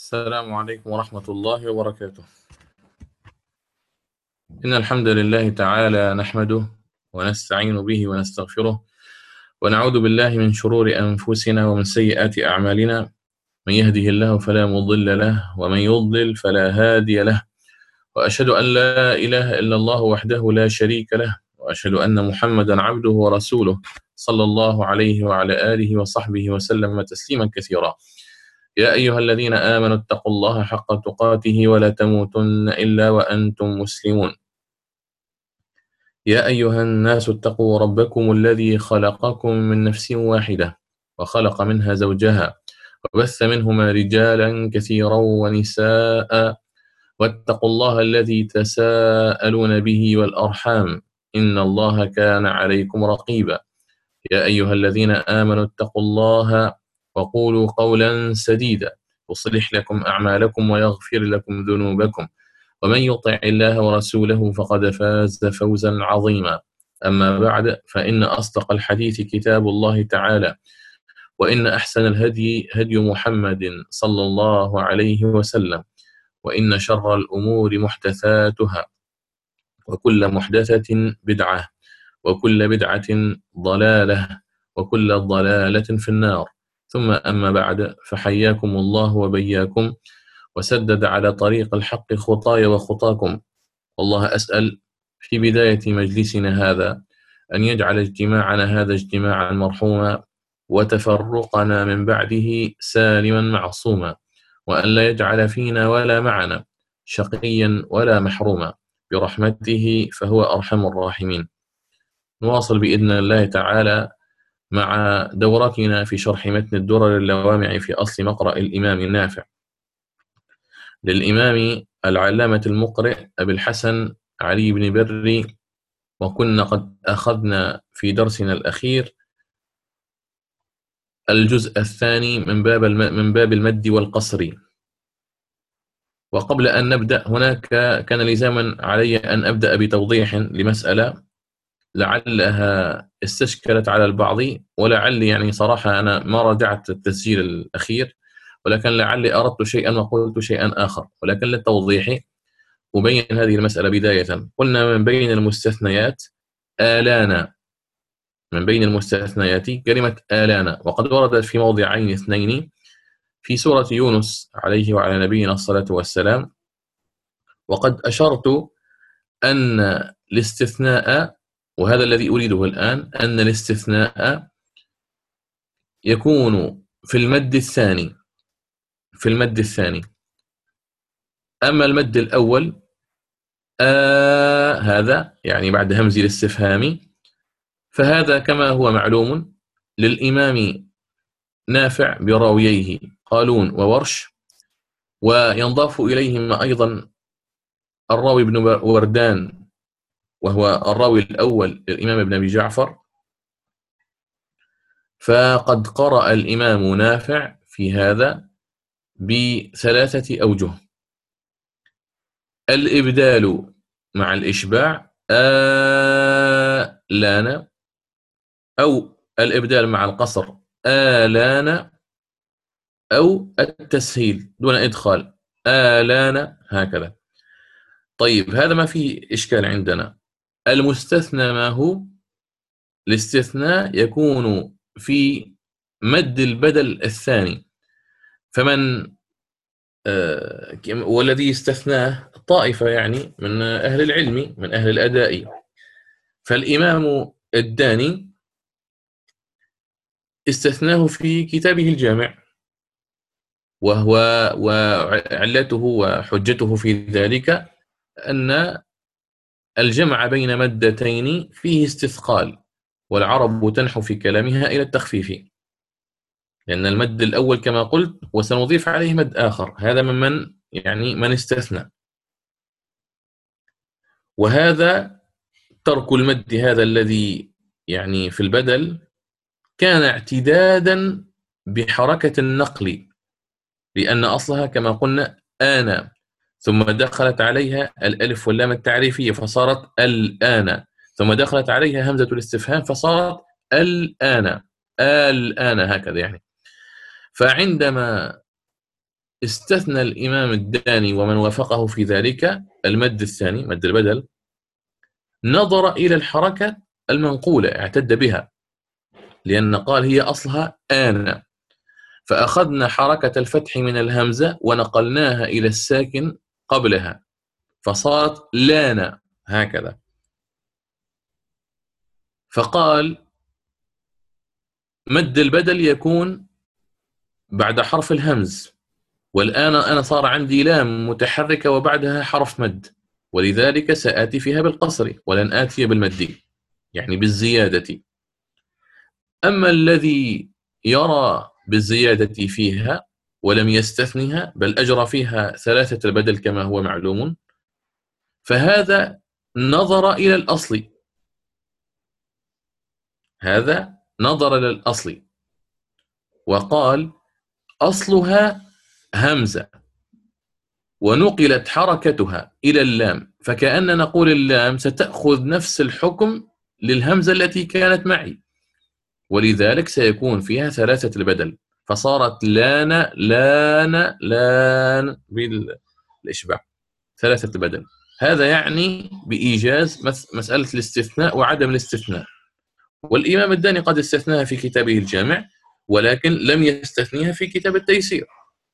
السلام عليكم ورحمة الله وبركاته. إن الحمد لله تعالى نحمده ونستعين به ونستغفره ونعوذ بالله من شرور أنفسنا ومن سيئات أعمالنا. من يهده الله فلا مضل له ومن يضلل فلا هادي له، وأشهد أن لا إله إلا الله وحده لا شريك له، وأشهد أن محمدا عبده ورسوله صلى الله عليه وعلى آله وصحبه وسلم تسليما كثيرا. يا أيها الذين آمنوا اتقوا الله حق تقاته ولا تموتن إلا وأنتم مسلمون. يا أيها الناس اتقوا ربكم الذي خلقكم من نفس واحدة وخلق منها زوجها وبث منهما رجالا كثيرا ونساء، واتقوا الله الذي تساءلون به والأرحام إن الله كان عليكم رقيبا. يا أيها الذين آمنوا اتقوا الله وقولوا قولا سديدا يصلح لكم أعمالكم ويغفر لكم ذنوبكم، ومن يطع الله ورسوله فقد فاز فوزا عظيما. أما بعد، فإن أصدق الحديث كتاب الله تعالى، وإن أحسن الهدي هدي محمد صلى الله عليه وسلم، وإن شر الأمور محدثاتها، وكل محدثة بدعة، وكل بدعة ضلالة، وكل ضلالة في النار. ثم أما بعد، فحياكم الله وبياكم وسدد على طريق الحق خطاي وخطاكم. والله أسأل في بداية مجلسنا هذا أن يجعل اجتماعنا هذا اجتماعا مرحوما، وتفرقنا من بعده سالما معصوما، وأن لا يجعل فينا ولا معنا شقيا ولا محروما برحمته فهو أرحم الراحمين. نواصل بإذن الله تعالى مع دورتنا في شرح متن الدرر اللوامع في أصل مقرأ الإمام النافع للإمام العلامة المقرئ أبي الحسن علي بن بري. وكنا قد أخذنا في درسنا الأخير الجزء الثاني من باب المد والقصر. وقبل أن نبدأ هناك كان لزاما علي أن أبدأ بتوضيح لمسألة لعلها استشكلت على البعض، ولعلي يعني صراحة أنا ما راجعت التسجيل الأخير، ولكن لعلي أردت شيئا وقلت شيئا آخر، ولكن للتوضيح أبين هذه المسألة. بداية قلنا من بين المستثنيات آلانا، من بين المستثنيات كلمة آلانا، وقد وردت في موضعين اثنين في سورة يونس عليه وعلى نبينا الصلاة والسلام. وقد أشرت أن الاستثناء، وهذا الذي أريده الآن، أن الاستثناء يكون في المد الثاني، في المد الثاني. أما المد الأول هذا يعني بعد همز الاستفهام، فهذا كما هو معلوم للإمام نافع براوييه قالون وورش، وينضاف إليهما أيضا الراوي بن وردان وهو الراوي الأول للإمام ابن أبي جعفر. فقد قرأ الإمام نافع في هذا بثلاثة أوجه: الإبدال مع الإشباع آلان، أو الإبدال مع القصر آلان، أو التسهيل دون إدخال آلان، هكذا. طيب هذا ما فيه إشكال عندنا. المستثنى ما هو؟ الاستثناء يكون في مد البدل الثاني. فمن والذي استثناه طائفة يعني من أهل العلم من أهل الأداء، فالإمام الداني استثناه في كتابه الجامع، وعلته وحجته في ذلك أن الجمع بين مدتين فيه استثقال، والعرب تنحو في كلامها إلى التخفيف، لأن المد الأول كما قلت وسنضيف عليه مد آخر، هذا من يعني من استثنى. وهذا ترك المد هذا الذي يعني في البدل كان اعتدادا بحركة النقل، لأن أصلها كما قلنا آنا، ثم دخلت عليها الألف واللام التعريفية فصارت الآن، ثم دخلت عليها همزة الاستفهام فصارت الآن، الآن، هكذا يعني. فعندما استثنى الإمام الداني ومن وافقه في ذلك المد الثاني مد البدل، نظر إلى الحركة المنقولة اعتد بها، لأن قال هي أصلها آن، فأخذنا حركة الفتح من الهمزة ونقلناها إلى الساكن قبلها فصارت لان هكذا. فقال مد البدل يكون بعد حرف الهمز، والآن أنا صار عندي لام متحركة وبعدها حرف مد، ولذلك سآتي فيها بالقصر ولن آتي بالمد، يعني بالزيادة. أما الذي يرى بالزيادة فيها ولم يستثنها بل أجرى فيها ثلاثة البدل كما هو معلوم، فهذا نظر إلى الأصل، هذا نظر إلى الأصل وقال أصلها همزة ونقلت حركتها إلى اللام، فكأن نقول اللام ستأخذ نفس الحكم للهمزة التي كانت معي، ولذلك سيكون فيها ثلاثة البدل، فصارت لان لان لان بالإشباع ثلاثة البدل. هذا يعني بإيجاز مسألة الاستثناء وعدم الاستثناء، والإمام الداني قد استثناها في كتابه الجامع ولكن لم يستثنيها في كتاب التيسير،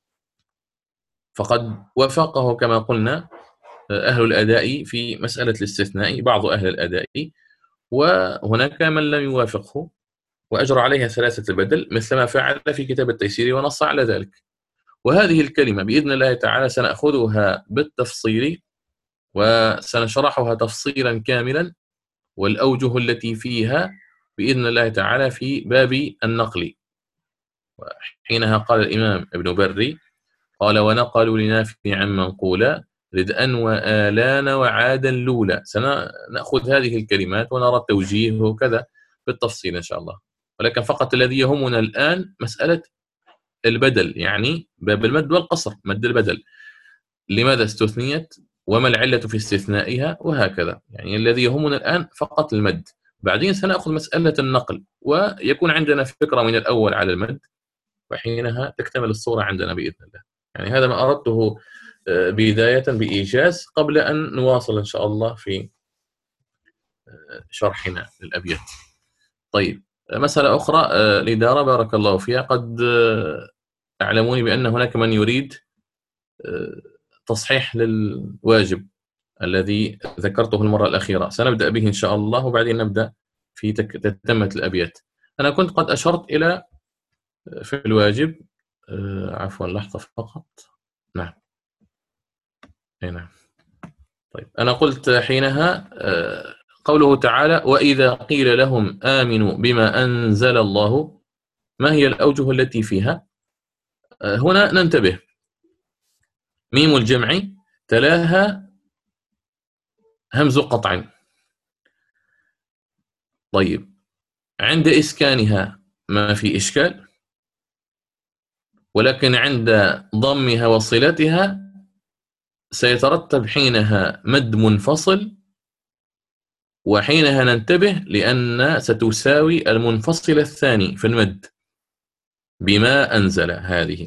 فقد وافقه كما قلنا أهل الأداء في مسألة الاستثناء، بعض أهل الأداء، وهناك من لم يوافقه وأجرى عليها ثلاثة البدل مثل ما فعل في كتاب التيسير ونص على ذلك. وهذه الكلمة بإذن الله تعالى سنأخذها بالتفصيل وسنشرحها تفصيلا كاملا، والأوجه التي فيها بإذن الله تعالى في باب النقل. حينها قال الإمام ابن بري قال ونقلوا لنافع منقولا ردءا وآلان وعادا لولا. سنأخذ هذه الكلمات ونرى التوجيه وكذا بالتفصيل إن شاء الله، ولكن فقط الذي يهمنا الآن مسألة البدل، يعني باب المد والقصر مد البدل، لماذا استثنيت وما العلة في استثنائها وهكذا، يعني الذي يهمنا الآن فقط المد. بعدين سنأخذ مسألة النقل ويكون عندنا فكرة من الأول على المد، وحينها تكتمل الصورة عندنا بإذن الله. يعني هذا ما أردته بداية بإيجاز قبل أن نواصل إن شاء الله في شرحنا للأبيات. طيب مسألة أخرى الإدارة بارك الله فيها، قد تعلمون بأن هناك من يريد تصحيح للواجب الذي ذكرته المرة الأخيرة، سنبدأ به إن شاء الله وبعدين نبدأ في تتمة الأبيات. أنا كنت قد أشرت إلى في الواجب عفوا لحظة فقط. نعم أي نعم. طيب أنا قلت حينها قوله تعالى وإذا قيل لهم آمنوا بما أنزل الله، ما هي الأوجه التي فيها؟ هنا ننتبه، ميم الجمع تلاها همز قطع، طيب عند إسكانها ما في إشكال، ولكن عند ضمها وصلتها سيترتب حينها مد منفصل، وحينها ننتبه لأن ستساوي المنفصل الثاني في المد بما أنزل هذه،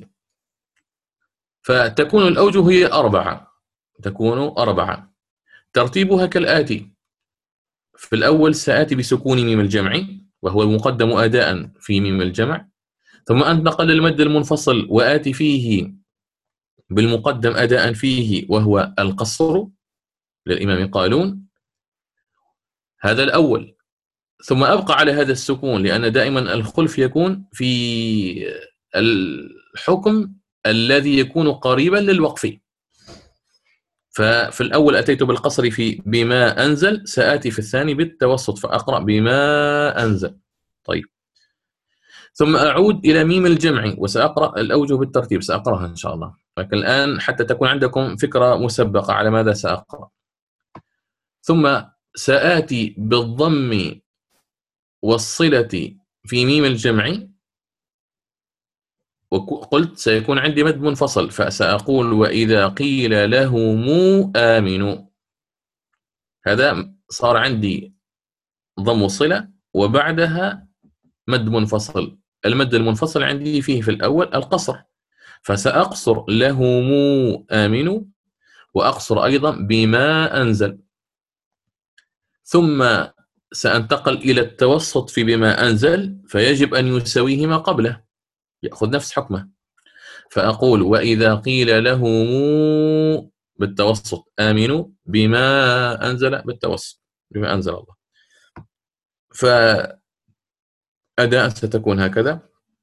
فتكون الأوجه هي تكون أربعة. ترتيبها كالآتي: في الأول سآتي بسكون ميم الجمع وهو المقدم أداء في ميم الجمع، ثم أنتقل للمد المنفصل وآتي فيه بالمقدم أداء فيه وهو القصر للإمام قالون، هذا الأول، ثم أبقى على هذا السكون لأن دائما الخلف يكون في الحكم الذي يكون قريبا للوقف، ففي الأول أتيت بالقصر في بما أنزل، سآتي في الثاني بالتوسط فأقرأ بما أنزل. طيب ثم أعود إلى ميم الجمع وسأقرأ الأوجه بالترتيب، سأقرأها إن شاء الله، لكن الآن حتى تكون عندكم فكرة مسبقة على ماذا سأقرأ. ثم سآتي بالضم والصلة في ميم الجمع، وقلت سيكون عندي مد منفصل فسأقول وإذا قيل لهم آمنوا، هذا صار عندي ضم الصلة وبعدها مد منفصل، المد المنفصل عندي فيه في الأول القصر، فسأقصر لهم آمنوا، وأقصر أيضا بما أنزل، ثم سأنتقل إلى التوسط في بما أنزل، فيجب أن يساويهما قبله، يأخذ نفس حكمه. فأقول وإذا قيل لهم بالتوسط آمنوا بما أنزل، بالتوسط بما أنزل الله، فأداء ستكون هكذا.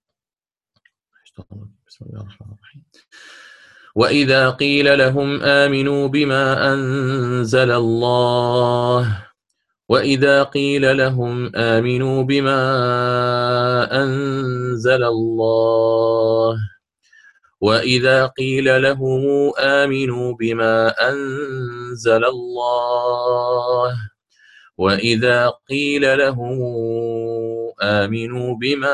بسم الله الرحمن الرحيم. وإذا قيل لهم آمنوا بما أنزل الله، وإذا قيل لهم آمنوا بما أنزل الله، وإذا قيل لهم آمنوا بما أنزل الله، وإذا قيل لهم آمنوا بما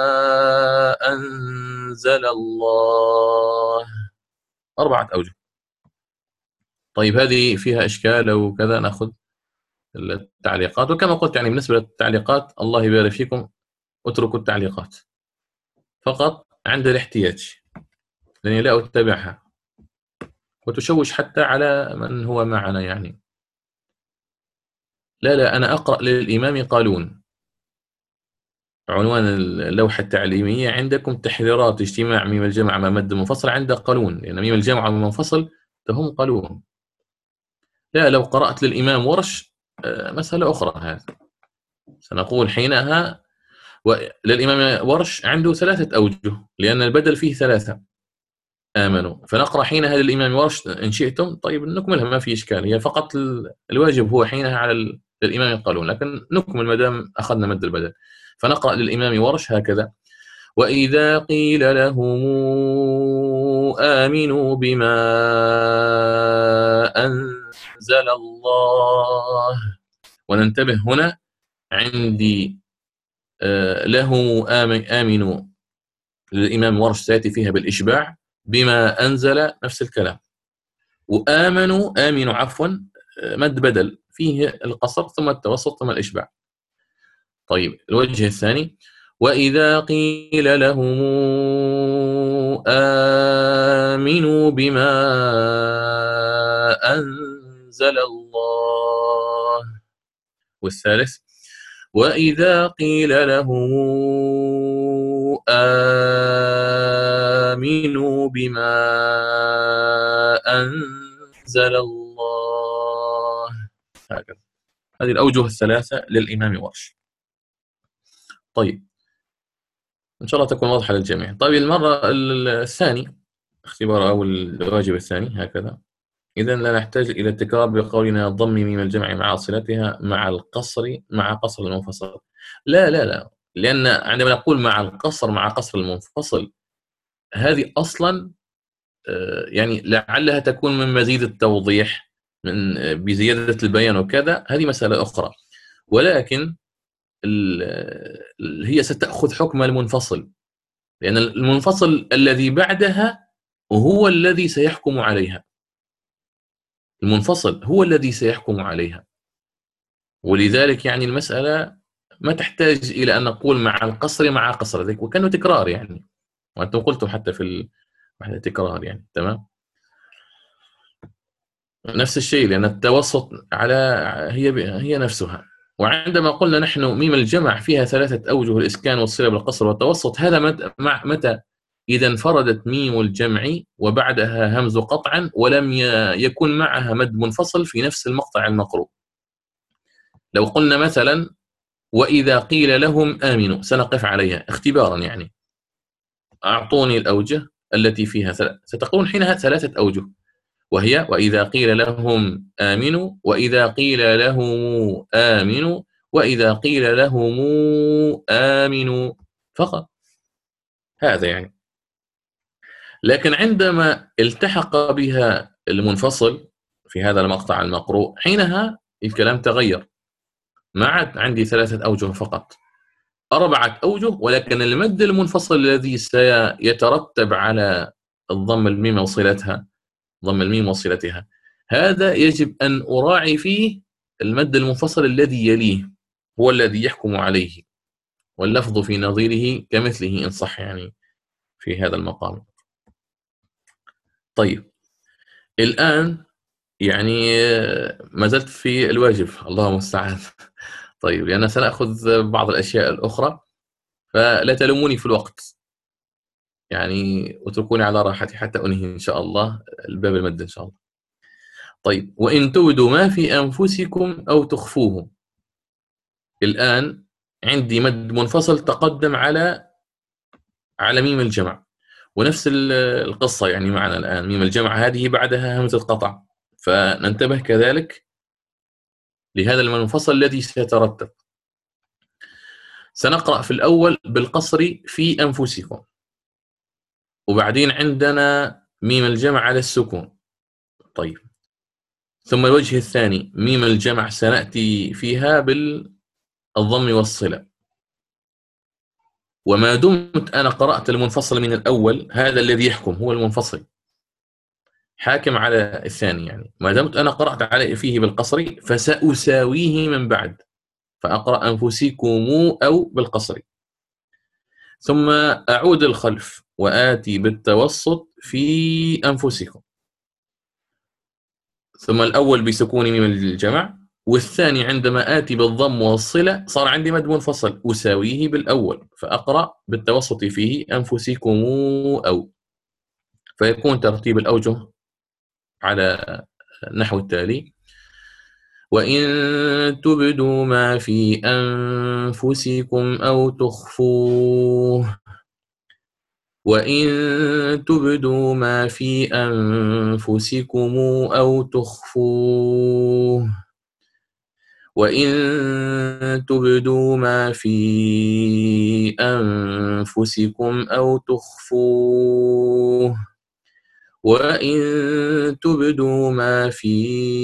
أنزل الله. 4 أوجه. طيب هذه فيها إشكال أو كذا؟ نأخذ التعليقات، وكما قلت يعني بالنسبة للتعليقات الله يبارك فيكم اتركوا التعليقات فقط عند الاحتياج، لأني لا أتبعها وتشوش حتى على من هو معنا يعني. لا أنا أقرأ للإمام قالون، عنوان اللوحة التعليمية عندكم تحريرات اجتماع ميم الجمع مع مد منفصل عند قالون، لأن ميم الجمع منفصل فهم قالون. لا لو قرأت للإمام ورش مسألة أخرى، هذا سنقول حينها. وللإمام ورش عنده 3 أوجه، لأن البدل فيه 3 آمنوا، فنقرأ حينها للإمام ورش إن شئتم. طيب نكملها ما في إشكال، هي فقط الواجب هو حينها على للإمام قالون، لكن نكمل ما دام أخذنا مد البدل. فنقرأ للإمام ورش هكذا: وإذا قيل لهم آمنوا بما أنزل الله. وننتبه هنا عندي لهم آمنوا للإمام ورش سيأتي فيها بالإشباع، بما أنزل نفس الكلام، آمنوا عفوا مد بدل فيه القصر ثم التوسط ثم الإشباع. طيب الوجه الثاني: وإذا قيل لهم آمنوا بما أنزل الله. والثالث: وإذا قيل لهم آمنوا بما أنزل الله. هكذا. هذه الأوجه ال3 للإمام ورش. طيب إن شاء الله تكون واضحة للجميع. طيب المرة الثاني اختبار أو الواجب الثاني هكذا: إذن لا نحتاج إلى التكرار بقولنا ضم ميم الجمع مع صلتها مع القصر مع قصر المنفصل. لا، لأن عندما نقول مع القصر مع قصر المنفصل، هذه أصلا يعني لعلها تكون من مزيد التوضيح، من بزيادة البيان وكذا، هذه مسألة أخرى، ولكن هي ستأخذ حكم المنفصل، لأن المنفصل الذي بعدها هو الذي سيحكم عليها. المنفصل هو الذي سيحكم عليها، ولذلك يعني المسألة ما تحتاج إلى أن نقول مع القصر مع قصر ذلك، وكانه تكرار يعني، وأنتم قلتم حتى في التكرار يعني. تمام، نفس الشيء، لأن التوسط على هي نفسها. وعندما قلنا نحن ميم الجمع فيها 3 أوجه: الإسكان والصلة بالقصر والتوسط. هذا متى؟ إذا انفردت ميم الجمع وبعدها همز قطعا ولم يكن معها مد منفصل في نفس المقطع المقروء. لو قلنا مثلا وإذا قيل لهم آمنوا، سنقف عليها اختبارا يعني. أعطوني الأوجه التي فيها ستقولون حينها 3 أوجه، وهي وإذا قيل لهم آمنوا، وإذا قيل لهم آمنوا، وإذا قيل لهم آمنوا، فقط هذا يعني. لكن عندما التحق بها المنفصل في هذا المقطع المقروء، حينها الكلام تغير، ما عاد عندي 3 أوجه فقط، 4 أوجه، ولكن المد المنفصل الذي سيترتب على الضم الميم وصلتها، ضم الميم وصلتها، هذا يجب أن أراعي فيه المد المنفصل الذي يليه، هو الذي يحكم عليه، واللفظ في نظيره كمثله إن صح يعني في هذا المقام. طيب الآن يعني ما زلت في الواجب، الله المستعان. طيب لأن سنأخذ بعض الأشياء الأخرى، فلا تلوموني في الوقت، يعني اتركوني على راحتي حتى أنهي إن شاء الله الباب المد إن شاء الله. طيب وإن تبدوا ما في أنفسكم أو تخفوه. الآن عندي مد منفصل تقدم على ميم الجمع، ونفس القصة يعني معنا الآن ميم الجمع هذه بعدها همزة قطع، فننتبه كذلك لهذا المنفصل الذي سيترتب. سنقرأ في الأول بالقصر في أنفسكم، وبعدين عندنا ميم الجمع على السكون. طيب ثم الوجه الثاني ميم الجمع سنأتي فيها بالضم والصلة. وما دمت أنا قرأت المنفصل من الأول، هذا الذي يحكم هو المنفصل حاكم على الثاني، يعني ما دمت أنا قرأت عليه فيه بالقصر فسأساويه من بعد، فأقرأ أنفسكم أو بالقصر، ثم أعود الخلف وآتي بالتوسط في أنفسكم، ثم الأول بسكون ميم الجمع، والثاني عندما آتي بالضم والصلة صار عندي مد منفصل أساويه بالأول، فأقرأ بالتوسط فيه أنفسكم أو، فيكون ترتيب الأوجه على نحو التالي: وإن تبدوا ما في أنفسكم أو تخفوه، وإن تبدوا ما في أنفسكم أو تخفوه، وإن تبدوا ما في أنفسكم أو تخفوه، وإن تبدوا ما في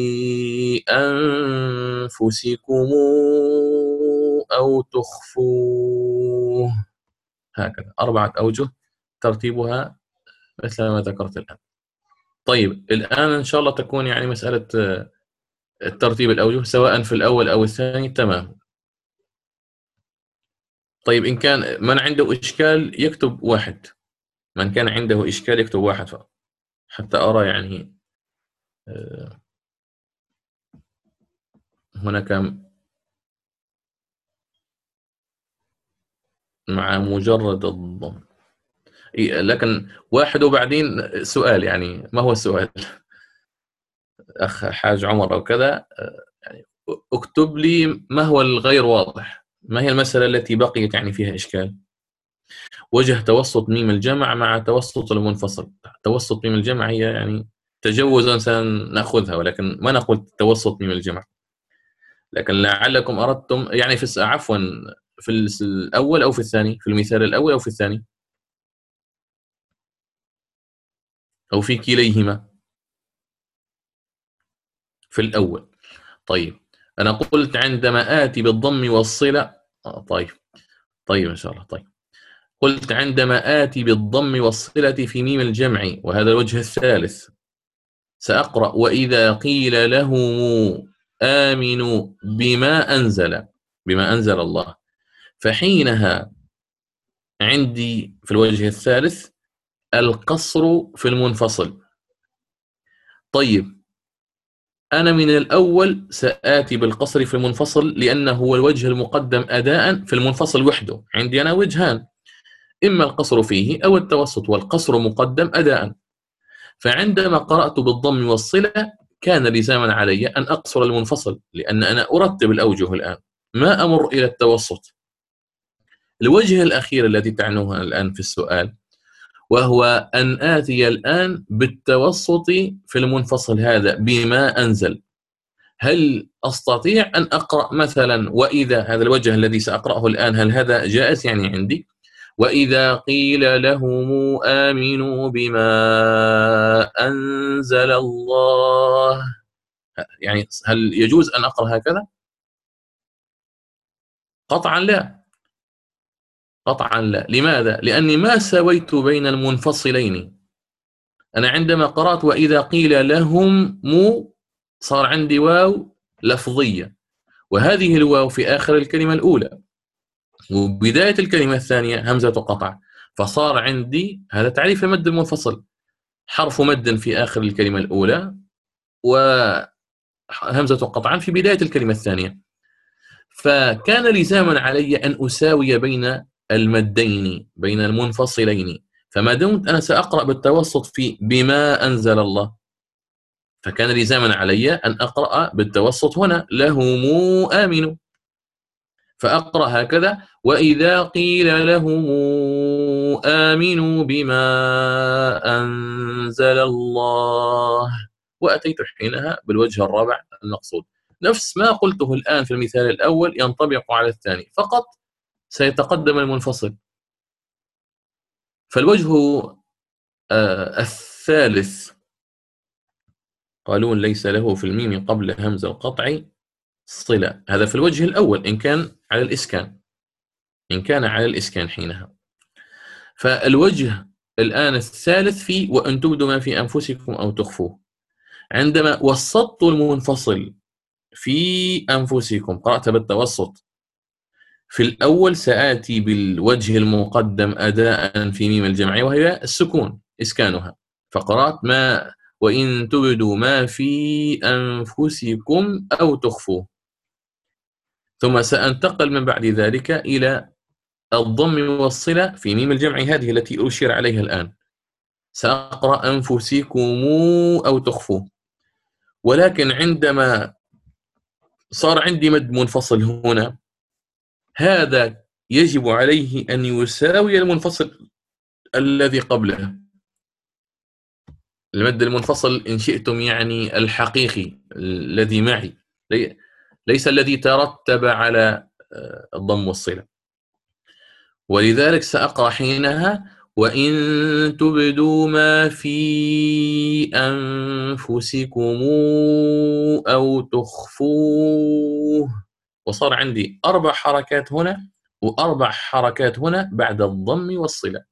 أنفسكم أو تخفوه. هكذا 4 أوجه ترتيبها مثل ما ذكرت الآن. طيب الآن إن شاء الله تكون يعني مسألة الترتيب الأوجه سواء في الأول أو الثاني تمام. طيب إن كان من عنده إشكال يكتب 1، من كان عنده إشكال يكتب 1 فقط حتى أرى يعني هناك مع مجرد الضم، لكن 1 وبعدين سؤال، يعني ما هو السؤال؟ أخ حاج عمر أو كذا، يعني اكتب لي ما هو الغير واضح، ما هي المسألة التي بقيت يعني فيها إشكال؟ وجه توسط ميم الجمع مع توسط المنفصل. توسط ميم الجمع هي يعني تجوزا سنأخذها، ولكن ما نقول توسط ميم الجمع، لكن لعلكم أردتم يعني في عفوا في الأول أو في الثاني، في المثال الأول أو في الثاني أو في كليهما؟ في الأول. طيب أنا قلت عندما آتي بالضم والصلة. طيب إن شاء الله. طيب قلت عندما آتي بالضم والصلة في ميم الجمع، وهذا الوجه الثالث، سأقرأ وإذا قيل لهم آمنوا بما أنزل الله، فحينها عندي في الوجه الثالث القصر في المنفصل. طيب أنا من الأول سآتي بالقصر في المنفصل لأنه هو الوجه المقدم أداء في المنفصل وحده. عندي أنا وجهان، إما القصر فيه أو التوسط، والقصر مقدم أداء. فعندما قرأت بالضم والصلة كان لزاما علي أن أقصر المنفصل، لأن أنا أرتب الأوجه الآن، ما أمر إلى التوسط. الوجه الأخير الذي تعنوه الآن في السؤال وهو أن آتي الآن بالتوسط في المنفصل هذا بما أنزل. هل أستطيع أن أقرأ مثلا وإذا، هذا الوجه الذي سأقرأه الآن، هل هذا جائز يعني عندي؟ وإذا قيل لهم آمنوا بما أنزل الله، يعني هل يجوز أن أقرأ هكذا؟ قطعا لا، قطعا لا. لماذا؟ لأني ما سويت بين المنفصلين. أنا عندما قرأت وإذا قيل لهم صار عندي واو لفظية، وهذه الواو في آخر الكلمة الأولى، وبداية الكلمة الثانية همزة قطع، فصار عندي هذا تعريف المد المنفصل. حرف مد في آخر الكلمة الأولى، وهمزة قطعا في بداية الكلمة الثانية. فكان لزاما علي أن أساوي بين المدين، بين المنفصلين. فما دمت أنا سأقرأ بالتوسط في بما أنزل الله، فكان لزاما علي أن أقرأ بالتوسط هنا لهم آمنوا، فأقرأ هكذا: وإذا قيل لهم آمنوا بما أنزل الله، وأتيت حينها بالوجه الرابع المقصود. نفس ما قلته الآن في المثال الأول ينطبق على الثاني، فقط سيتقدم المنفصل. فالوجه الثالث قالون ليس له في الميم قبل همز القطع صلة، هذا في الوجه الأول إن كان على الإسكان، إن كان على الإسكان حينها. فالوجه الآن الثالث في وأن تبدوا ما في أنفسكم أو تخفوه، عندما وسطت المنفصل في أنفسكم قرأت بالتوسط. في الأول سآتي بالوجه المقدم أداء في ميم الجمع وهي السكون إسكانها، فقرأت ما وإن تبدوا ما في أنفسكم أو تخفوه. ثم سأنتقل من بعد ذلك إلى الضم والصلة في ميم الجمع هذه التي أشير عليها الآن، سأقرأ أنفسكم أو تخفوه. ولكن عندما صار عندي مد منفصل هنا، هذا يجب عليه أن يساوي المنفصل الذي قبله، المد المنفصل إن شئتم يعني الحقيقي الذي معي، ليس الذي ترتب على الضم والصلة. ولذلك سأقرأ حينها وإن تبدوا ما في أنفسكم أو تخفوه، وصار عندي 4 حركات هنا و4 حركات هنا بعد الضم والصلة.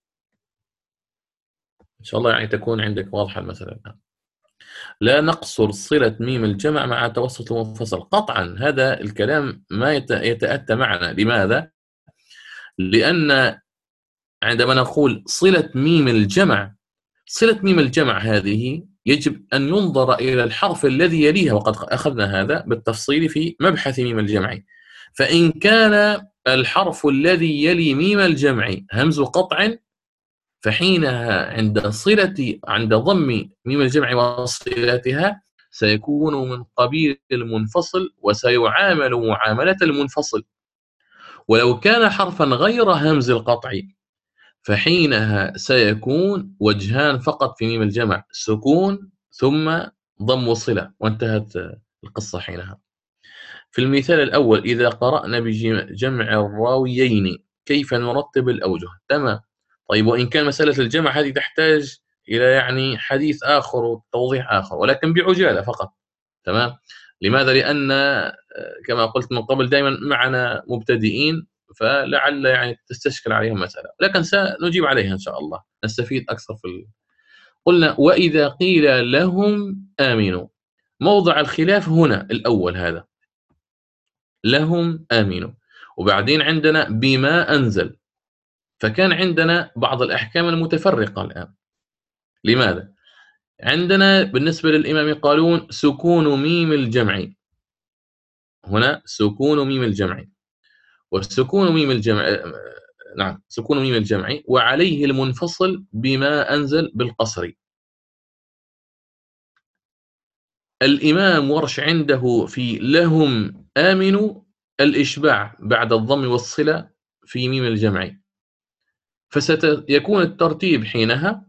إن شاء الله يعني تكون عندك واضحة المسألة الآن. لا نقصر صلة ميم الجمع مع توسط المنفصل قطعا، هذا الكلام ما يتأتى معنا. لماذا؟ لأن عندما نقول صلة ميم الجمع، صلة ميم الجمع هذه يجب أن ينظر إلى الحرف الذي يليها، وقد أخذنا هذا بالتفصيل في مبحث ميم الجمع. فإن كان الحرف الذي يلي ميم الجمع همز قطع، فحينها عند ضم ميم الجمع وصلتها سيكون من قبيل المنفصل وسيعامل معاملة المنفصل. ولو كان حرفا غير همز القطع فحينها سيكون وجهان فقط في ميم الجمع، سكون ثم ضم وصلة، وانتهت القصة حينها. في المثال الأول إذا قرأنا بجمع الراويين كيف نرتب الأوجه؟ تمام. طيب وإن كان مسألة الجمع هذه تحتاج إلى يعني حديث آخر وتوضيح آخر، ولكن بعجالة فقط. تمام. لماذا؟ لأن كما قلت من قبل دائما معنا مبتدئين، فلعل يعني تستشكل عليهم مسألة، لكن سنجيب عليها إن شاء الله، نستفيد أكثر قلنا وإذا قيل لهم آمنوا، موضع الخلاف هنا الأول هذا لهم آمنوا، وبعدين عندنا بما أنزل، فكان عندنا بعض الأحكام المتفرقة الآن. لماذا؟ عندنا بالنسبة للإمام قالون سكون ميم الجمع، هنا سكون ميم الجمع، والسكون ميم الجمع نعم سكون ميم الجمع وعليه المنفصل بما أنزل بالقصر. الإمام ورش عنده في لهم آمنوا الإشباع بعد الضم والصلة في ميم الجمع، فسيكون الترتيب حينها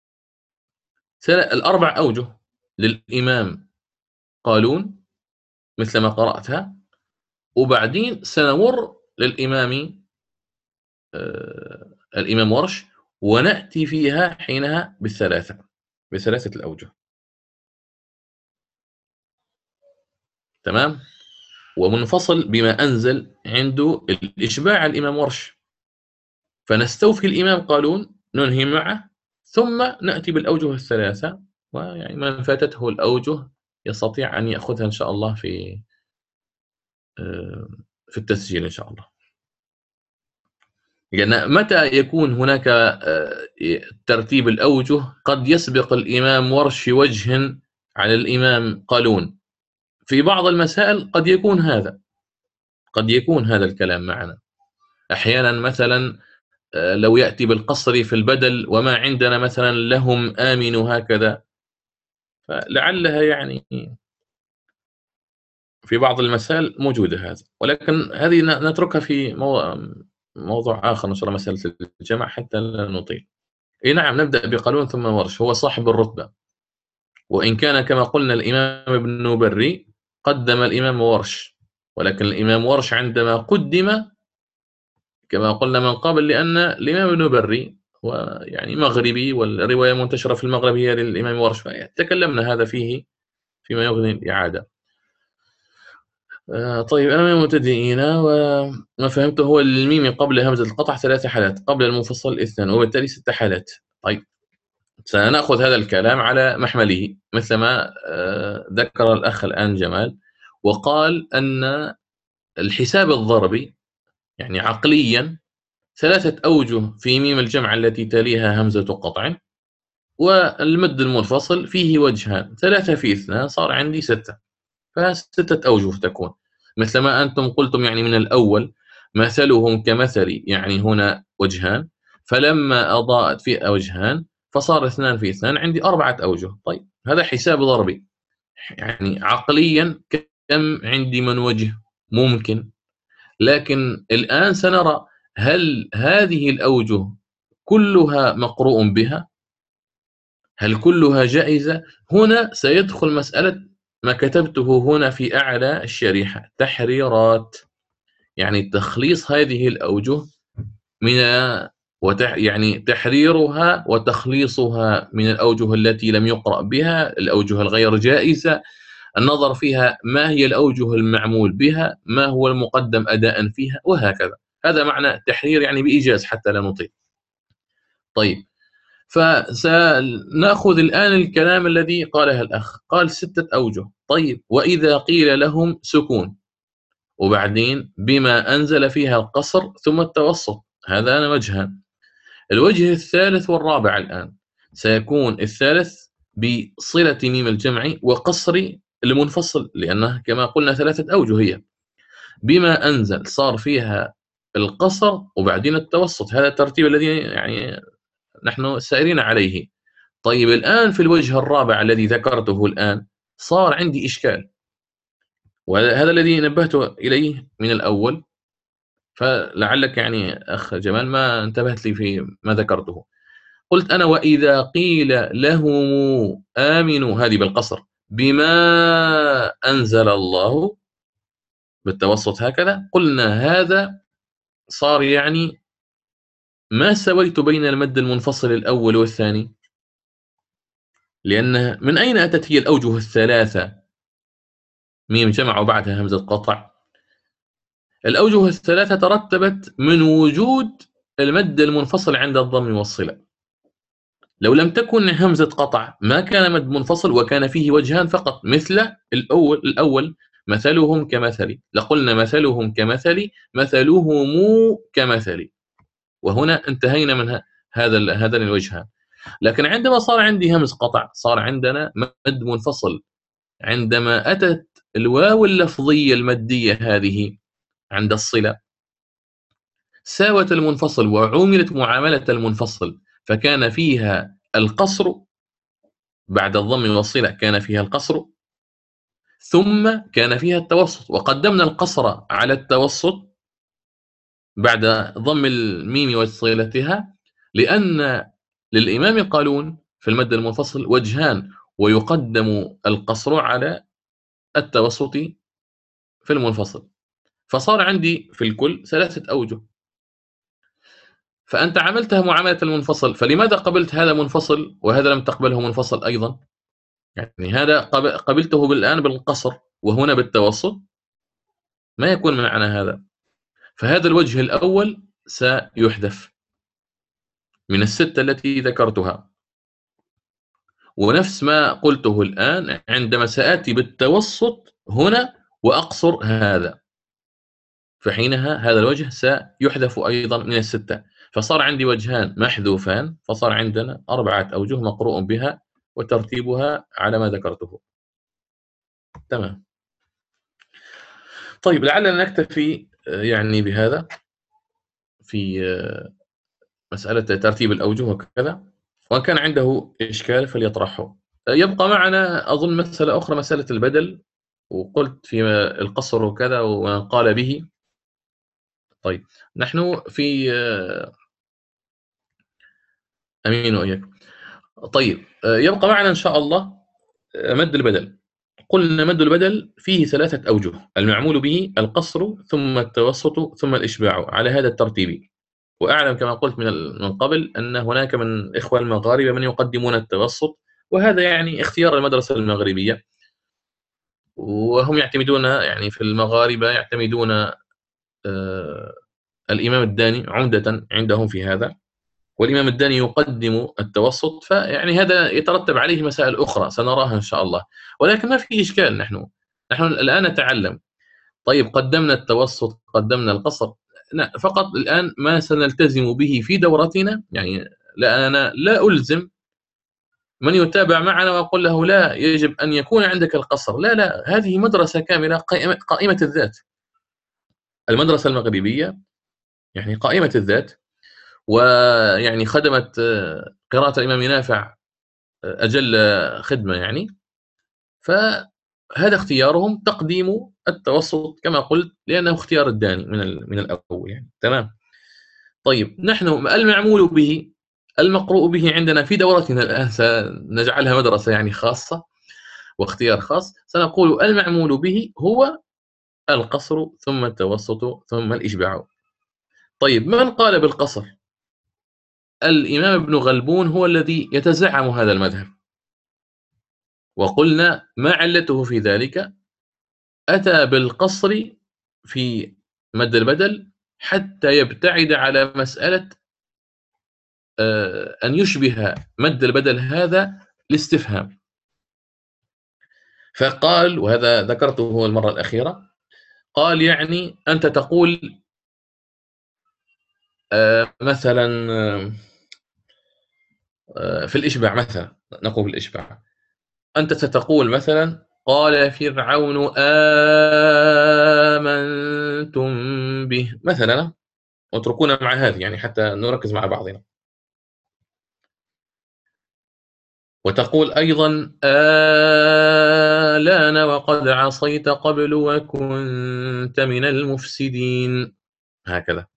الأربع أوجه للإمام قالون مثل ما قرأتها، وبعدين سنمر للإمام الإمام ورش ونأتي فيها حينها بثلاثة الأوجه. تمام. ومنفصل بما أنزل عنده الإشباع الإمام ورش، فنستوفي الإمام قالون ننهي معه ثم نأتي بالأوجه الثلاثة، ويعني من فاتته الأوجه يستطيع أن يأخذها إن شاء الله في التسجيل إن شاء الله. لأن متى يكون هناك ترتيب الأوجه قد يسبق الإمام ورش وجه على الإمام قالون. في بعض المسائل قد يكون هذا الكلام معنا. أحيانا مثلا لو يأتي بالقصر في البدل وما عندنا مثلا لهم آمنوا هكذا، فلعلها يعني في بعض المسائل موجودة هذا، ولكن هذه نتركها في موضوع آخر إن شاء الله، مسألة الجمع حتى لا نطيل. اي نعم، نبدأ بقالون ثم ورش، هو صاحب الرتبة، وإن كان كما قلنا الإمام ابن بري قدم الإمام ورش، ولكن الإمام ورش عندما قدم كما قلنا من قبل لأن الإمام ابن بري هو يعني مغربي، والرواية منتشرة في المغرب هي للإمام ورش، فتكلمنا هذا فيه فيما يغني الإعادة. طيب، أنا من المبتدئين، وما فهمته هو الميم قبل همزة القطع 3 حالات، قبل المنفصل 2، وبالتالي 6 حالات. طيب، سنأخذ هذا الكلام على محمله مثل ما ذكر الأخ الآن جمال، وقال أن الحساب الضربي يعني عقليا 3 أوجه في ميم الجمع التي تليها همزة قطع، والمد المنفصل فيه وجهان، 3 في 2 صار عندي 6، ف6 أوجه تكون مثل ما أنتم قلتم. يعني من الأول مثلهم كمثلي، يعني هنا وجهان، فلما أضاءت في وجهان فصار 2 في 2، عندي 4 أوجه. طيب، هذا حساب ضربي، يعني عقليا كم عندي من وجه ممكن. لكن الآن سنرى هل هذه الأوجه كلها مقروء بها؟ هل كلها جائزة؟ هنا سيدخل مسألة ما كتبته هنا في أعلى الشريحة، تحريرات، يعني تخليص هذه الأوجه من يعني تحريرها وتخليصها من الأوجه التي لم يقرأ بها، الأوجه الغير جائزة، النظر فيها ما هي الأوجه المعمول بها، ما هو المقدم أداء فيها، وهكذا. هذا معنى تحرير، يعني بإيجاز حتى لا نطيل. طيب، فسنأخذ الآن الكلام الذي قاله الأخ، قال 6 أوجه. طيب، وإذا قيل لهم سكون، وبعدين بما أنزل فيها القصر ثم التوسط، هذا أنا وجهان. الوجه الثالث والرابع الآن سيكون الثالث بصلة ميم الجمع وقصر المنفصل، لأنها كما قلنا 3 أوجه هي. بما أنزل صار فيها القصر وبعدين التوسط، هذا الترتيب الذي يعني نحن سائرين عليه. طيب، الآن في الوجه الرابع الذي ذكرته الآن صار عندي إشكال، وهذا الذي نبهت إليه من الأول، فلعلك يعني أخ جمال ما انتبهت لي في ما ذكرته. قلت أنا وإذا قيل لهم آمنوا، هذه بالقصر، بما أنزل الله بالتوسط هكذا، قلنا هذا صار يعني ما سويت بين المد المنفصل الأول والثاني، لأن من أين أتت هي الأوجه الثلاثة؟ ميم جمع وبعدها همزة قطع. الأوجه الثلاثة ترتبت من وجود المد المنفصل عند الضم والصلة. لو لم تكن همزة قطع ما كان مد منفصل، وكان فيه وجهان فقط، مثل الأول مثلهم كمثلي، لقلنا مثلهم كمثلي، مثلهم كمثلي، وهنا انتهينا من هذا الوجهان. لكن عندما صار عندي همز قطع صار عندنا مد منفصل، عندما أتت الواو اللفظية المادية هذه عند الصلة ساوت المنفصل وعُملت معاملة المنفصل، فكان فيها القصر بعد الضم والصلة، كان فيها القصر، ثم كان فيها التوسط، وقدمنا القصر على التوسط بعد ضم الميم وصلتها، لأن للإمام قالون في المد المنفصل وجهان، ويقدم القصر على التوسط في المنفصل، فصار عندي في الكل 3 أوجه. فأنت عملتها معاملة المنفصل، فلماذا قبلت هذا منفصل وهذا لم تقبله منفصل أيضا؟ يعني هذا قبلته الآن بالقصر وهنا بالتوسط، ما يكون معنى هذا. فهذا الوجه الأول سيحذف من ال6 التي ذكرتها، ونفس ما قلته الآن عندما سآتي بالتوسط هنا وأقصر هذا، فحينها هذا الوجه سيحذف أيضا من الستة، فصار عندي وجهان محذوفان، فصار عندنا 4 أوجه مقروء بها وترتيبها على ما ذكرته. تمام. طيب لعلنا نكتفي يعني بهذا في مسألة ترتيب الأوجه وكذا، وإن كان عنده إشكال فليطرحه. يبقى معنا أظن مسألة أخرى، مسألة البدل، وقلت في القصر وكذا ومن قال به. طيب نحن في أمين وإياكم. طيب يبقى معنا إن شاء الله مد البدل. قلنا مد البدل فيه 3 أوجه: المعمول به، القصر، ثم التوسط، ثم الإشباع، على هذا الترتيب. وأعلم كما قلت من قبل أن هناك من إخوة المغاربة من يقدمون التوسط، وهذا يعني اختيار المدرسة المغربية، وهم يعتمدون يعني في المغاربة يعتمدون الإمام الداني عمدة عندهم في هذا، والإمام الداني يقدم التوسط، فيعني هذا يترتب عليه مسائل أخرى سنراها إن شاء الله، ولكن ما في إشكال. نحن الآن نتعلم. طيب قدمنا التوسط، قدمنا القصر، فقط الآن ما سنلتزم به في دورتنا، يعني أنا لا ألزم من يتابع معنا وأقول له لا يجب أن يكون عندك القصر، لا لا، هذه مدرسة كاملة قائمة الذات. المدرسة المغربية يعني قائمة الذات، ويعني خدمت قراءة الإمام نافع أجل خدمة يعني، فهذا اختيارهم تقديم التوسط كما قلت، لأنه اختيار الداني من الأول يعني. تمام. طيب نحن المعمول به، المقروء به عندنا في دورتنا الآن سنجعلها مدرسة يعني خاصة واختيار خاص، سنقول المعمول به هو القصر، ثم التوسط، ثم الإشباع. طيب من قال بالقصر؟ الإمام ابن غلبون هو الذي يتزعم هذا المذهب، وقلنا ما علته في ذلك؟ أتى بالقصر في مد البدل حتى يبتعد على مسألة أن يشبه مد البدل هذا الاستفهام. فقال، وهذا ذكرته المرة الأخيرة، قال يعني أنت تقول مثلا في الإشباع، مثلا نقول في الإشباع أنت ستقول مثلا قال فرعون آمنتم به مثلا، واتركونا مع هذه يعني حتى نركز مع بعضنا. وتقول أيضا آلان وقد عصيت قبل وكنت من المفسدين، هكذا.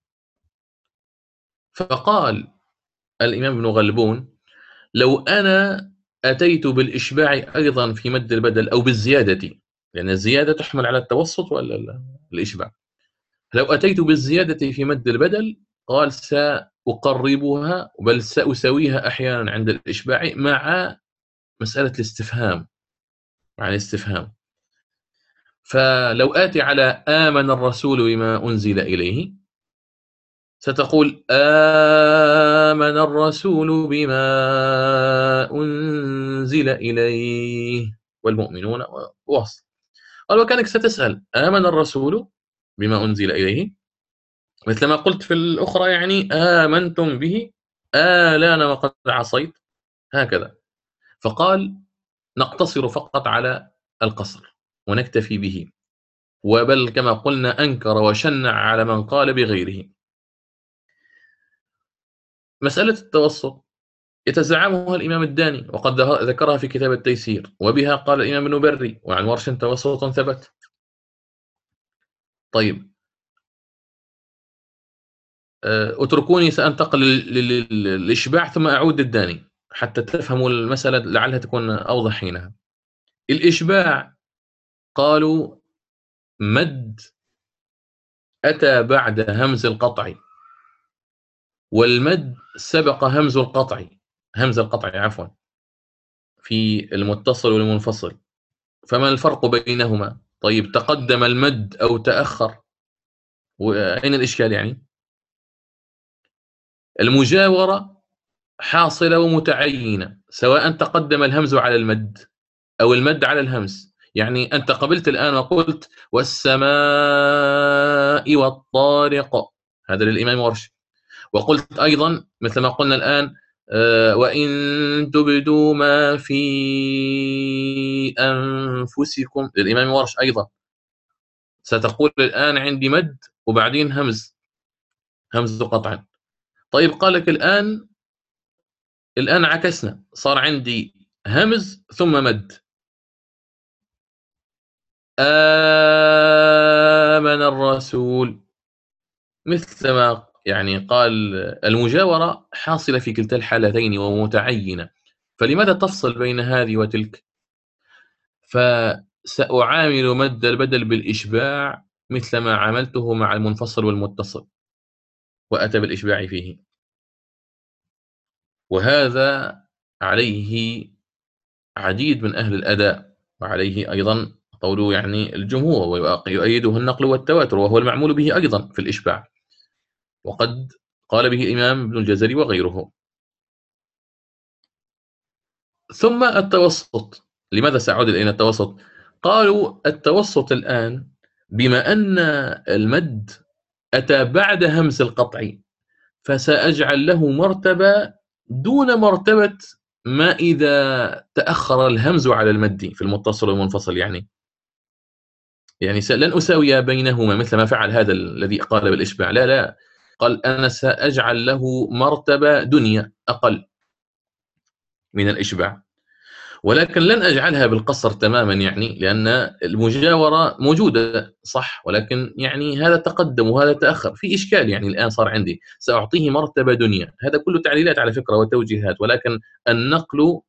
فقال الإمام ابن غلبون لو أنا أتيت بالإشباع أيضا في مد البدل أو بالزيادة، لأن الزيادة تحمل على التوسط ولا الإشباع، لو أتيت بالزيادة في مد البدل قال سأقربها بل سأسويها أحيانا عند الإشباع مع مسألة الاستفهام، مع الاستفهام. فلو آتي على آمن الرسول بما أنزل إليه، ستقول آمن الرسول بما أنزل إليه والمؤمنون وصل. قال وكانك ستسأل آمن الرسول بما أنزل إليه، مثل ما قلت في الأخرى يعني آمنتم به آلان وقد عصيت، هكذا. فقال نقتصر فقط على القصر ونكتفي به، وبل كما قلنا أنكر وشنع على من قال بغيره. مسألة التوسط يتزعمها الإمام الداني، وقد ذكرها في كتاب التيسير، وبها قال الإمام ابن بري وعن ورش توسط ثبت. طيب اتركوني سأنتقل للإشباع ثم أعود للداني حتى تفهموا المسألة لعلها تكون أوضح حينها. الإشباع قالوا مد أتى بعد همز القطع، والمد سبق همز القطع، همز القطع عفوا، في المتصل والمنفصل. فما الفرق بينهما؟ طيب تقدم المد أو تأخر، وأين الإشكال يعني؟ المجاورة حاصلة ومتعينة، سواء تقدم الهمز على المد أو المد على الهمز، يعني أنت قبلت الآن وقلت والسماء والطارق، هذا للإمام ورش. وقلت أيضا مثل ما قلنا الآن وإن تبدوا ما في أنفسكم للإمام ورش أيضا. ستقول الآن عندي مد وبعدين همز قطع. طيب قال لك الآن عكسنا، صار عندي همز ثم مد. آمن الرسول، مثل ما يعني قال المجاورة حاصلة في كلتا الحالتين ومتعينة، فلماذا تفصل بين هذه وتلك؟ فسأعامل مد البدل بالإشباع مثل ما عملته مع المنفصل والمتصل، وأتى بالإشباع فيه. وهذا عليه عديد من أهل الأداء، وعليه أيضا قول يعني الجمهور، ويؤيده النقل والتواتر، وهو المعمول به أيضا في الإشباع، وقد قال به الإمام ابن الجزري وغيره. ثم التوسط، لماذا سأعود إلى التوسط؟ قالوا التوسط الآن بما أن المد أتى بعد همز القطع، فسأجعل له مرتبة دون مرتبة ما إذا تأخر الهمز على المد في المتصل والمنفصل. يعني لن أساوي بينهما مثل ما فعل هذا الذي قال بالإشباع، لا لا، قال أنا سأجعل له مرتبة دنيا أقل من الإشباع، ولكن لن أجعلها بالقصر تماما، يعني لأن المجاورة موجودة صح، ولكن يعني هذا تقدم وهذا تأخر، في إشكال. يعني الآن صار عندي سأعطيه مرتبة دنيا، هذا كله تعليلات على فكرة وتوجيهات، ولكن النقل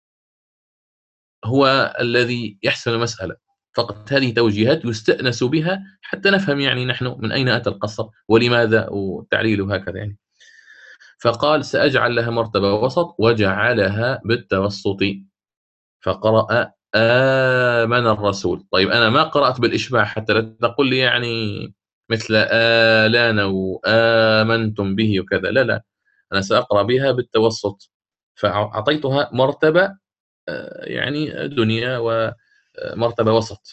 هو الذي يحسم المسألة. فقط هذه توجيهات يستأنس بها حتى نفهم يعني نحن من أين أتى القصر ولماذا والتعليل وهكذا يعني. فقال سأجعل لها مرتبة وسط وجعلها بالتوسط، فقرأ آمن الرسول. طيب أنا ما قرأت بالإشباع حتى لا تقول لي يعني مثل آلان وآمنتم به وكذا، لا لا، أنا سأقرأ بها بالتوسط، فأعطيتها مرتبة يعني دنيا ومرتبة وسط.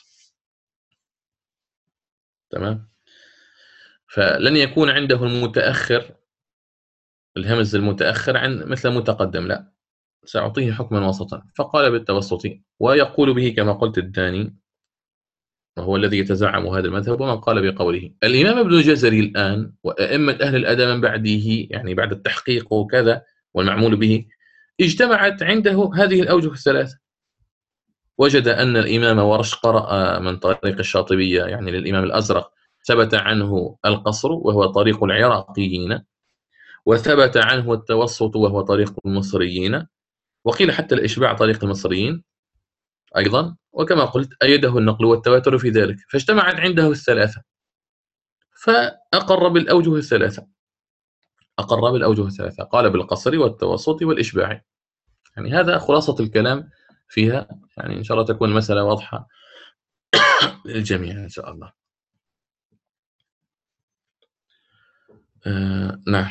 تمام. فلن يكون عنده المتأخر الهمز المتأخر عن مثل المتقدم، لا، سأعطيه حكما وسطا. فقال بالتوسط، ويقول به كما قلت الداني، وهو الذي يتزعم هذا المذهب، ومن قال بقوله الإمام ابن الجزري الآن وأئمة أهل الأدب من بعده، يعني بعد التحقيق وكذا والمعمول به، اجتمعت عنده هذه الأوجه الثلاثة. وجد أن الإمام ورش قرأ من طريق الشاطبية، يعني للإمام الأزرق ثبت عنه القصر وهو طريق العراقيين، وثبت عنه التوسط وهو طريق المصريين، وقيل حتى الإشباع طريق المصريين أيضا، وكما قلت أيده النقل والتواتر في ذلك، فاجتمعت عنده الثلاثة، فأقر بالأوجه الثلاثة، أقر بالأوجه الثلاثة، قال بالقصر والتوسط والإشباع. يعني هذا خلاصة الكلام فيها، يعني إن شاء الله تكون المسألة واضحة للجميع إن شاء الله. نعم.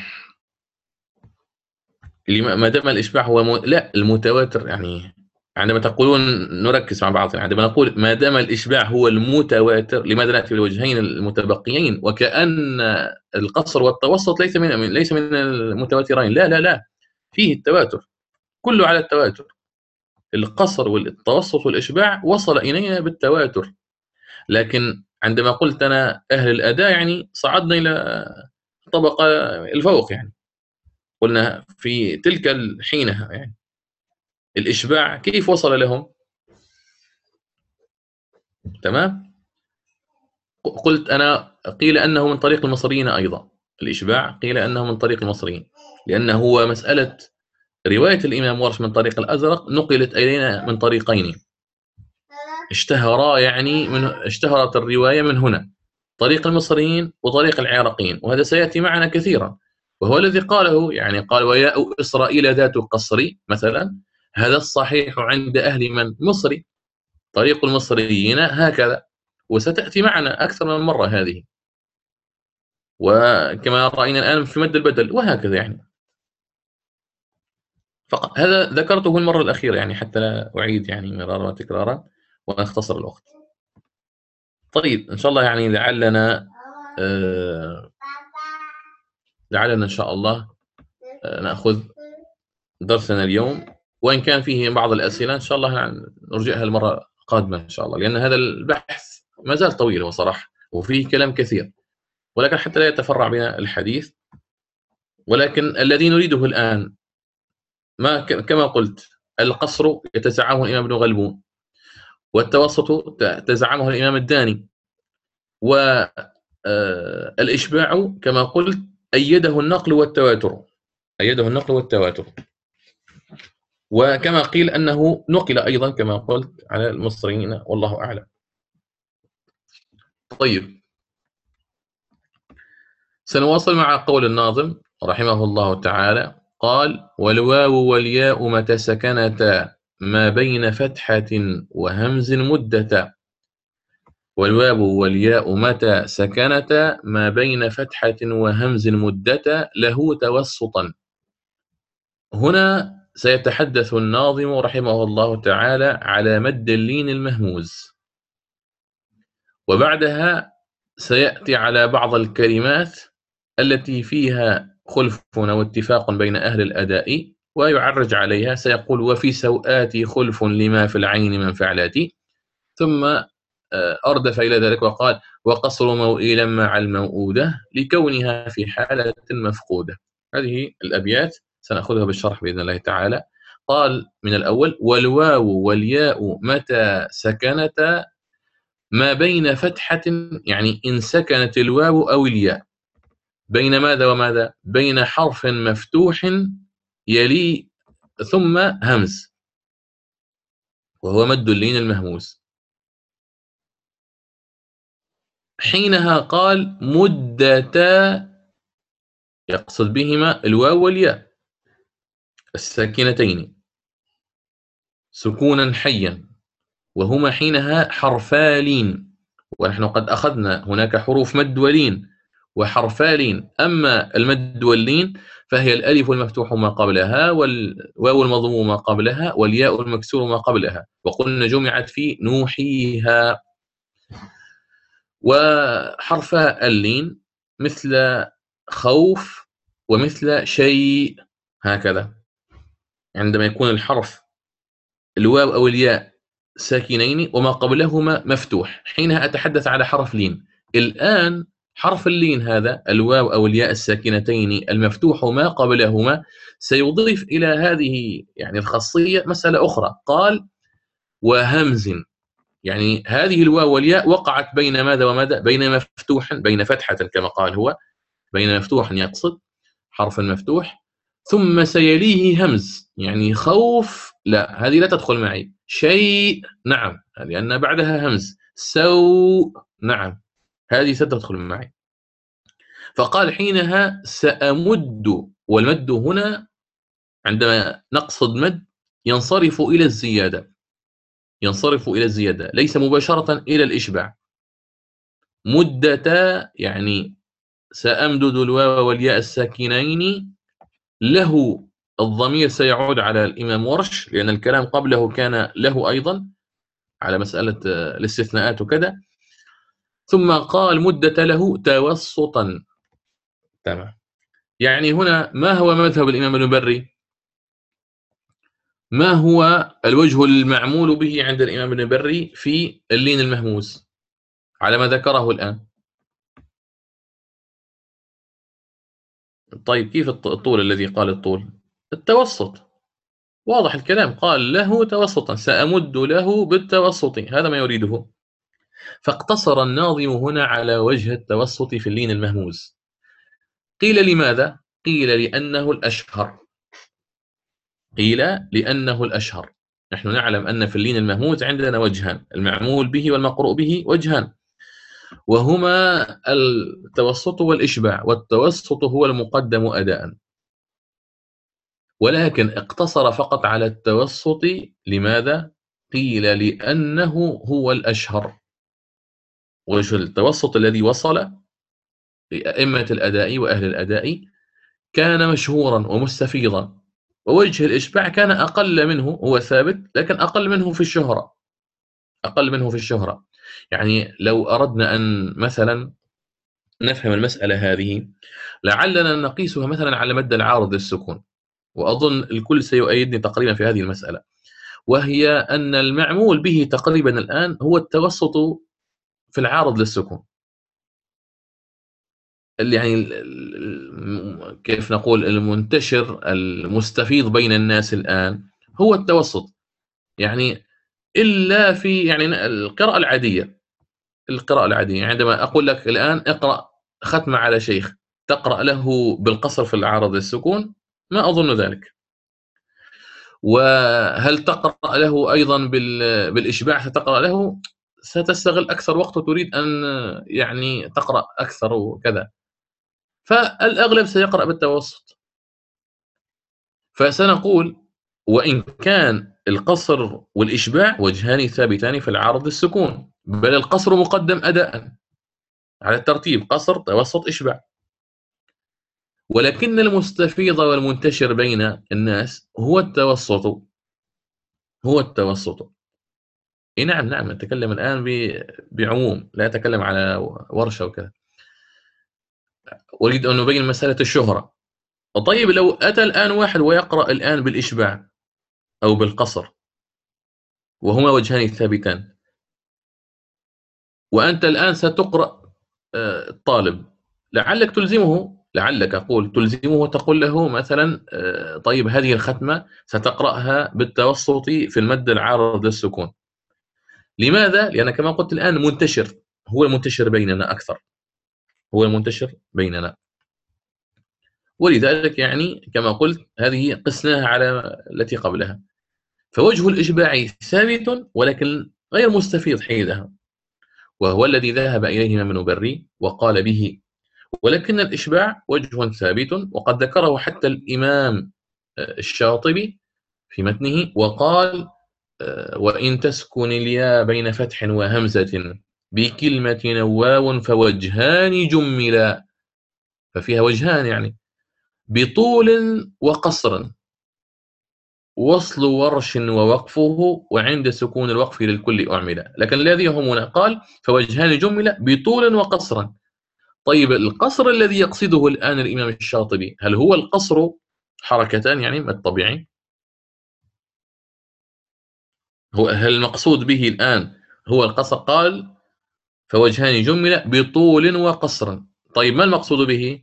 ما دام الإشباع هو لا المتواتر، يعني عندما تقولون نركز مع بعض، عندما نقول ما دام الإشباع هو المتواتر، لماذا نأتي بالوجهين المتبقيين وكأن القصر والتوسط ليس من المتواترين؟ لا لا لا، فيه التواتر، كله على التواتر. القصر والتوسط والإشباع وصل إلينا بالتواتر، لكن عندما قلت أنا أهل الأداء يعني صعدنا إلى الطبقة الفوق، يعني قلنا في تلك الحينها يعني الإشباع كيف وصل لهم؟ تمام. قلت أنا قيل أنه من طريق المصريين أيضا، الإشباع قيل أنه من طريق المصريين، لأنه هو مسألة رواية الإمام ورش من طريق الأزرق نقلت إلينا من طريقين اشتهرا، يعني اشتهرت الرواية من هنا، طريق المصريين وطريق العراقيين، وهذا سيأتي معنا كثيرا، وهو الذي قاله، يعني قال وياء إسرائيل ذات القصر مثلا، هذا الصحيح عند أهل من مصري، طريق المصريين هكذا، وستأتي معنا أكثر من مرة هذه، وكما رأينا الآن في مد البدل وهكذا يعني. فقط هذا ذكرته المرة الأخيرة يعني حتى لا أعيد يعني مرارا وتكرارا، ونختصر الوقت. طيب إن شاء الله يعني لعلنا إن شاء الله نأخذ درسنا اليوم، وإن كان فيه بعض الأسئلة إن شاء الله يعني نرجعها المرة القادمة إن شاء الله، لأن هذا البحث ما زال طويل وصراحة وفيه كلام كثير، ولكن حتى لا يتفرع بنا الحديث. ولكن الذي نريده الآن كما قلت، القصر يتزعمه الإمام ابن غلبون، والتوسط تزعمه الإمام الداني، والإشباع كما قلت أيده النقل والتواتر. وكما قيل أنه نقل أيضا كما قلت على المصريين، والله أعلم. طيب سنواصل مع قول الناظم رحمه الله تعالى. قال: والواو والياء متى سكنتا ما بين فتحة وهمز مدة. والواو والياء متى سكنتا ما بين فتحة وهمز مدة له توسطا. هنا سيتحدث الناظم رحمه الله تعالى على مد اللين المهموز، وبعدها سيأتي على بعض الكلمات التي فيها خلف واتفاق بين أهل الأداء ويعرج عليها، سيقول: وفي سوآتي خلف لما في العين من فعلاتي. ثم أردف إلى ذلك وقال: وقصر موئلا مع الموؤودة لكونها في حالة مفقودة. هذه الأبيات سنأخذها بالشرح بإذن الله تعالى. قال من الأول: والواو والياء متى سكنتا ما بين فتحة، يعني إن سكنت الواو أو الياء بين ماذا وماذا؟ بين حرف مفتوح يلي ثم همز، وهو مد اللين المهموس. حينها قال: مدتا، يقصد بهما الواو والياء الساكنتين سكونا حيا، وهما حينها حرفا لين. ونحن قد أخذنا هناك حروف مد ولين وحرفا لين. أما المد واللين فهي الألف المفتوح ما قبلها، والواو المضموم ما قبلها، والياء المكسور ما قبلها، وقلنا جمعت في نوحيها. وحرفا اللين مثل خوف ومثل شيء، هكذا عندما يكون الحرف الواو أو الياء ساكنين وما قبلهما مفتوح، حينها أتحدث على حرف لين. الآن حرف اللين هذا الواو أو الياء الساكنتين المفتوح ما قبلهما سيضيف إلى هذه يعني الخاصية مسألة أخرى. قال: وهمز، يعني هذه الواو والياء وقعت بين ماذا وماذا؟ بين مفتوح، بين فتحة كما قال هو، بين مفتوح يقصد حرف مفتوح ثم سيليه همز، يعني خوف لا، هذه لا تدخل معي. شيء نعم، لأن بعدها همز. سوء نعم، هذه ستدخل معي. فقال حينها سأمد، والمد هنا عندما نقصد مد ينصرف إلى الزيادة، ليس مباشرة إلى الإشباع. مدة يعني سأمدد الواو والياء الساكنين، له الضمير سيعود على الإمام ورش، لأن الكلام قبله كان له أيضا على مسألة الاستثناءات وكذا. ثم قال: مدة له توسطا. تمام. يعني هنا ما هو مذهب الإمام البري؟ ما هو الوجه المعمول به عند الإمام البري في اللين المهموس على ما ذكره الآن؟ طيب كيف الطول الذي قال الطول؟ التوسط، واضح الكلام. قال له توسطا، سأمد له بالتوسط، هذا ما يريده. فاقتصر الناظم هنا على وجه التوسط في اللين المهموز. قيل لماذا؟ قيل لأنه الأشهر. نحن نعلم أن في اللين المهموز عندنا وجهان، المعمول به والمقروء به وجهان، وهما التوسط والإشباع، والتوسط هو المقدم أداء، ولكن اقتصر فقط على التوسط. لماذا؟ قيل لأنه هو الأشهر. وجه التوسط الذي وصل لأئمة الأداء وأهل الأداء كان مشهورا ومستفيضا، ووجه الإشباع كان أقل منه، هو ثابت لكن أقل منه في الشهرة. أقل منه في الشهرة. يعني لو أردنا أن مثلا نفهم المسألة هذه، لعلنا نقيسها مثلا على مد العارض للسكون، وأظن الكل سيؤيدني تقريبا في هذه المسألة، وهي أن المعمول به تقريبا الآن هو التوسط في العارض للسكون. يعني كيف نقول، المنتشر المستفيض بين الناس الآن هو التوسط. يعني إلا في يعني القراءة العادية، القراءة العادية. يعني عندما أقول لك الآن اقرأ ختمة على شيخ، تقرأ له بالقصر في العارض للسكون؟ ما أظن ذلك. وهل تقرأ له أيضا بالإشباع؟ ستقرأ له، ستستغل أكثر وقت وتريد أن يعني تقرأ أكثر وكذا، فالأغلب سيقرأ بالتوسط. فسنقول وإن كان القصر والإشباع وجهان ثابتان في العارض للسكون، بل القصر مقدم أداء على الترتيب، قصر توسط إشباع، ولكن المستفيض والمنتشر بين الناس هو التوسط، هو التوسط. إيه نعم نعم، نتكلم الآن بعموم، لا أتكلم على ورشة وكذا. أريد أن نبين مسألة الشهرة. طيب لو أتى الآن واحد ويقرأ الآن بالإشباع أو بالقصر، وهما وجهان ثابتان، وأنت الآن ستقرأ الطالب، لعلك تلزمه، لعلك أقول تلزمه وتقول له مثلا طيب هذه الختمة ستقرأها بالتوسط في المد العارض للسكون. لماذا؟ لأن كما قلت الآن منتشر، هو المنتشر بيننا أكثر، هو المنتشر بيننا. ولذلك يعني كما قلت هذه قسناها على التي قبلها. فوجه الإشباع ثابت ولكن غير مستفيض حينها، وهو الذي ذهب إليه ابن بري وقال به. ولكن الإشباع وجه ثابت، وقد ذكره حتى الإمام الشاطبي في متنه، وقال وإن تسكن الياء بين فتح وهمزة بكلمة واو فوجهان جملا، ففيها وجهان يعني بطول وقصر، وصل ورش ووقفه، وعند سكون الوقف للكل أعمل. لكن الذي يهمنا قال فوجهان جملا بطول وقصر. طيب القصر الذي يقصده الآن الإمام الشاطبي، هل هو القصر حركتان يعني ما الطبيعي؟ هل المقصود به الآن هو القصر؟ قال فوجهان جملة بطول وقصر. طيب ما المقصود به؟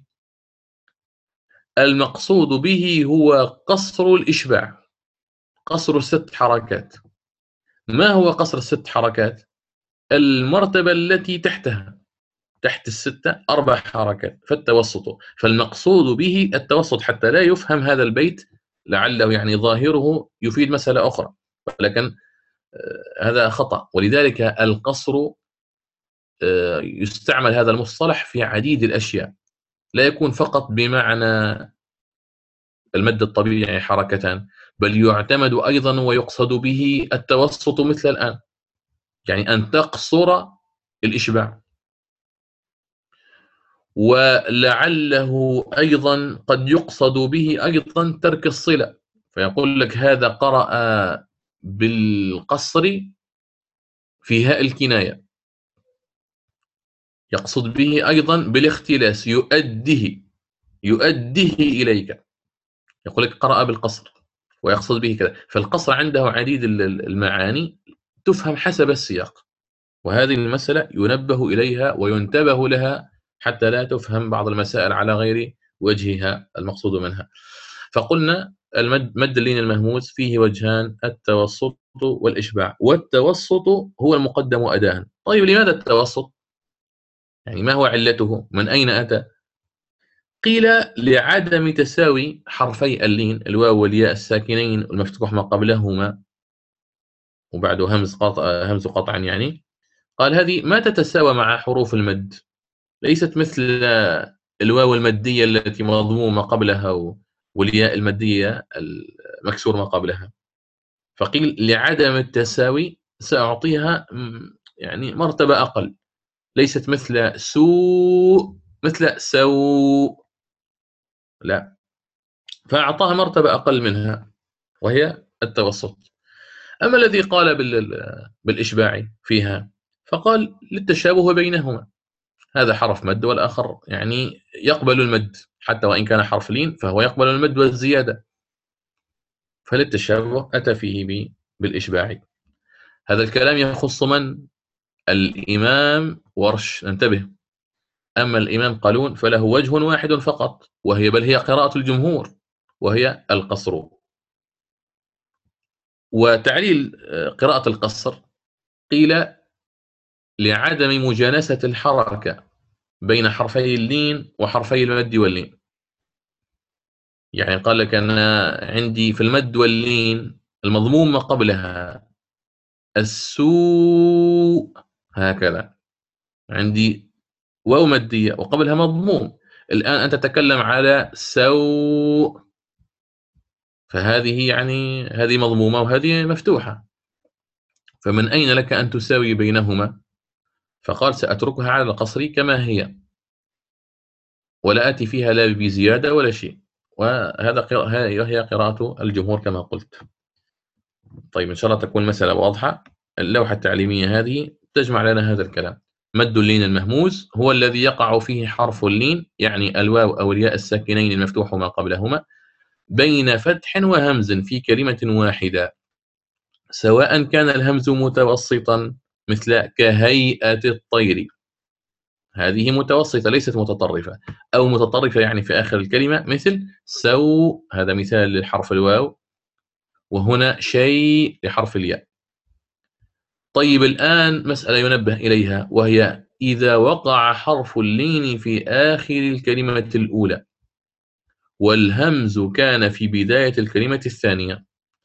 المقصود به هو قصر الإشباع، قصر 6 حركات. ما هو قصر 6 حركات؟ المرتبة التي تحتها، تحت ال6 4 حركات، فالتوسط. فالمقصود به التوسط، حتى لا يفهم هذا البيت لعله يعني ظاهره يفيد مسألة أخرى، ولكن هذا خطأ. ولذلك القصر يستعمل هذا المصطلح في عديد الأشياء، لا يكون فقط بمعنى المد الطبيعي حركتان، بل يعتمد أيضا ويقصد به التوسط مثل الآن، يعني أن تقصر الإشباع. ولعله أيضا قد يقصد به أيضا ترك الصلة، فيقول لك هذا قرأ بالقصر في هاء الكناية، يقصد به أيضا بالاختلاس، يؤديه، يؤديه إليك، يقول لك قرأ بالقصر ويقصد به كذا. فالقصر عنده عديد المعاني تفهم حسب السياق، وهذه المسألة ينبه إليها وينتبه لها حتى لا تفهم بعض المسائل على غير وجهها المقصود منها. فقلنا مد اللين المهموس فيه وجهان، التوسط والإشباع، والتوسط هو المقدم أداء. طيب لماذا التوسط؟ يعني ما هو علته؟ من أين أتى؟ قيل لعدم تساوي حرفي اللين، الواو والياء الساكنين المفتوح ما قبلهما وبعده همز قطع يعني. قال هذه ما تتساوى مع حروف المد، ليست مثل الواو المادية التي مضموم ما قبلها والياء المادية المكسور ما قبلها. فقيل لعدم التساوي سأعطيها يعني مرتبة أقل، ليست مثل سوء مثل سوء، لا، فأعطاها مرتبة أقل منها وهي التوسط. أما الذي قال بالإشباع فيها فقال للتشابه بينهما، هذا حرف مد والآخر يعني يقبل المد، حتى وإن كان حرف لين فهو يقبل المد والزيادة، فللتشابه أتى فيه بالإشباع. هذا الكلام يخص من؟ الإمام ورش، انتبه. أما الإمام قالون فله وجه واحد فقط، بل هي قراءة الجمهور، وهي القصر. وتعليل قراءة القصر قيل لعدم مجانسة الحركة بين حرفي اللين وحرفي المد واللين. يعني قال لك أنا عندي في المد واللين المضموم ما قبلها السوء، هكذا عندي واو مادية وقبلها مضموم. الآن أنت تتكلم على سوء، فهذه يعني هذه مضمومة وهذه مفتوحة، فمن أين لك أن تساوي بينهما؟ فقال سأتركها على القصر كما هي، ولا آتي فيها لا بزيادة ولا شيء. هي قراءة الجمهور كما قلت. طيب إن شاء الله تكون المسألة واضحة. اللوحة التعليمية هذه تجمع لنا هذا الكلام. مد اللين المهموز هو الذي يقع فيه حرف اللين، يعني الواو أو الياء الساكنين المفتوح ما قبلهما، بين فتح وهمز في كلمة واحدة، سواء كان الهمز متوسطا مثل كهيئة الطير، هذه متوسطة ليست متطرفة، أو متطرفة يعني في آخر الكلمة مثل سوء، هذا مثال للحرف الواو، وهنا شيء لحرف الياء. طيب الآن مسألة ينبه إليها، وهي إذا وقع حرف اللين في آخر الكلمة الأولى والهمز كان في بداية الكلمة الثانية،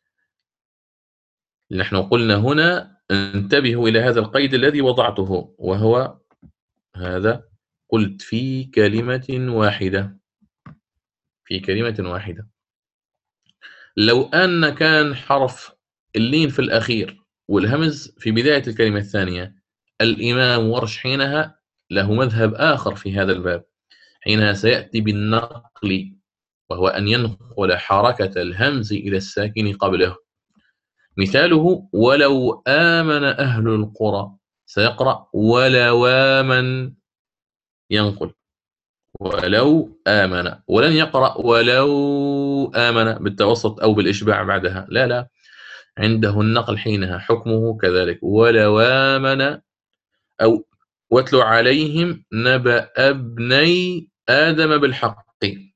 نحن قلنا هنا انتبهوا إلى هذا القيد الذي وضعته، وهو هذا، قلت في كلمة واحدة، في كلمة واحدة. لو أن كان حرف اللين في الأخير والهمز في بداية الكلمة الثانية، الإمام ورش حينها له مذهب آخر في هذا الباب، حينها سيأتي بالنقل، وهو أن ينقل حركة الهمز إلى الساكن قبله. مثاله ولو آمن أهل القرى، سيقرأ ولو آمن، ينقل ولو آمن، ولن يقرأ ولو آمن بالتوسط أو بالإشباع بعدها، لا لا، عنده النقل حينها حكمه كذلك، ولو آمن، أو واتل عليهم نبأ ابني آدم بالحق،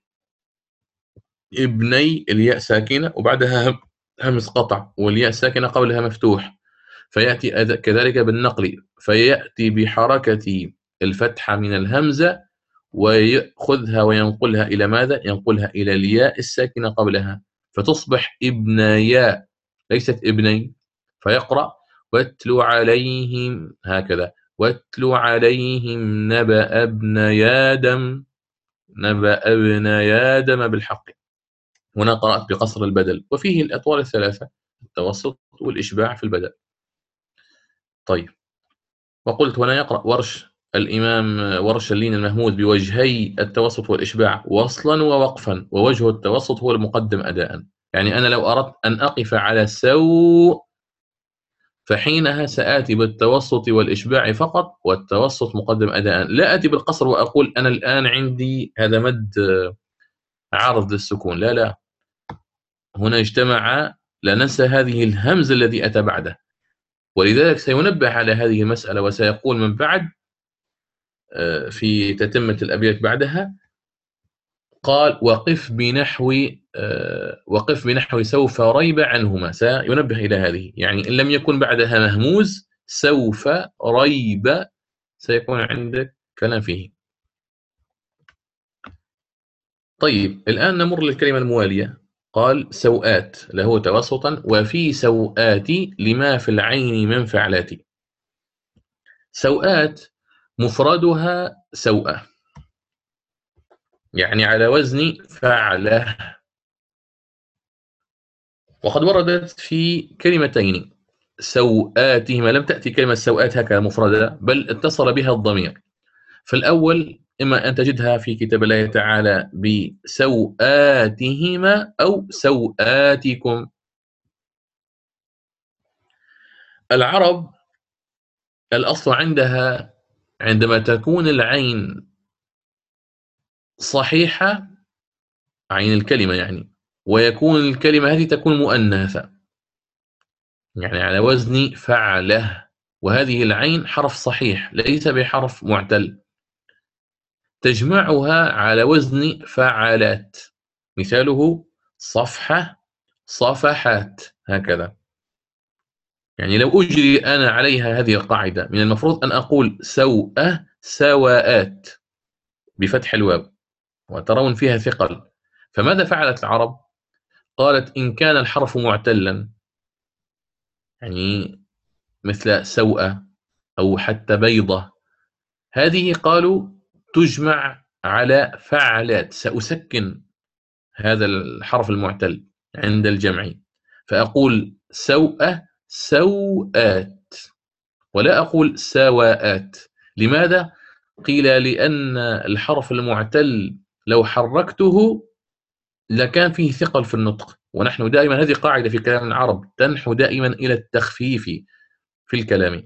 ابني الياء ساكنة وبعدها همز قطع، والياء ساكنة قبلها مفتوح، فيأتي كذلك بالنقل، فيأتي بحركة الفتحة من الهمزة ويأخذها وينقلها إلى ماذا؟ ينقلها إلى الياء الساكنة قبلها، فتصبح ابنيا ليست ابني، فيقرأ واتل عليهم هكذا، واتل عليهم نبأ ابن آدم، نبأ ابن آدم بالحق. هنا قرأت بقصر البدل، وفيه الأطوال الثلاثة، التوسط والإشباع في البدل. طيب، وقلت هنا يقرأ ورش الإمام ورش اللين المهمود بوجهي التوسط والإشباع وصلا ووقفا، ووجه التوسط هو المقدم أداء. يعني أنا لو أردت أن أقف على سوء فحينها سآتي بالتوسط والإشباع فقط، والتوسط مقدم أداء، لا آتي بالقصر وأقول أنا الآن عندي هذا مد عارض للسكون، لا لا، هنا اجتمع، لا ننسى هذه الهمز الذي أتى بعده. ولذلك سينبه على هذه المسألة وسيقول من بعد في تتمة الأبيات بعدها، قال وقف بنحو سوف ريب عنهما، سينبه إلى هذه، يعني إن لم يكن بعدها مهموز سوف ريب سيكون عندك كلام فيه. طيب الآن نمر للكلمة الموالية. قال سوآت له توسطا، وفي سوآتي لما في العين من فعلاتي. سوآت مفردها سوءة، يعني على وزن فعله، وقد وردت في كلمتين سوآتهما، لم تأتي كلمة سوآت هكذا مفردة، بل اتصل بها الضمير. فالأول إما أن تجدها في كتاب الله تعالى بسوآتهما أو سوآتكم، العرب الأصل عندها عندما تكون العين صحيحة، عين الكلمة يعني، ويكون الكلمة هذه تكون مؤنثة، يعني على وزن فعله، وهذه العين حرف صحيح ليس بحرف معتل، تجمعها على وزن فعلات. مثاله صفحة، صفحات، هكذا. يعني لو أجري أنا عليها هذه القاعدة، من المفروض أن أقول سوءة، سواءات، بفتح الواو، وترون فيها ثقل. فماذا فعلت العرب؟ قالت إن كان الحرف معتلا، يعني مثل سوءة أو حتى بيضة، هذه قالوا تجمع على فعلات، سأسكن هذا الحرف المعتل عند الجمع، فأقول سوءة، سوءات، ولا أقول سواءات. لماذا؟ قيل لأن الحرف المعتل لو حركته لكان فيه ثقل في النطق، ونحن دائما هذه قاعدة في كلام العرب تنحو دائما إلى التخفيف في الكلام.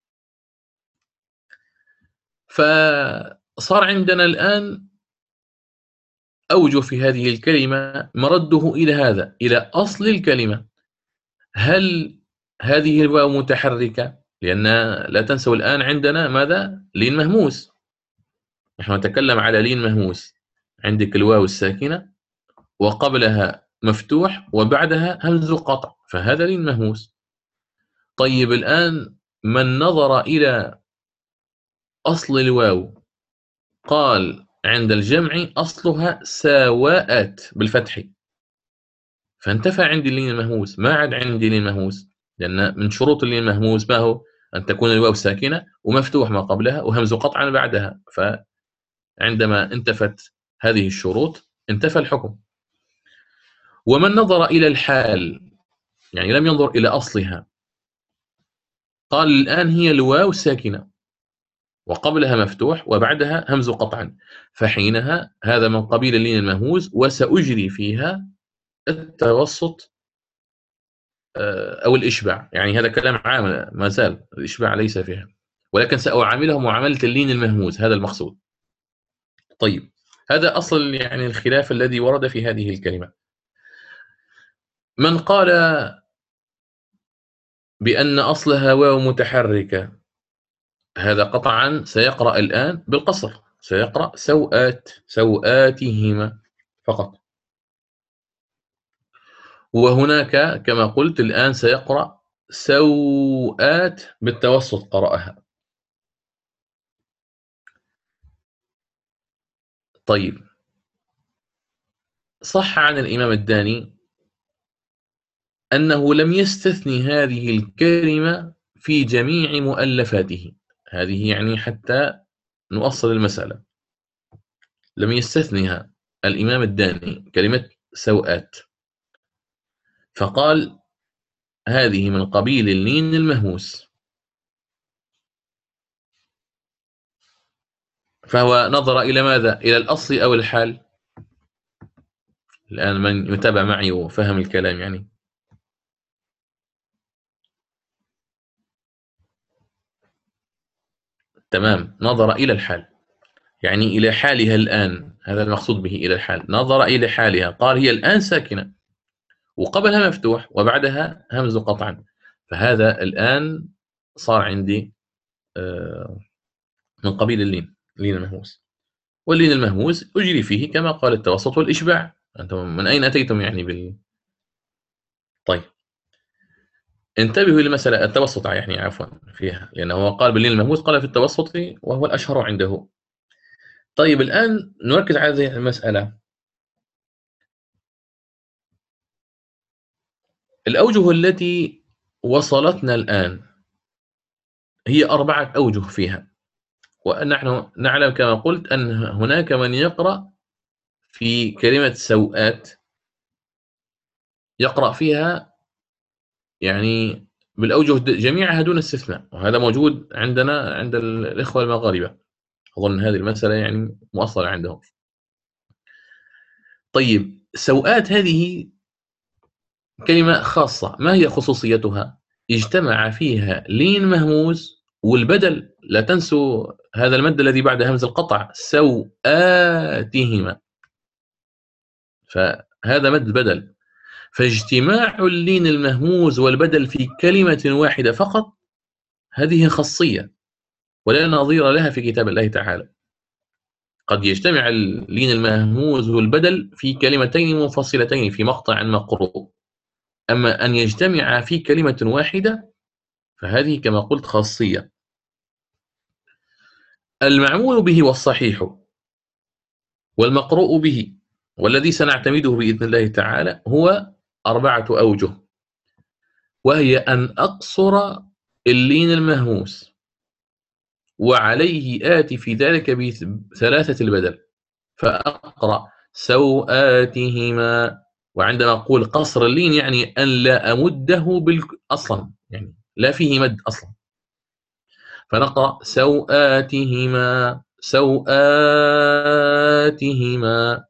فصار عندنا الآن أوجه في هذه الكلمة مرده إلى هذا، إلى أصل الكلمة. هل هذه الواو متحركة؟ لأن لا تنسوا الآن عندنا ماذا؟ لين مهموس، نحن نتكلم على لين مهموس. عندك الواو الساكنة وقبلها مفتوح وبعدها همز قطع، فهذا لين مهموس. طيب الآن من نظر إلى أصل الواو قال عند الجمع أصلها سواءات بالفتح، فانتفى عندي اللين المهموس، ما عاد عندي لين مهموس، لأن من شروط اللين المهموس ما هو؟ أن تكون الواو ساكنة ومفتوح ما قبلها وهمز قطعا بعدها. فعندما انتفت هذه الشروط انتفى الحكم. ومن نظر إلى الحال، يعني لم ينظر إلى أصلها، قال الآن هي الواو ساكنة وقبلها مفتوح وبعدها همز قطعا، فحينها هذا من قبيل اللين المهموس، وسأجري فيها التوسط أو الإشباع. يعني هذا كلام عام ما زال، الإشباع ليس فيها، ولكن سأعامله معاملة اللين المهموس، هذا المقصود. طيب هذا أصل يعني الخلاف الذي ورد في هذه الكلمة. من قال بأن أصلها واو متحركة، هذا قطعا سيقرأ الآن بالقصر، سيقرأ سوءات، سوءاتهما فقط. وهناك كما قلت الآن سيقرأ سوءات بالتوسط، قرأها. طيب صح عن الإمام الداني أنه لم يستثني هذه الكلمة في جميع مؤلفاته، هذه يعني حتى نؤصل المسألة، لم يستثنيها الإمام الداني كلمة سوءات، فقال هذه من قبيل اللين المهموس. فهو نظر إلى ماذا؟ إلى الأصل أو الحال؟ الآن من يتابع معي وفهم الكلام يعني. تمام، نظر إلى الحال، يعني إلى حالها الآن، هذا المقصود به إلى الحال، نظر إلى حالها، قال هي الآن ساكنة وقبلها مفتوح وبعدها همز قطعا، فهذا الآن صار عندي من قبيل اللين، اللين المهموس. واللين المهموس أجري فيه كما قال التوسط والإشباع. أنتم من أين أتيتم يعني طيب انتبهوا لمسألة التوسط، يعني عفوا فيها، لأنه هو قال باللين المهموس، قال في التوسط وهو الأشهر عنده. طيب الآن نركز على هذه المسألة. الأوجه التي وصلتنا الآن هي 4 أوجه فيها، ونحن نعلم كما قلت أن هناك من يقرأ في كلمة سوءات يقرأ فيها يعني بالأوجه جميعها دون استثناء، وهذا موجود عندنا عند الإخوة المغاربة، أظن هذه المسألة يعني مؤصلة عندهم. طيب سوءات هذه كلمة خاصة، ما هي خصوصيتها؟ اجتمع فيها لين مهموز والبدل، لا تنسوا هذا المد الذي بعد همز القطع، سوآتهما، فهذا مد بدل. فاجتماع اللين المهموز والبدل في كلمة واحدة فقط هذه خاصية ولا نظير لها في كتاب الله تعالى. قد يجتمع اللين المهموز والبدل في كلمتين منفصلتين في مقطع مقروء، أما أن يجتمع في كلمة واحدة فهذه كما قلت خاصية. المعمول به والصحيح والمقروء به والذي سنعتمده بإذن الله تعالى هو 4 أوجه، وهي أن أقصر اللين المهموس، وعليه آتي في ذلك بثلاثة البدل، فأقرأ سوآتهما. وعندما أقول قصر اللين يعني أن لا أمده أصلا، يعني لا فيه مد أصلا، فنقرأ سوآتهما سوآتهما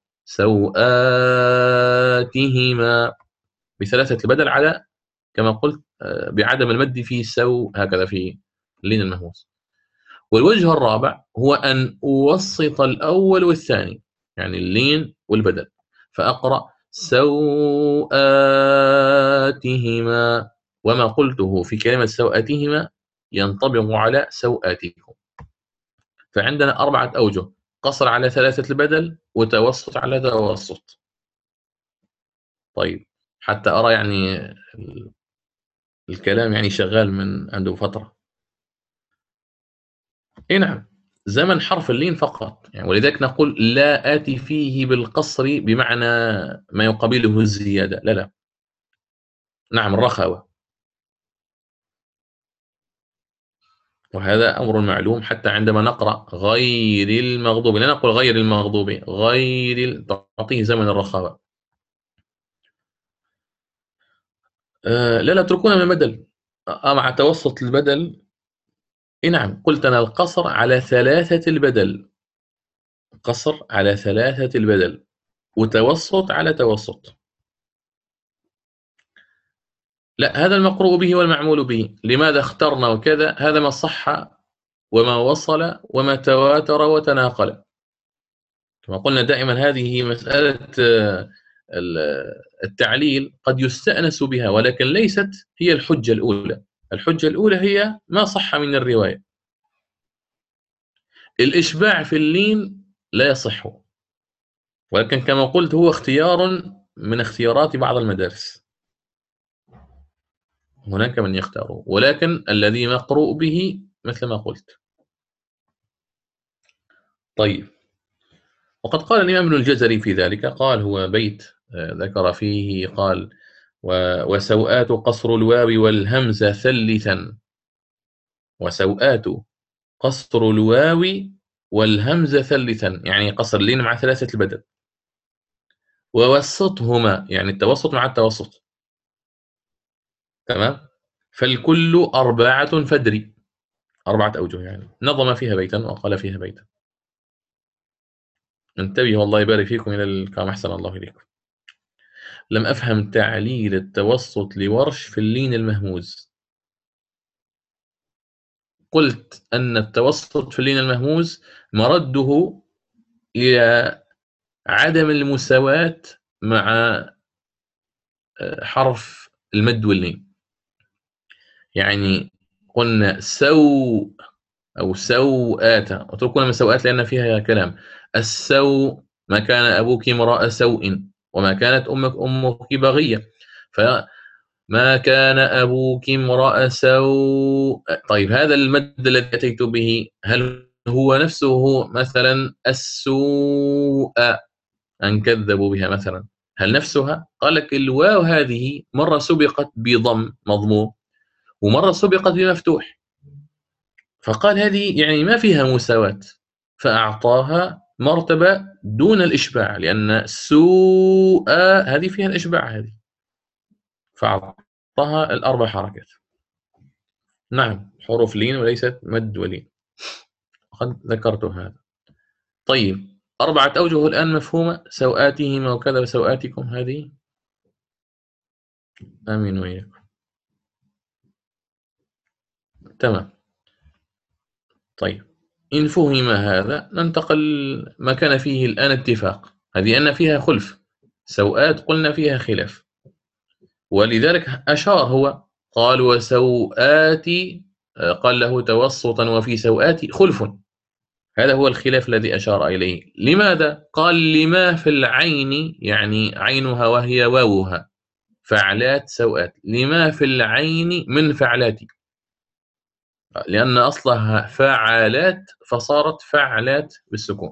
سوآتهما بثلاثة البدل، على كما قلت بعدم المد في هكذا في اللين المهموس. والوجه الرابع هو أن أوسط الأول والثاني، يعني اللين والبدل، فأقرأ سوآتهما، وما قلته في كلمة سوآتهما ينطبق على سوآتكم. فعندنا 4 أوجه: قصر على ثلاثة البدل، وتوسط على توسط. طيب، حتى أرى يعني الكلام يعني شغال من عنده فترة. اي نعم، زمن حرف اللين فقط، يعني ولذلك نقول لا آتي فيه بالقصر بمعنى ما يقابله الزيادة، لا لا، نعم الرخاوة، وهذا أمر معلوم. حتى عندما نقرأ غير المغضوب لا نقول غير المغضوب، تعطيه زمن الرخاوة. لا لا، اتركونا من البدل مع توسط البدل. اي نعم، قلت أنا القصر على ثلاثة البدل، قصر على ثلاثة البدل، وتوسط على توسط. لا، هذا المقروء به والمعمول به. لماذا اخترنا وكذا؟ هذا ما صح وما وصل وما تواتر وتناقل. كما قلنا دائما هذه مسألة التعليل قد يستأنس بها، ولكن ليست هي الحجة الأولى. الحجة الأولى هي ما صح من الرواية. الإشباع في اللين لا يصح، ولكن كما قلت هو اختيار من اختيارات بعض المدارس، هناك من يختاره، ولكن الذي مقروء به مثل ما قلت. طيب، وقد قال الإمام ابن الجزري في ذلك، قال هو بيت ذكر فيه، قال وسوآت قصر الواو والهمزة ثلثا، وسوآت قصر الواو والهمزة ثلثا، يعني قصر اللين مع ثلاثة البدل، ووسطهما يعني التوسط مع التوسط، تمام. فالكل 4 فدري، 4 أوجه، يعني نظم فيها بيتا وقال فيها بيتا. انتبهوا، الله يبارك فيكم إلى الكلام، أحسن الله إليكم. لم أفهم تعليل التوسط لورش في اللين المهموز. قلت أن التوسط في اللين المهموز مرده إلى عدم المساواة مع حرف المد واللين. يعني قلنا أو سوءات، اتركونا من سوءات لأن فيها كلام. السوء، ما كان أبوك امرأ سوء، وما كانت أمك بغية، فما كان أبوك امرأ سوء. طيب، هذا المد الذي أتيت به هل هو نفسه مثلا السوء أن كذبوا بها مثلا؟ هل نفسها؟ قال لك الواو هذه مرة سبقت بضم مضموم، ومرة سبقت بمفتوح، فقال هذه يعني ما فيها مساواة، فأعطاها مرتبة دون الإشباع، لأن سوء هذه فيها الإشباع هذه، فأعطاها ال4 حركات. نعم، حروف لين وليست مد ولين، قد ذكرت هذا. طيب، 4 أوجه الآن مفهومة، سوآتهما وكذا وسوآتكم، هذه آمين وإياكم. تمام. طيب، إن فُهِم هذا ننتقل ما كان فيه الآن اتفاق، هذه أن فيها خُلف، سوءات قُلنا فيها خلاف، ولذلك أشار هو، قال: "وسوءاتي". قال له: "توسُّطًا وفي سوءاتي خُلفٌ". هذا هو الخلاف الذي أشار إليه. لماذا؟ قال: "لما في العين"، يعني عينها وهي واوها، فعلات سوءات، "لما في العين من فعلات". لأن أصلها فعالات فصارت فعلات بالسكون.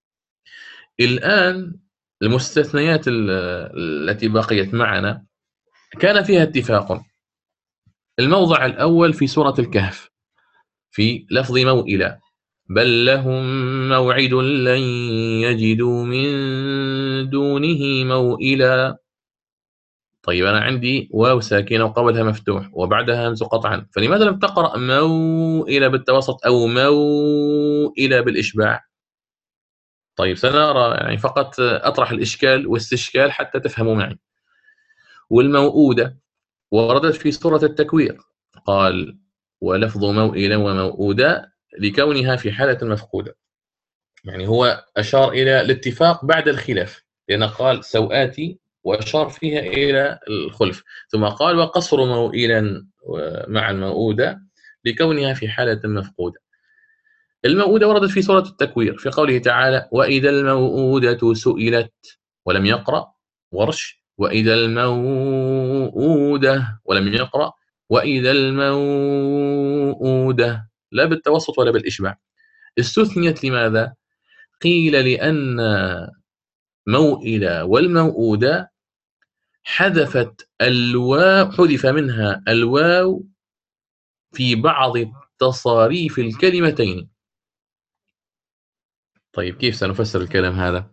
الآن المستثنيات التي بقيت معنا كان فيها اتفاق. الموضع الأول في سورة الكهف في لفظ موئلة: بل لهم موعد لن يجدوا من دونه موئلا. طيب، أنا عندي واو ساكنة وقبلها مفتوح وبعدها همز قطعا، فلماذا لم تقرأ موئلة بالتوسط أو موئلة بالإشباع؟ طيب، سنرى، يعني فقط أطرح الإشكال واستشكال حتى تفهموا معي. والموؤودة وردت في سورة التكوير، قال: ولفظ موئلة وموؤودة لكونها في حالة مفقودة. يعني هو أشار إلى الاتفاق بعد الخلاف، لأن قال سوآتي وأشار فيها إلى الخلف، ثم قال: وقصر موئلا مع الموؤودة لكونها في حالة مفقودة. الموؤودة وردت في سورة التكوير في قوله تعالى: وإذا الموءودة سئلت، ولم يقرأ ورش وإذا الموءودة، ولم يقرأ وإذا الموءودة، لا بالتوسط ولا بالإشباع. استثنيت لماذا؟ قيل لأن موئلة والموءودة حذف منها الواو في بعض تصاريف الكلمتين. طيب، كيف سنفسر الكلام هذا؟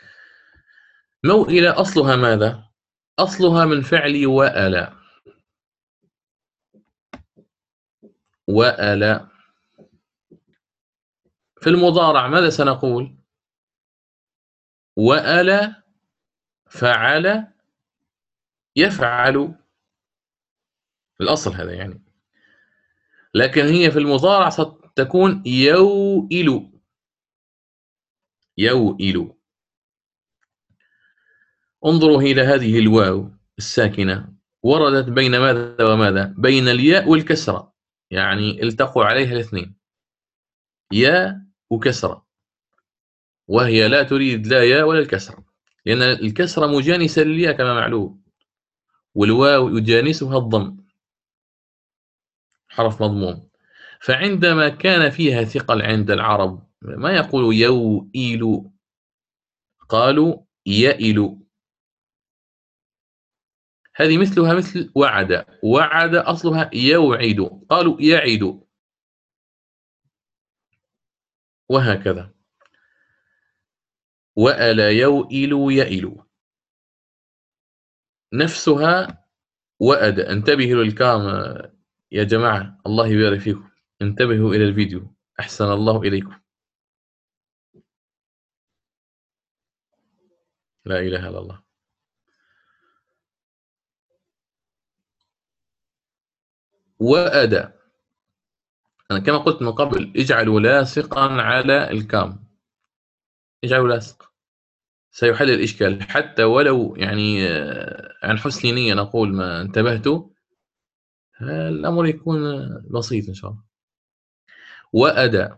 موئلة أصلها ماذا؟ أصلها من فعل وأل. وأل في المضارع ماذا سنقول؟ وأل فعل يفعل، الأصل هذا يعني، لكن هي في المضارع ستكون يوئل. يوئل. انظروا إلى هذه الواو الساكنة، وردت بين ماذا وماذا؟ بين الياء والكسرة، يعني التقوا عليها الاثنين، ياء وكسرة، وهي لا تريد لا ياء ولا الكسرة، لأن الكسرة مجانسة للياء كما معلوم، والواو يجانسها الضم، حرف مضموم. فعندما كان فيها ثقل عند العرب ما يقولوا يوئل، قالوا يئل. هذه مثلها مثل وعد. وعد أصلها يوعد، قالوا يعد، وهكذا. وأل يوئل يئل، نفسها وأد. انتبهوا للكام يا جماعة، الله يبارك فيكم، انتبهوا إلى الفيديو، أحسن الله إليكم. لا إله إلا الله. وأد، أنا كما قلت من قبل، اجعلوا لاصقا على الكام، اجعلوا لاصق، سيحل الإشكال، حتى ولو يعني عن حسن نية نقول ما انتبهتوا، الأمر يكون بسيط إن شاء الله. وأد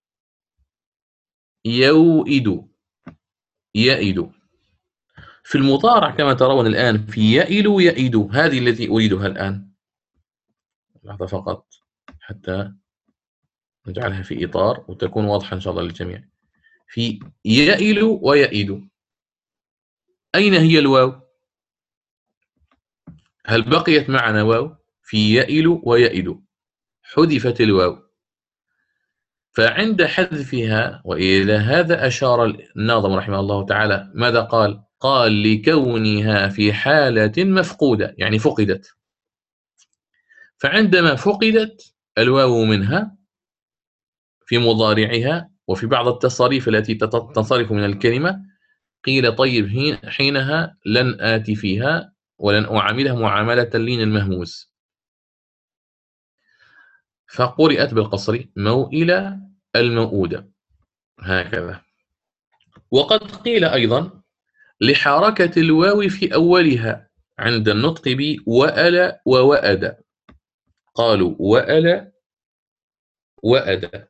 يوئد يئد. في المضارع كما ترون الآن في يئل يئد، هذه التي أريدها الآن. لحظة فقط حتى نجعلها في إطار وتكون واضحة إن شاء الله للجميع. في يئل ويئد، أين هي الواو؟ هل بقيت معنا واو؟ في يئل ويئد حذفت الواو، فعند حذفها، وإلى هذا أشار الناظم رحمه الله تعالى، ماذا قال؟ قال: لكونها في حالة مفقودة، يعني فقدت. فعندما فقدت الواو منها في مضارعها وفي بعض التصاريف التي تنصرف من الكلمة، قيل: طيب، حينها لن آتي فيها ولن أعاملها معاملة اللين المهموس. فقرئت بالقصر موئلة الموؤودة هكذا. وقد قيل أيضا لحركة الواو في أولها عند النطق بوأل ووأد، قالوا وأل وأد.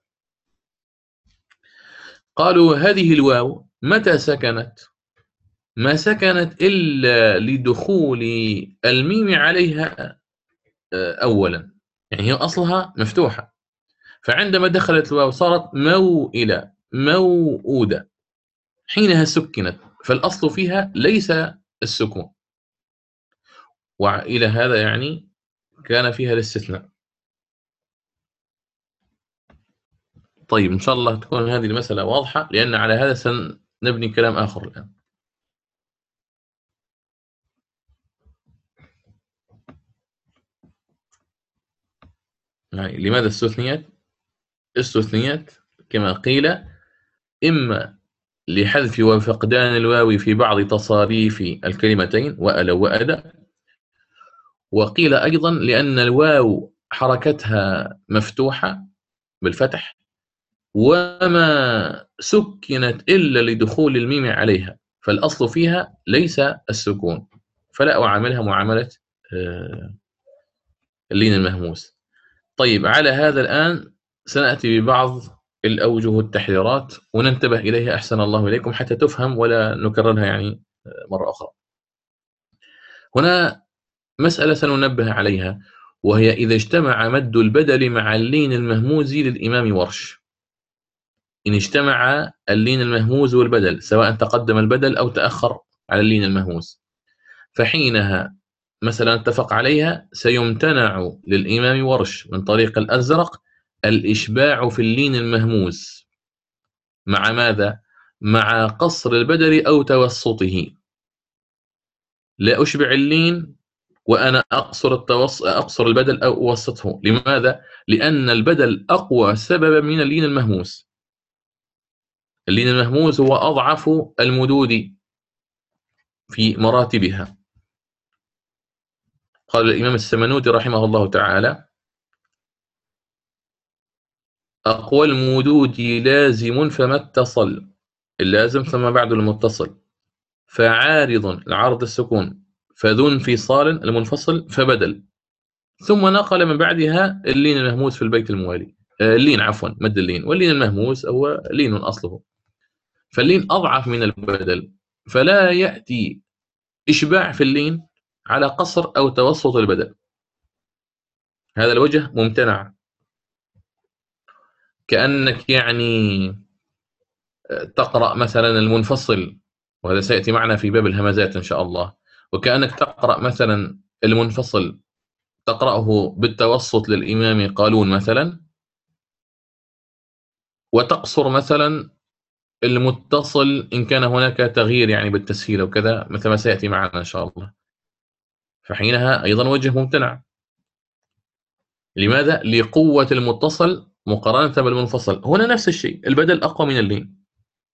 قالوا هذه الواو متى سكنت؟ ما سكنت إلا لدخول الميم عليها أولا، يعني هي أصلها مفتوحة، فعندما دخلت الواو صارت موئلة موؤودة، حينها سكنت، فالأصل فيها ليس السكون، وإلى هذا يعني كان فيها الاستثناء. طيب إن شاء الله تكون هذه المسألة واضحة، لأن على هذا سنبني كلام آخر الآن. يعني لماذا استثنيت؟ استثنيت كما قيل إما لحذف وفقدان الواو في بعض تصاريف الكلمتين وأل وأد، وقيل أيضا لأن الواو حركتها مفتوحة بالفتح، وما سكنت إلا لدخول الميم عليها، فالأصل فيها ليس السكون، فلا أعاملها معاملة اللين المهموس. طيب على هذا الآن سنأتي ببعض الأوجه التحريرات وننتبه إليها أحسن الله إليكم حتى تفهم ولا نكررها يعني مرة أخرى. هنا مسألة سننبه عليها، وهي إذا اجتمع مد البدل مع اللين المهموز للإمام ورش. إن اجتمع اللين المهموز والبدل، سواء تقدم البدل أو تأخر على اللين المهموز، فحينها مثلا اتفق عليها سيمتنع للإمام ورش من طريق الأزرق الإشباع في اللين المهموز، مع ماذا؟ مع قصر البدل أو توسطه. لا أشبع اللين وأنا أقصر البدل أو أوسطه. لماذا؟ لأن البدل أقوى سببا من اللين المهموس. اللين المهموس هو أضعف المدود في مراتبها. قال الإمام السمنودي رحمه الله تعالى: أقوى المدود لازم فما اتصل، اللازم ثم بعد المتصل، فعارض العرض السكون، فذو انفصال المنفصل فبدل، ثم نقل من بعدها اللين المهموس في البيت الموالي. اللين عفوا مد اللين، واللين المهموس هو لين أصله، فاللين أضعف من البدل، فلا يأتي إشباع في اللين على قصر أو توسط البدل. هذا الوجه ممتنع، كأنك يعني تقرأ مثلا المنفصل، وهذا سيأتي معنا في باب الهمزات إن شاء الله، وكأنك تقرأ مثلا المنفصل تقرأه بالتوسط للإمام قالون مثلا، وتقصر مثلا المتصل إن كان هناك تغيير يعني بالتسهيل وكذا، مثل ما سيأتي معنا إن شاء الله، فحينها أيضا وجه ممتنع. لماذا؟ لقوة المتصل مقارنة بالمنفصل. هنا نفس الشيء، البدل أقوى من اللين.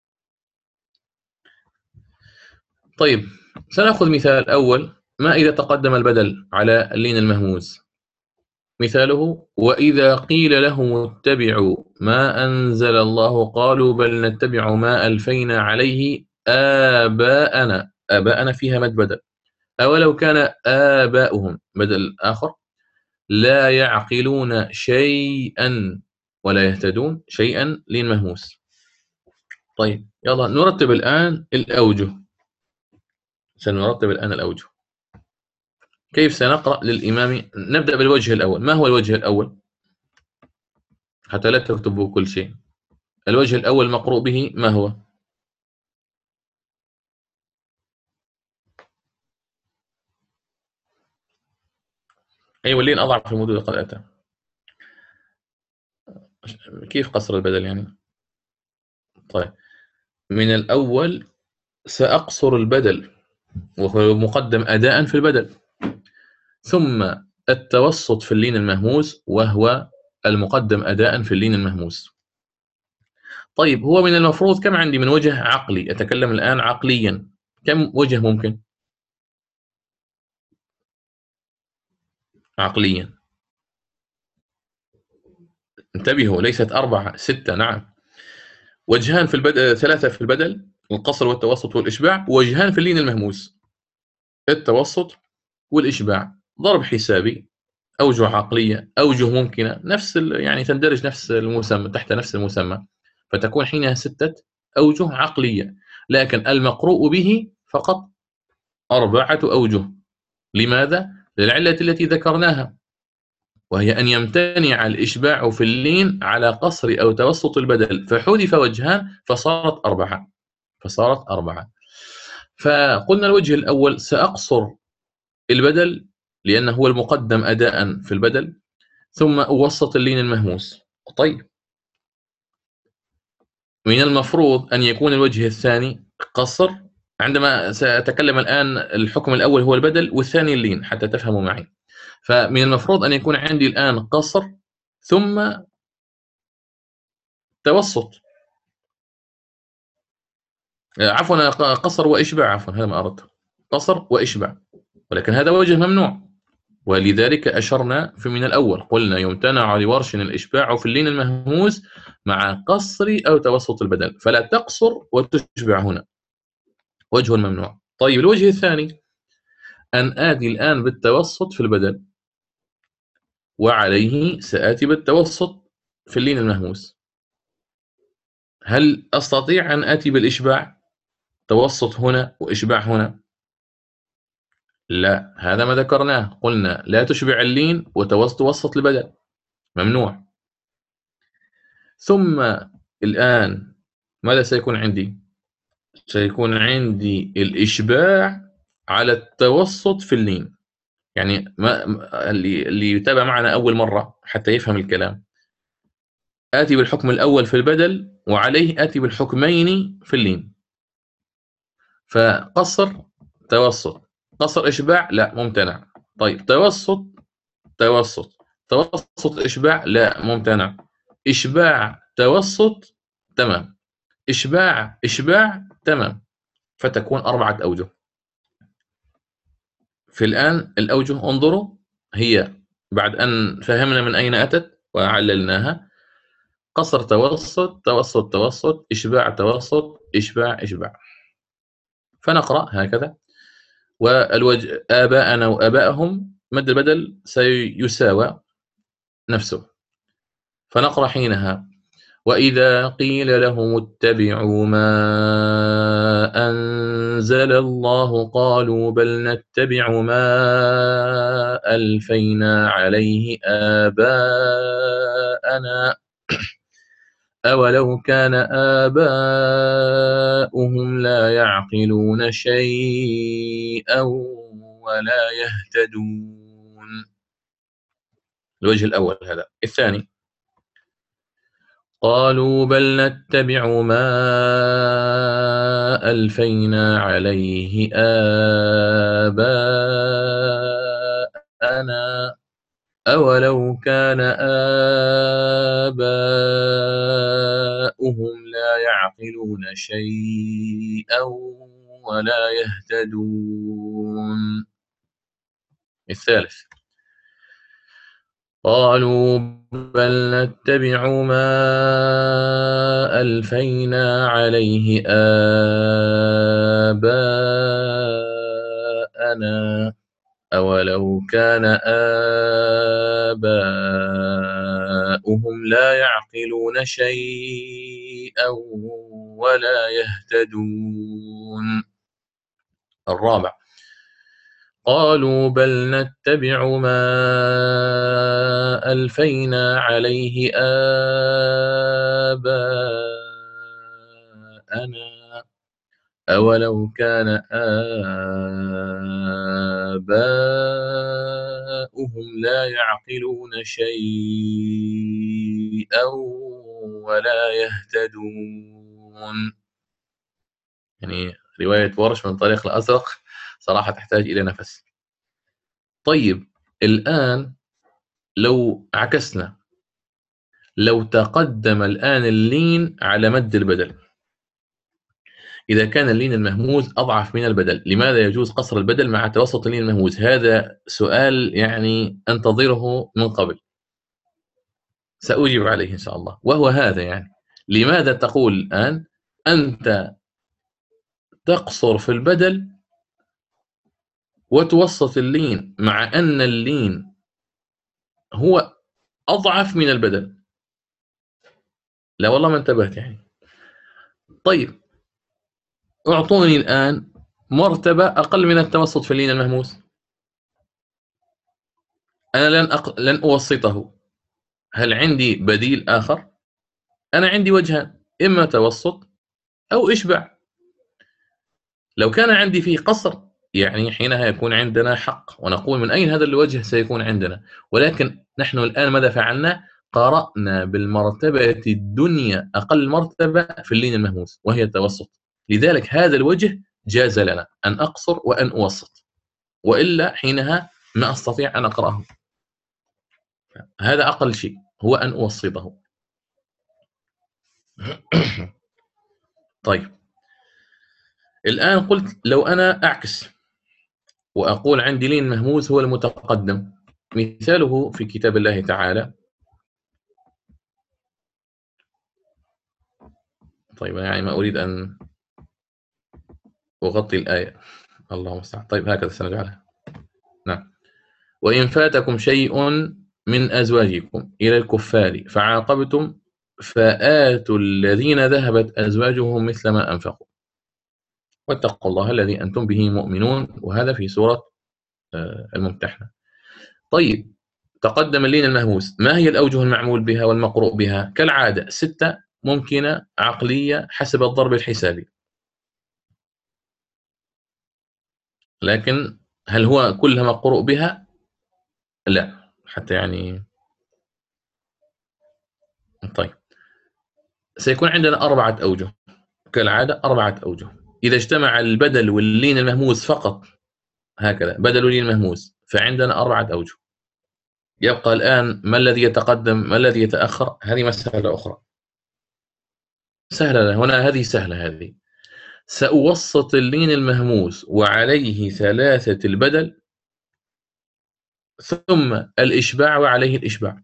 طيب سنأخذ مثال أول. ما إذا تقدم البدل على اللين المهموز؟ مثاله: وإذا قيل لهم اتبعوا ما أنزل الله قالوا بل نتبع ما ألفينا عليه آباءنا. آباءنا فيها مد بدل، أولو كان آباؤهم بدل آخر، لا يعقلون شيئا ولا يهتدون. شيئا لين مهموس. طيب يلا نرتب الآن الأوجه. سنرتب الآن الأوجه. كيف سنقرأ للإمام؟ نبدأ بالوجه الأول. ما هو الوجه الأول؟ حتى لا تكتبوا كل شيء. الوجه الأول مقروء به ما هو؟ أي واللين أضعف في المدود قد أتى. كيف قصر البدل يعني؟ طيب من الأول سأقصر البدل، وهو مقدم أداء في البدل، ثم التوسط في اللين المهموس وهو المقدم أداء في اللين المهموس. طيب هو من المفروض كم عندي من وجه عقلي؟ أتكلم الآن عقليا. كم وجه ممكن عقليا؟ انتبهوا، ليست 4 6، نعم. وجهان في البدل، 3 في البدل، القصر والتوسط والإشباع، ووجهان في اللين المهموس، التوسط والإشباع. ضرب حسابي، أوجه عقلية، أوجه ممكنة، نفس يعني تندرج نفس المسمى تحت نفس المسمى، فتكون حينها 6 أوجه عقلية، لكن المقروء به فقط 4 أوجه. لماذا؟ للعلة التي ذكرناها، وهي أن يمتنع الإشباع في اللين على قصر أو توسط البدل، فحذف وجهان فصارت 4. فقلنا الوجه الأول سأقصر البدل لأنه هو المقدم أداء في البدل، ثم أوسط اللين المهموس. طيب، من المفروض أن يكون الوجه الثاني قصر. عندما سأتكلم الآن، الحكم الأول هو البدل والثاني اللين حتى تفهموا معي. فمن المفروض أن يكون عندي الآن قصر ثم توسط، عفوا قصر وإشباع، عفوا هذا ما أردت، قصر وإشباع، ولكن هذا وجه ممنوع، ولذلك أشرنا في من الأول قلنا يمتنع لورش الإشباع في اللين المهموس مع قصر أو توسط البدل، فلا تقصر وتشبع هنا، وجه ممنوع. طيب، الوجه الثاني أن آتي الآن بالتوسط في البدل، وعليه سآتي بالتوسط في اللين المهموس. هل أستطيع أن آتي بالإشباع، توسط هنا وإشباع هنا؟ لا، هذا ما ذكرناه، قلنا لا تشبع اللين وتوسط البدل، ممنوع. ثم الآن ماذا سيكون عندي؟ سيكون عندي الإشباع على التوسط في اللين. يعني ما اللي يتابع معنا أول مرة حتى يفهم الكلام، آتي بالحكم الأول في البدل وعليه آتي بالحكمين في اللين. فقصر توسط، قصر إشباع لا، ممتنع. طيب، توسط توسط، توسط إشباع لا، ممتنع. إشباع توسط، تمام. إشباع تمام. فتكون 4 أوجه. في الآن الأوجه انظروا، هي بعد أن فهمنا من أين أتت وعللناها: قصر توسط توسط توسط، إشباع توسط إشباع. فنقرأ هكذا: والوجه آباءنا وآباءهم مد البدل سيساوى نفسه. فنقرأ حينها: وإذا قيل لهم اتبعوا ما أنزل الله قالوا بل نتبع ما ألفينا عليه آباءنا أولو كان آباؤهم لا يعقلون شيئا ولا يهتدون. الوجه الأول هذا. الثاني: قالوا بل نتبع ما ألفينا عليه آباءنا أولو كان آباؤهم لا يعقلون شيئا ولا يهتدون. الثالث: قالوا بل نتبع ما ألفينا عليه آباءنا أولو كان آباؤهم لا يعقلون شيئا ولا يهتدون. الرابع: قالوا بل نتبع ما ألفينا عليه آباءنا أولو كان آباؤهم لا يعقلون شيئا ولا يهتدون. يعني رواية ورش من طريق الأزرق صراحة تحتاج إلى نفس. طيب، الآن لو عكسنا، لو تقدم الآن اللين على مد البدل، إذا كان اللين المهموز أضعف من البدل، لماذا يجوز قصر البدل مع توسط اللين المهموز؟ هذا سؤال يعني أنتظره من قبل. سأجيب عليه إن شاء الله، وهو هذا يعني: لماذا تقول الآن أنت تقصر في البدل وتوسط اللين، مع أن اللين هو أضعف من البدل؟ لا والله ما انتبهت يعني. طيب اعطوني الآن مرتبة أقل من التوسط في اللين المهموس. أنا لن أوسطه. هل عندي بديل آخر؟ أنا عندي وجهان: إما توسط أو إشباع. لو كان عندي فيه قصر يعني حينها يكون عندنا حق ونقول من أين هذا الوجه سيكون عندنا. ولكن نحن الآن ماذا فعلنا؟ قرأنا بالمرتبة الدنيا أقل مرتبة في اللين المهموس وهي التوسط. لذلك هذا الوجه جاز لنا أن أقصر وأن أوسط، وإلا حينها ما أستطيع أن أقرأه. هذا أقل شيء، هو أن أوسطه. طيب الآن قلت لو أنا أعكس وأقول عندي لين مهموس هو المتقدم، مثاله في كتاب الله تعالى. طيب يعني ما أريد أن أغطي الآية، الله المستعان. طيب هكذا سنجعلها. نعم: وإن فاتكم شيء من أزواجكم إلى الكفار فعاقبتم فآتوا الذين ذهبت أزواجهم مثل ما أنفقوا واتقوا الله الذي أنتم به مؤمنون. وهذا في سورة الممتحنة. طيب تقدم اللين المهموس، ما هي الأوجه المعمول بها والمقروء بها؟ كالعادة 6 ممكنة عقلية حسب الضرب الحسابي. لكن هل هو كلها مقروء بها؟ لا، حتى يعني. طيب سيكون عندنا 4 أوجه كالعادة، 4 أوجه. إذا اجتمع البدل واللين المهموس فقط، هكذا بدل واللين المهموس، فعندنا 4 أوجه. يبقى الآن ما الذي يتقدم ما الذي يتأخر؟ هذه مسألة أخرى سهلة. هنا هذه سهلة. هذه سأوسط اللين المهموس وعليه 3 البدل، ثم الإشباع وعليه الإشباع.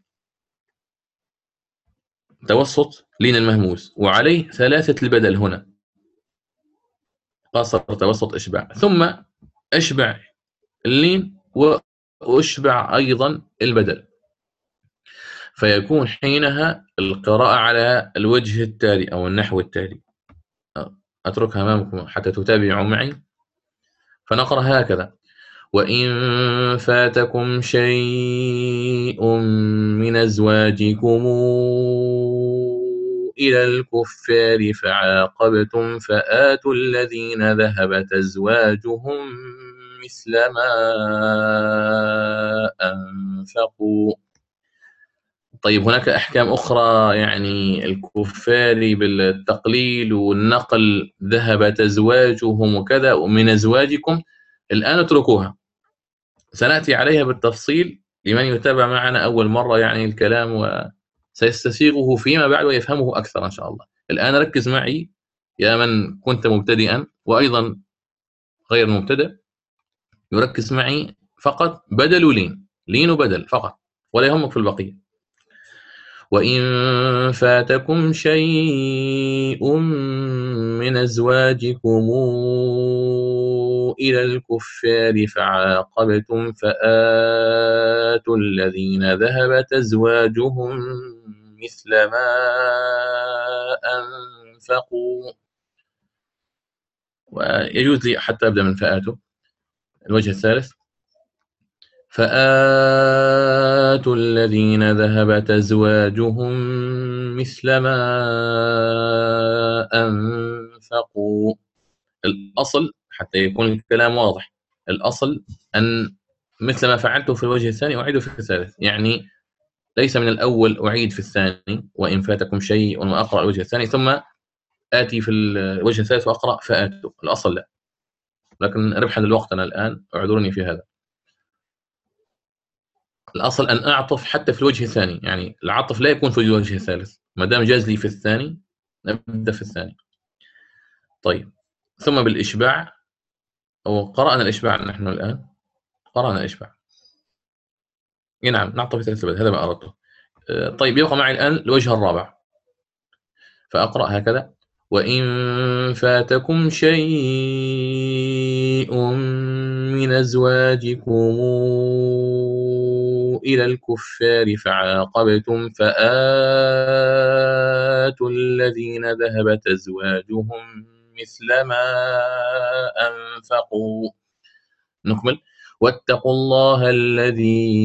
توسط لين المهموس وعليه 3 البدل، هنا قاصر توسط إشباع، ثم أشبع اللين وأشبع أيضا البدل. فيكون حينها القراءة على الوجه التالي أو النحو التالي. أتركها أمامكم حتى تتابعوا معي. فنقرأ هكذا: وإن فاتكم شيء من أزواجكم إلى الكفار فعاقبتم فآتوا الذين ذهبت أزواجهم مثل ما أنفقوا. طيب هناك أحكام أخرى يعني الكفار بالتقليل والنقل، ذهبت أزواجهم وكذا ومن أزواجكم، الآن اتركوها، سنأتي عليها بالتفصيل لمن يتابع معنا أول مرة يعني الكلام، وسيستسيغه فيما بعد ويفهمه أكثر إن شاء الله. الآن ركز معي يا من كنت مبتدئا وأيضا غير مبتدئ، يركز معي فقط بدل ولين، لين وبدل فقط، ولا يهمك في البقية. وإن فاتكم شيء من أزواجكم إلى الكفار فعاقبتم فآتوا الذين ذهبت أزواجهم مثل ما أنفقوا. ويجوز لي حتى أبدأ من فآتوا. الوجه الثالث: فآتوا الذين ذهبت أزواجهم مثل ما أنفقوا. الأصل حتى يكون الكلام واضح، الأصل أن مثل ما فعلته في الوجه الثاني أعيده في الثالث، يعني ليس من الأول أعيد في الثاني وإن فاتكم شيء وأقرأ الوجه الثاني ثم آتي في الوجه الثالث وأقرأ فآتوا. الأصل لا، لكن ربحا للوقت أنا الآن اعذرني في هذا. الأصل أن أعطف حتى في الوجه الثاني، يعني العطف لا يكون في الوجه الثالث، ما دام جاز لي في الثاني نبدأ في الثاني. طيب ثم بالإشباع، أو قرأنا الإشباع نحن الآن، قرأنا الإشباع. نعم نعطف 3 بدل، هذا ما أردته. طيب يبقى معي الآن الوجه الرابع، فأقرأ هكذا: وإن فاتكم شيء من أزواجكم إلى الكفار فعاقبتم فآتوا الذين ذهبت أزواجهم مثل ما أنفقوا. نكمل: واتقوا الله الذي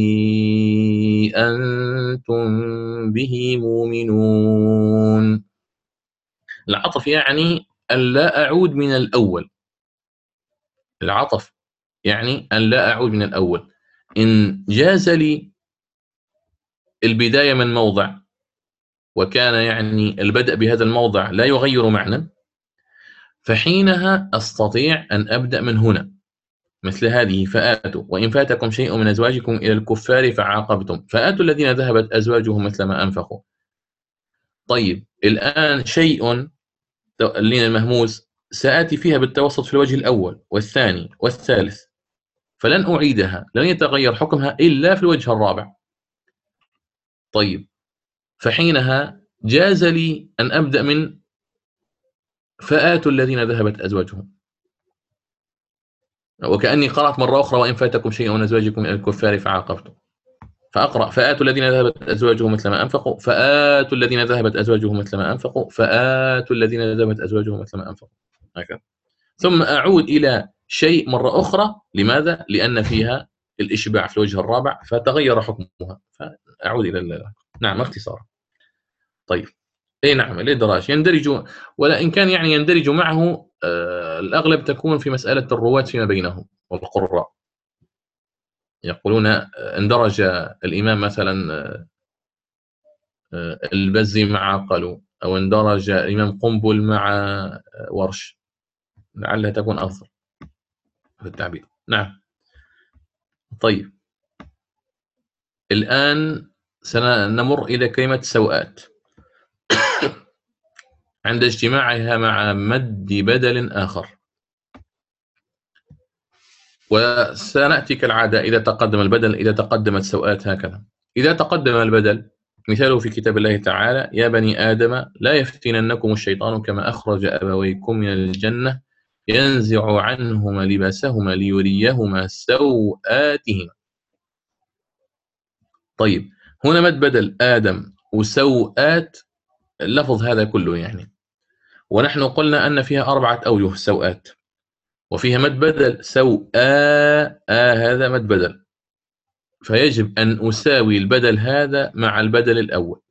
أنتم به مؤمنون. العطف يعني أن لا أعود من الأول. العطف يعني أن لا أعود من الأول. إن جاز لي البداية من موضع وكان يعني البدء بهذا الموضع لا يغير معنى، فحينها أستطيع أن أبدأ من هنا، مثل هذه: فآتوا وإن فاتكم شيء من أزواجكم إلى الكفار فعاقبتم فآتوا الذين ذهبت أزواجهم مثل ما أنفقوا. طيب الآن شيء اللين المهموس سآتي فيها بالتوسط في الوجه الأول والثاني والثالث، فلن أعيدها، لن يتغير حكمها إلا في الوجه الرابع. طيب فحينها جاز لي أن أبدأ من فآتوا الذين ذهبت أزواجهم، وكأني قرأت مرة أخرى: وإن فاتكم شيء من أزواجكم إلى الكفار فعاقبتم، فأقرأ: فآتوا الذين ذهبت أزواجهم مثل ما أنفقوا، فآتوا الذين ذهبت أزواجهم مثل ما أنفقوا، فآتوا الذين ذهبت أزواجهم مثل ما أنفقوا، هكذا. ثم أعود إلى شيء مرة أخرى. لماذا؟ لأن فيها الإشباع في الوجه الرابع فتغير حكمها، فأعود إلى نعم اختصار. طيب اي نعم الادراج يندرج، ولا كان يعني يندرج معه الاغلب تكون في مساله الرواه فيما بينهم والقراء. يقولون اندرج الامام مثلا البزي مع قالوا، او اندرج الامام قنبل مع ورش، لعلها تكون افضل في التعبير. نعم. طيب الان سنمر الى كلمه سوءات عند اجتماعها مع مد بدل آخر. وسنأتي كالعادة إذا تقدم البدل، إذا تقدمت سوءات، هكذا. إذا تقدم البدل مثاله في كتاب الله تعالى: يا بني آدم لا يفتننكم الشيطان كما أخرج أبويكم من الجنة ينزع عنهما لباسهما ليريهما سوآتهما. طيب هنا مد بدل آدم وسوآت، اللفظ هذا كله يعني، ونحن قلنا أن فيها 4 أوجه السوآت، وفيها مد بدل هذا مد بدل، فيجب أن أساوي البدل هذا مع البدل الأول،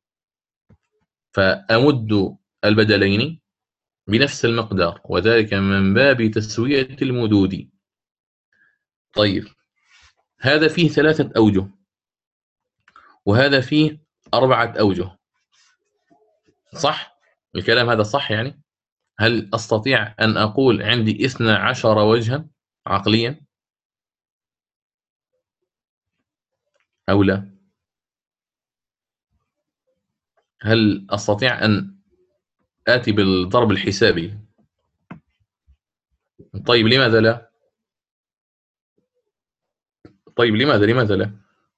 فأمد البدلين بنفس المقدار، وذلك من باب تسوية المدود. طيب هذا فيه 3 أوجه وهذا فيه 4 أوجه، صح؟ الكلام هذا صح يعني؟ هل أستطيع أن أقول عندي 12 وجها عقليا أو لا؟ هل أستطيع أن آتي بالضرب الحسابي؟ طيب لماذا لا؟ طيب لماذا لا؟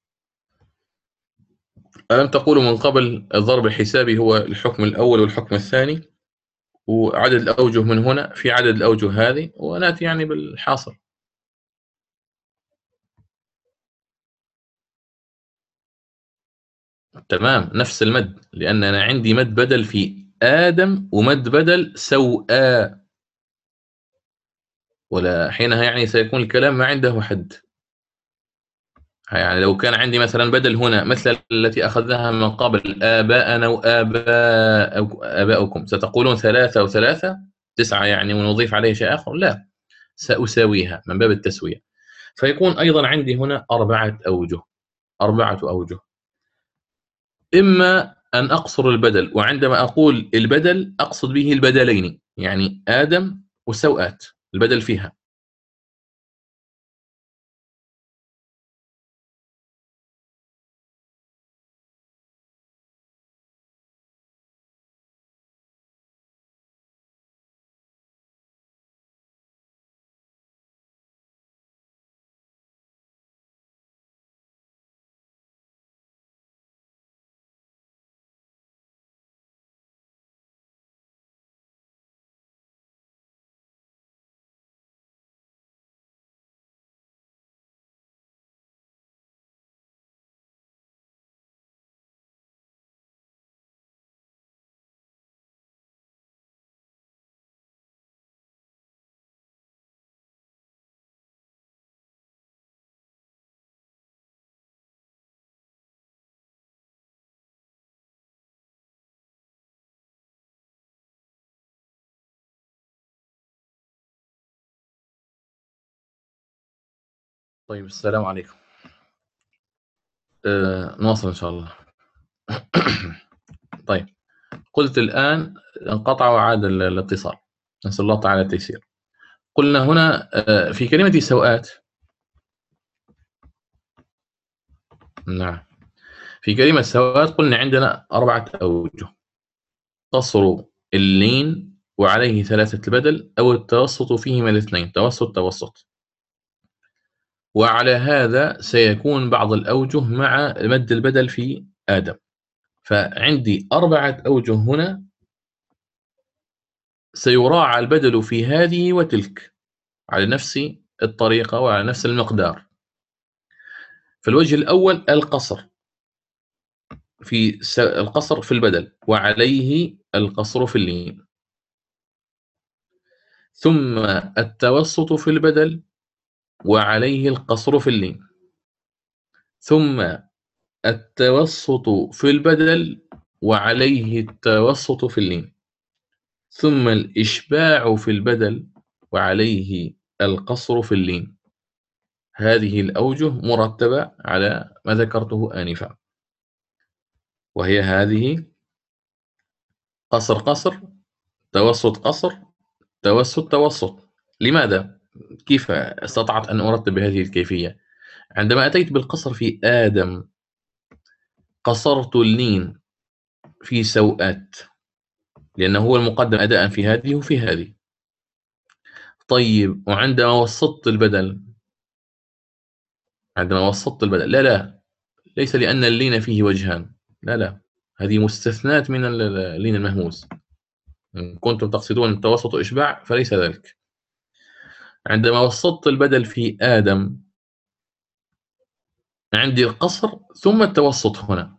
ألم تقولوا من قبل الضرب الحسابي هو الحكم الأول والحكم الثاني، وعدد الأوجه من هنا في عدد الأوجه هذه، ونأتي يعني بالحاصل. تمام، نفس المد، لأن أنا عندي مد بدل في آدم ومد بدل سوءا، ولا حينها يعني سيكون الكلام ما عنده حد. يعني لو كان عندي مثلا بدل هنا مثل التي أخذناها من قبل: آباءنا وآباؤكم، ستقولون 3 و3 9 يعني ونضيف عليه شيء آخر؟ لا، سأساويها من باب التسوية، فيكون أيضا عندي هنا 4 أوجه. 4 أوجه: إما أن أقصر البدل، وعندما أقول البدل أقصد به البدلين، يعني آدم وسوءات البدل فيها. طيب السلام عليكم. نواصل إن شاء الله. طيب، قلت الآن انقطع وعاد الاتصال، نسأل الله تعالى التيسير. قلنا هنا في كلمة سوءات. نعم، في كلمة سوءات قلنا عندنا 4 أوجه: قصر اللين وعليه 3 البدل، أو التوسط فيهما الاثنين، توسط. وعلى هذا سيكون بعض الأوجه مع مد البدل في آدم. فعندي 4 أوجه هنا سيراعى البدل في هذه وتلك على نفس الطريقة وعلى نفس المقدار. فالوجه الأول القصر في البدل وعليه القصر في اللين، ثم التوسط في البدل وعليه القصر في اللين، ثم التوسط في البدل وعليه التوسط في اللين، ثم الإشباع في البدل وعليه القصر في اللين. هذه الأوجه مرتبة على ما ذكرته آنفا، وهي هذه: قصر قصر، توسط قصر، توسط. لماذا؟ كيف استطعت أن أرتب بهذه الكيفية؟ عندما أتيت بالقصر في آدم قصرت اللين في سوءات، لأنه هو المقدم أداء في هذه وفي هذه. طيب، وعندما وسطت البدل، لا، ليس لأن اللين فيه وجهان، لا، هذه مستثنات من اللين المهموس. إن كنتم تقصدون التوسط إشباع فليس ذلك. عندما وسطت البدل في آدم عندي القصر ثم التوسط هنا.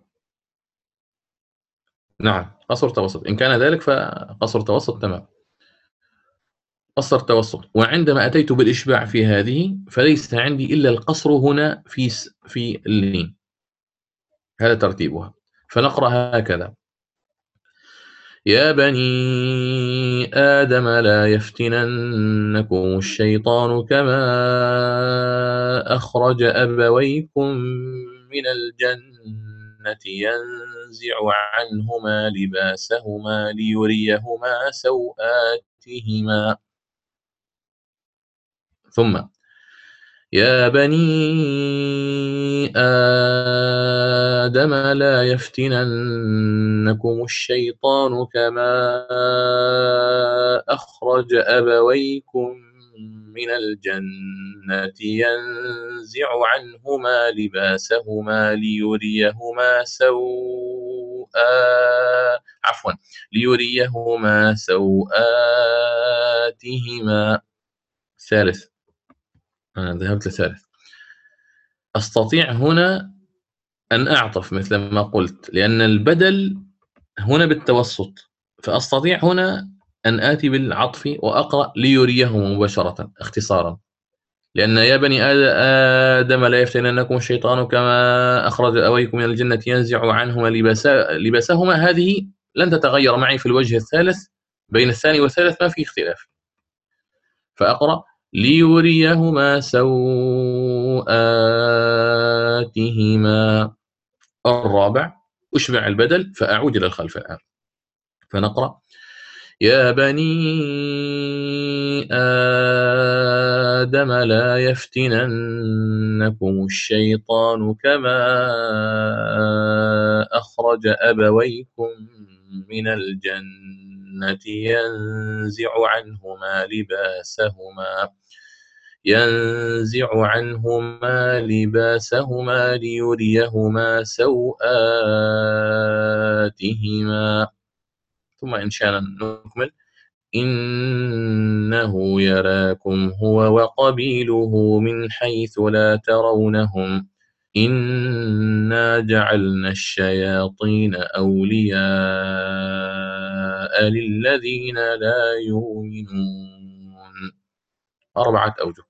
نعم، قصر توسط، إن كان ذلك فقصر توسط تمام، قصر توسط. وعندما أتيت بالإشباع في هذه فليس عندي إلا القصر هنا في اللين. هذا ترتيبها. فنقرأ هكذا: يا بني آدم لا يفتننكم الشيطان كما أخرج أبويكم من الجنة ينزع عنهما لباسهما ليريهما سوآتهما. ثم: يا بني آدم لا يفتننكم الشيطان كما أخرج أبويكم من الجنة ينزع عنهما لباسهما ليريهما سوآتهما. ثالث، أنا ذهبت لثالث. أستطيع هنا أن أعطف مثل ما قلت، لأن البدل هنا بالتوسط، فأستطيع هنا أن آتي بالعطف وأقرأ ليريهما مباشرة اختصارا، لأن يا بني آدم لا يفتننكم الشيطان كما أخرج أبويكم من الجنة ينزع عنهما لباسهما، هذه لن تتغير معي في الوجه الثالث. بين الثاني والثالث ما في اختلاف، فأقرأ ليريهما سوآتهما. الرابع: أشبع البدل فأعود إلى الخلف الآن، فنقرأ: يا بني آدم لا يفتننكم الشيطان كما أخرج أبويكم من الجنة ينزع عنهما لباسهما ليريهما سوآتهما. ثم إن شاء نكمل: إنه يراكم هو وقبيله من حيث لا ترونهم إنا جعلنا الشياطين أولياء للذين لا يؤمنون. 4 أوجه.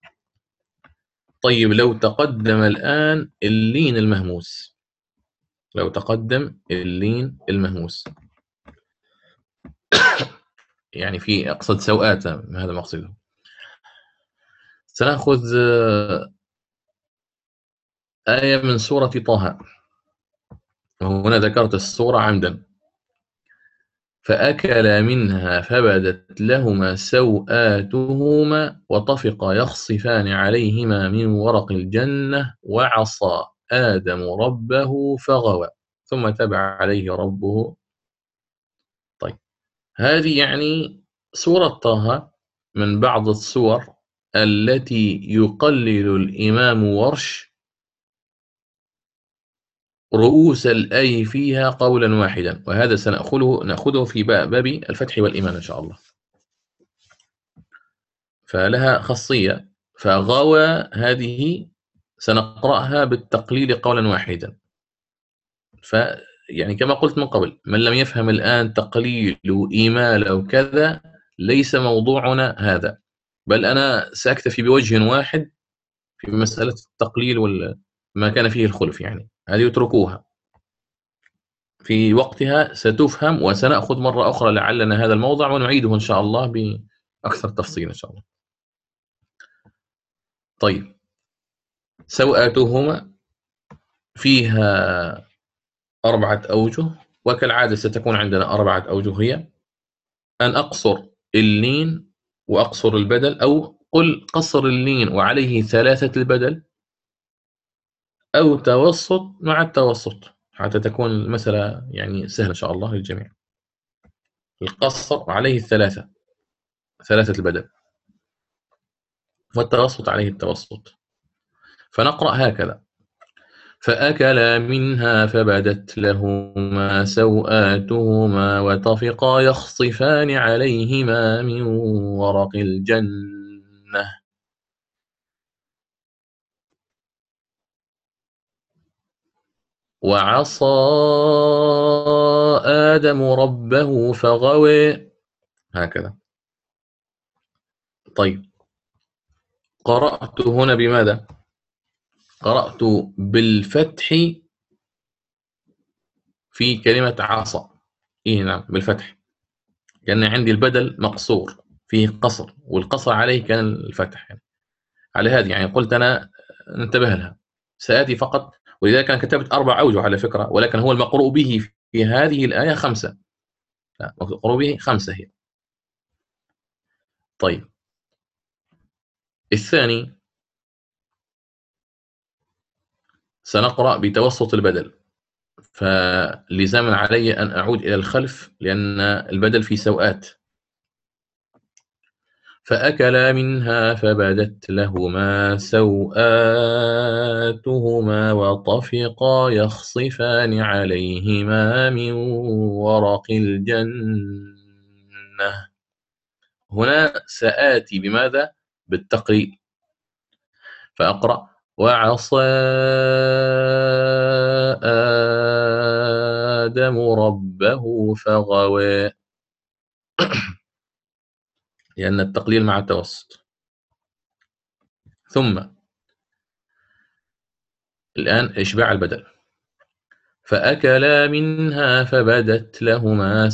طيب، لو تقدم الآن اللين المهموس، يعني في أقصد سوءات، هذا مقصده. سنأخذ آية من سورة طه، وهنا ذكرت السورة عمدا. فأكلا منها فبدت لهما سوآتهما وطفقا يخصفان عليهما من ورق الجنة وعصى آدم ربه فغوى ثم تاب عليه ربه. طيب، هذه يعني سورة طه من بعض السور التي يقلل الإمام ورش رؤوس الآي فيها قولا واحدا، وهذا نأخذه في باب الفتح والإيمان إن شاء الله. فلها خاصية، فغوى هذه سنقرأها بالتقليل قولا واحدا. يعني كما قلت من قبل، من لم يفهم الآن تقليل وإيمال أو كذا ليس موضوعنا هذا، بل أنا سأكتفي بوجه واحد في مسألة التقليل ما كان فيه الخلف، يعني هذه يتركوها في وقتها ستفهم، وسنأخذ مرة أخرى لعلنا هذا الموضع ونعيده إن شاء الله بأكثر تفصيل إن شاء الله. طيب، سوآتهما فيها 4 أوجه، وكالعادة ستكون عندنا 4 أوجه، هي أن أقصر اللين وأقصر البدل، أو قل قصر اللين وعليه 3 البدل، أو توسط مع التوسط، حتى تكون المسألة يعني سهلة إن شاء الله للجميع. القصر عليه 3 البدل، والتوسط عليه التوسط. فنقرأ هكذا: فأكلا منها فبدت لهما سوآتهما وطفقا يخصفان عليهما من ورق الجنة وعصى آدم ربه فغوى. هكذا. طيب، قرأت هنا بماذا؟ قرأت بالفتح في كلمة عصى. إيه نعم، بالفتح، لأن عندي البدل مقصور فيه قصر، والقصر عليه كان الفتح. يعني على هذه يعني قلت أنا ننتبه لها، سآتي فقط. ولذلك أنا كتبت 4 أوجه على فكرة، ولكن هو المقروء به في هذه الآية 5. لا، المقروء به 5 هي. طيب، الثاني سنقرأ بتوسط البدل، فلزاما علي أن أعود إلى الخلف لأن البدل في سوآت. فأكلا منها فبدت لهما سوآتهما وطفقا يخصفان عليهما من ورق الجنة. هنا سآتي بماذا؟ بالتقليل، فأقرأ: وعصى آدم ربه فغوى، لأن التقليل مع التوسط. ثم الآن إشباع البدل: فأكلا منها فبدت لهما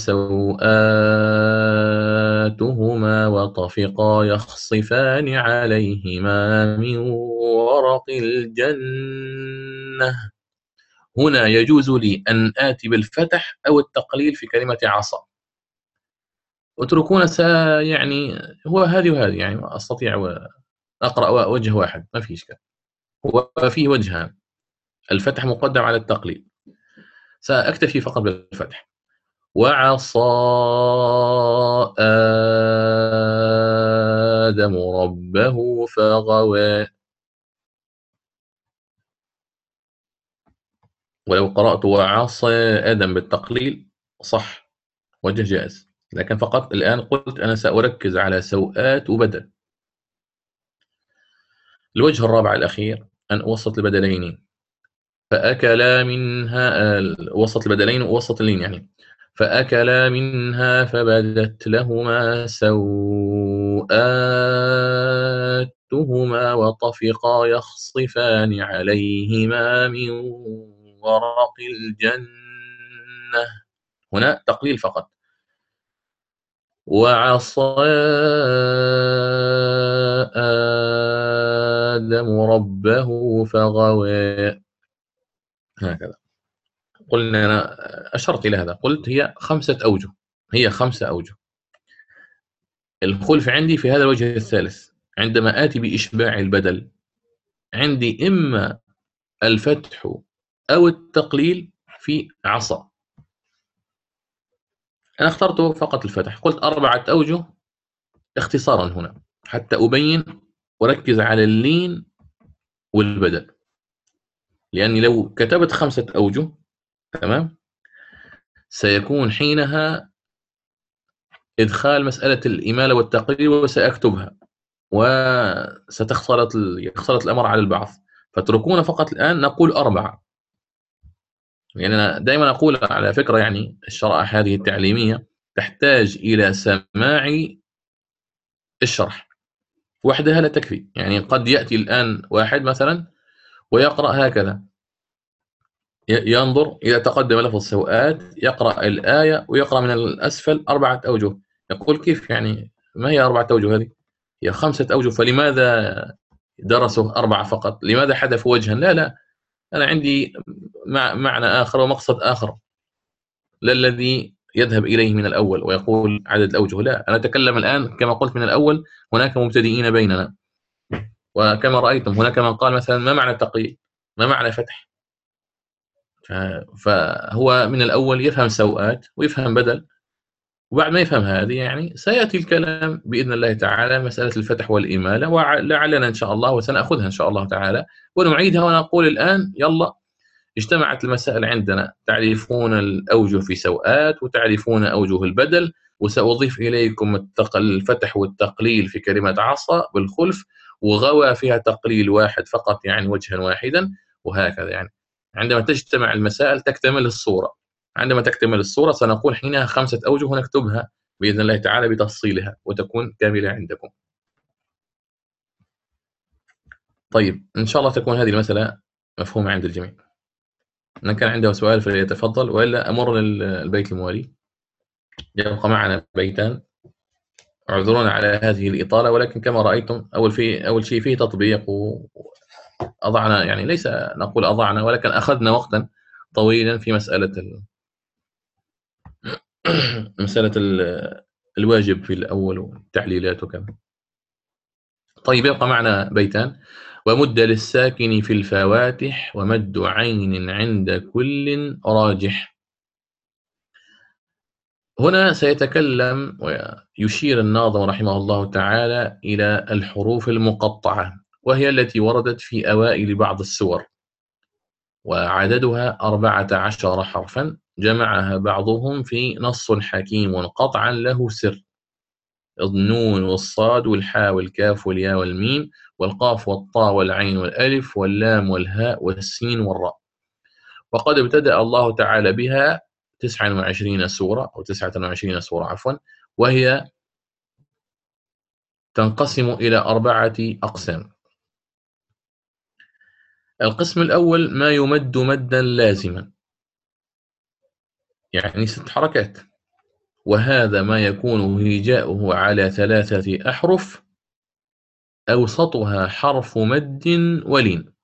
سوآتهما وطفقا يخصفان عليهما من ورق الجنة. هنا يجوز لي أن آتي بالفتح أو التقليل في كلمة عصا. اتركونا يعني هو هذه وهذه، يعني أستطيع أقرأ وجه واحد ما في إشكال. هو فيه وجهان، الفتح مقدم على التقليل، سأكتفي فقط بالفتح. وعصى آدم ربه فغوى. ولو قرأت وعصى آدم بالتقليل صح، وجه جائز، لكن فقط الآن قلت أنا سأركز على سوءات وبدل. الوجه الرابع الأخير أن أوسط البدلين، فأكلا منها وسط البدلين ووسط اللين يعني. فأكلا منها فبدت لهما سوآتهما وطفقا يخصفان عليهما من ورق الجنة. هنا تقليل فقط. وعصى آدم ربه فغوى. هكذا. قلنا أنا أشرت إلى هذا، قلت هي 5 أوجه، هي 5 أوجه. الخلف عندي في هذا الوجه الثالث، عندما آتي بإشباع البدل عندي إما الفتح أو التقليل في عصا. أنا اخترت فقط الفتح، قلت 4 أوجه اختصارا هنا حتى أبين وركز على اللين والبدل، لأني لو كتبت 5 أوجه تمام سيكون حينها إدخال مسألة الإمالة والتقليل وسأكتبها يختلط الأمر على البعض، فاتركونا فقط الآن نقول 4. يعني أنا دائما أقول على فكرة يعني الشرائح هذه التعليمية تحتاج إلى سماع الشرح وحدها لا تكفي. يعني قد يأتي الآن واحد مثلا ويقرأ هكذا، ينظر إذا تقدم لفظ سوءات يقرأ الآية ويقرأ من الأسفل 4 أوجه، يقول كيف يعني ما هي 4 أوجه هذه؟ هي 5 أوجه، فلماذا درسوا 4 فقط؟ لماذا حذفوا وجها؟ لا أنا عندي معنى آخر ومقصد آخر، لا الذي يذهب إليه من الأول ويقول عدد الأوجه. لا، أنا أتكلم الآن كما قلت من الأول، هناك مبتدئين بيننا، وكما رأيتم هناك من قال مثلا ما معنى تقييد، ما معنى فتح، فهو من الأول يفهم سوءات ويفهم بدل، وبعد ما يفهم هذه يعني سيأتي الكلام بإذن الله تعالى مسألة الفتح والإمالة، ولعلنا إن شاء الله وسنأخذها إن شاء الله تعالى ونعيدها ونقول الآن يلا اجتمعت المسائل عندنا، تعرفون الأوجه في سوءات وتعرفون أوجه البدل، وسأضيف إليكم الفتح والتقليل في كلمة عصا بالخلف، وغوى فيها تقليل واحد فقط يعني وجها واحدا، وهكذا. يعني عندما تجتمع المسائل تكتمل الصورة، عندما تكتمل الصورة سنقول حينها 5 أوجه ونكتبها بإذن الله تعالى بتفصيلها وتكون كاملة عندكم. طيب إن شاء الله تكون هذه المسألة مفهومة عند الجميع. من كان عنده سؤال فليتفضل، وإلا أمر للبيت الموالي. يبقى معنا بيتان، اعذرونا على هذه الإطالة، ولكن كما رأيتم أول شيء فيه تطبيق، وأضعنا يعني ليس نقول أضعنا ولكن أخذنا وقتا طويلا في مسألة الواجب في الأول والتعليلات وكذا. طيب يبقى معنا بيتان: ومد للساكن في الفواتح ومد عين عند كل راجح. هنا سيتكلم ويشير الناظم رحمه الله تعالى إلى الحروف المقطعة، وهي التي وردت في أوائل بعض السور، وعددها 14 حرفا جمعها بعضهم في نص حكيم قطعا له سر: النون والصاد والحاء والكاف والياء والميم والقاف والطاء والعين والألف واللام والهاء والسين والراء. وقد ابتدأ الله تعالى بها 29 سورة أو 29 سورة عفوا، وهي تنقسم إلى 4 أقسام. القسم الأول ما يمد مدا لازما، يعني 6 حركات، وهذا ما يكون هجاؤه على 3 أحرف أوسطها حرف مد ولين.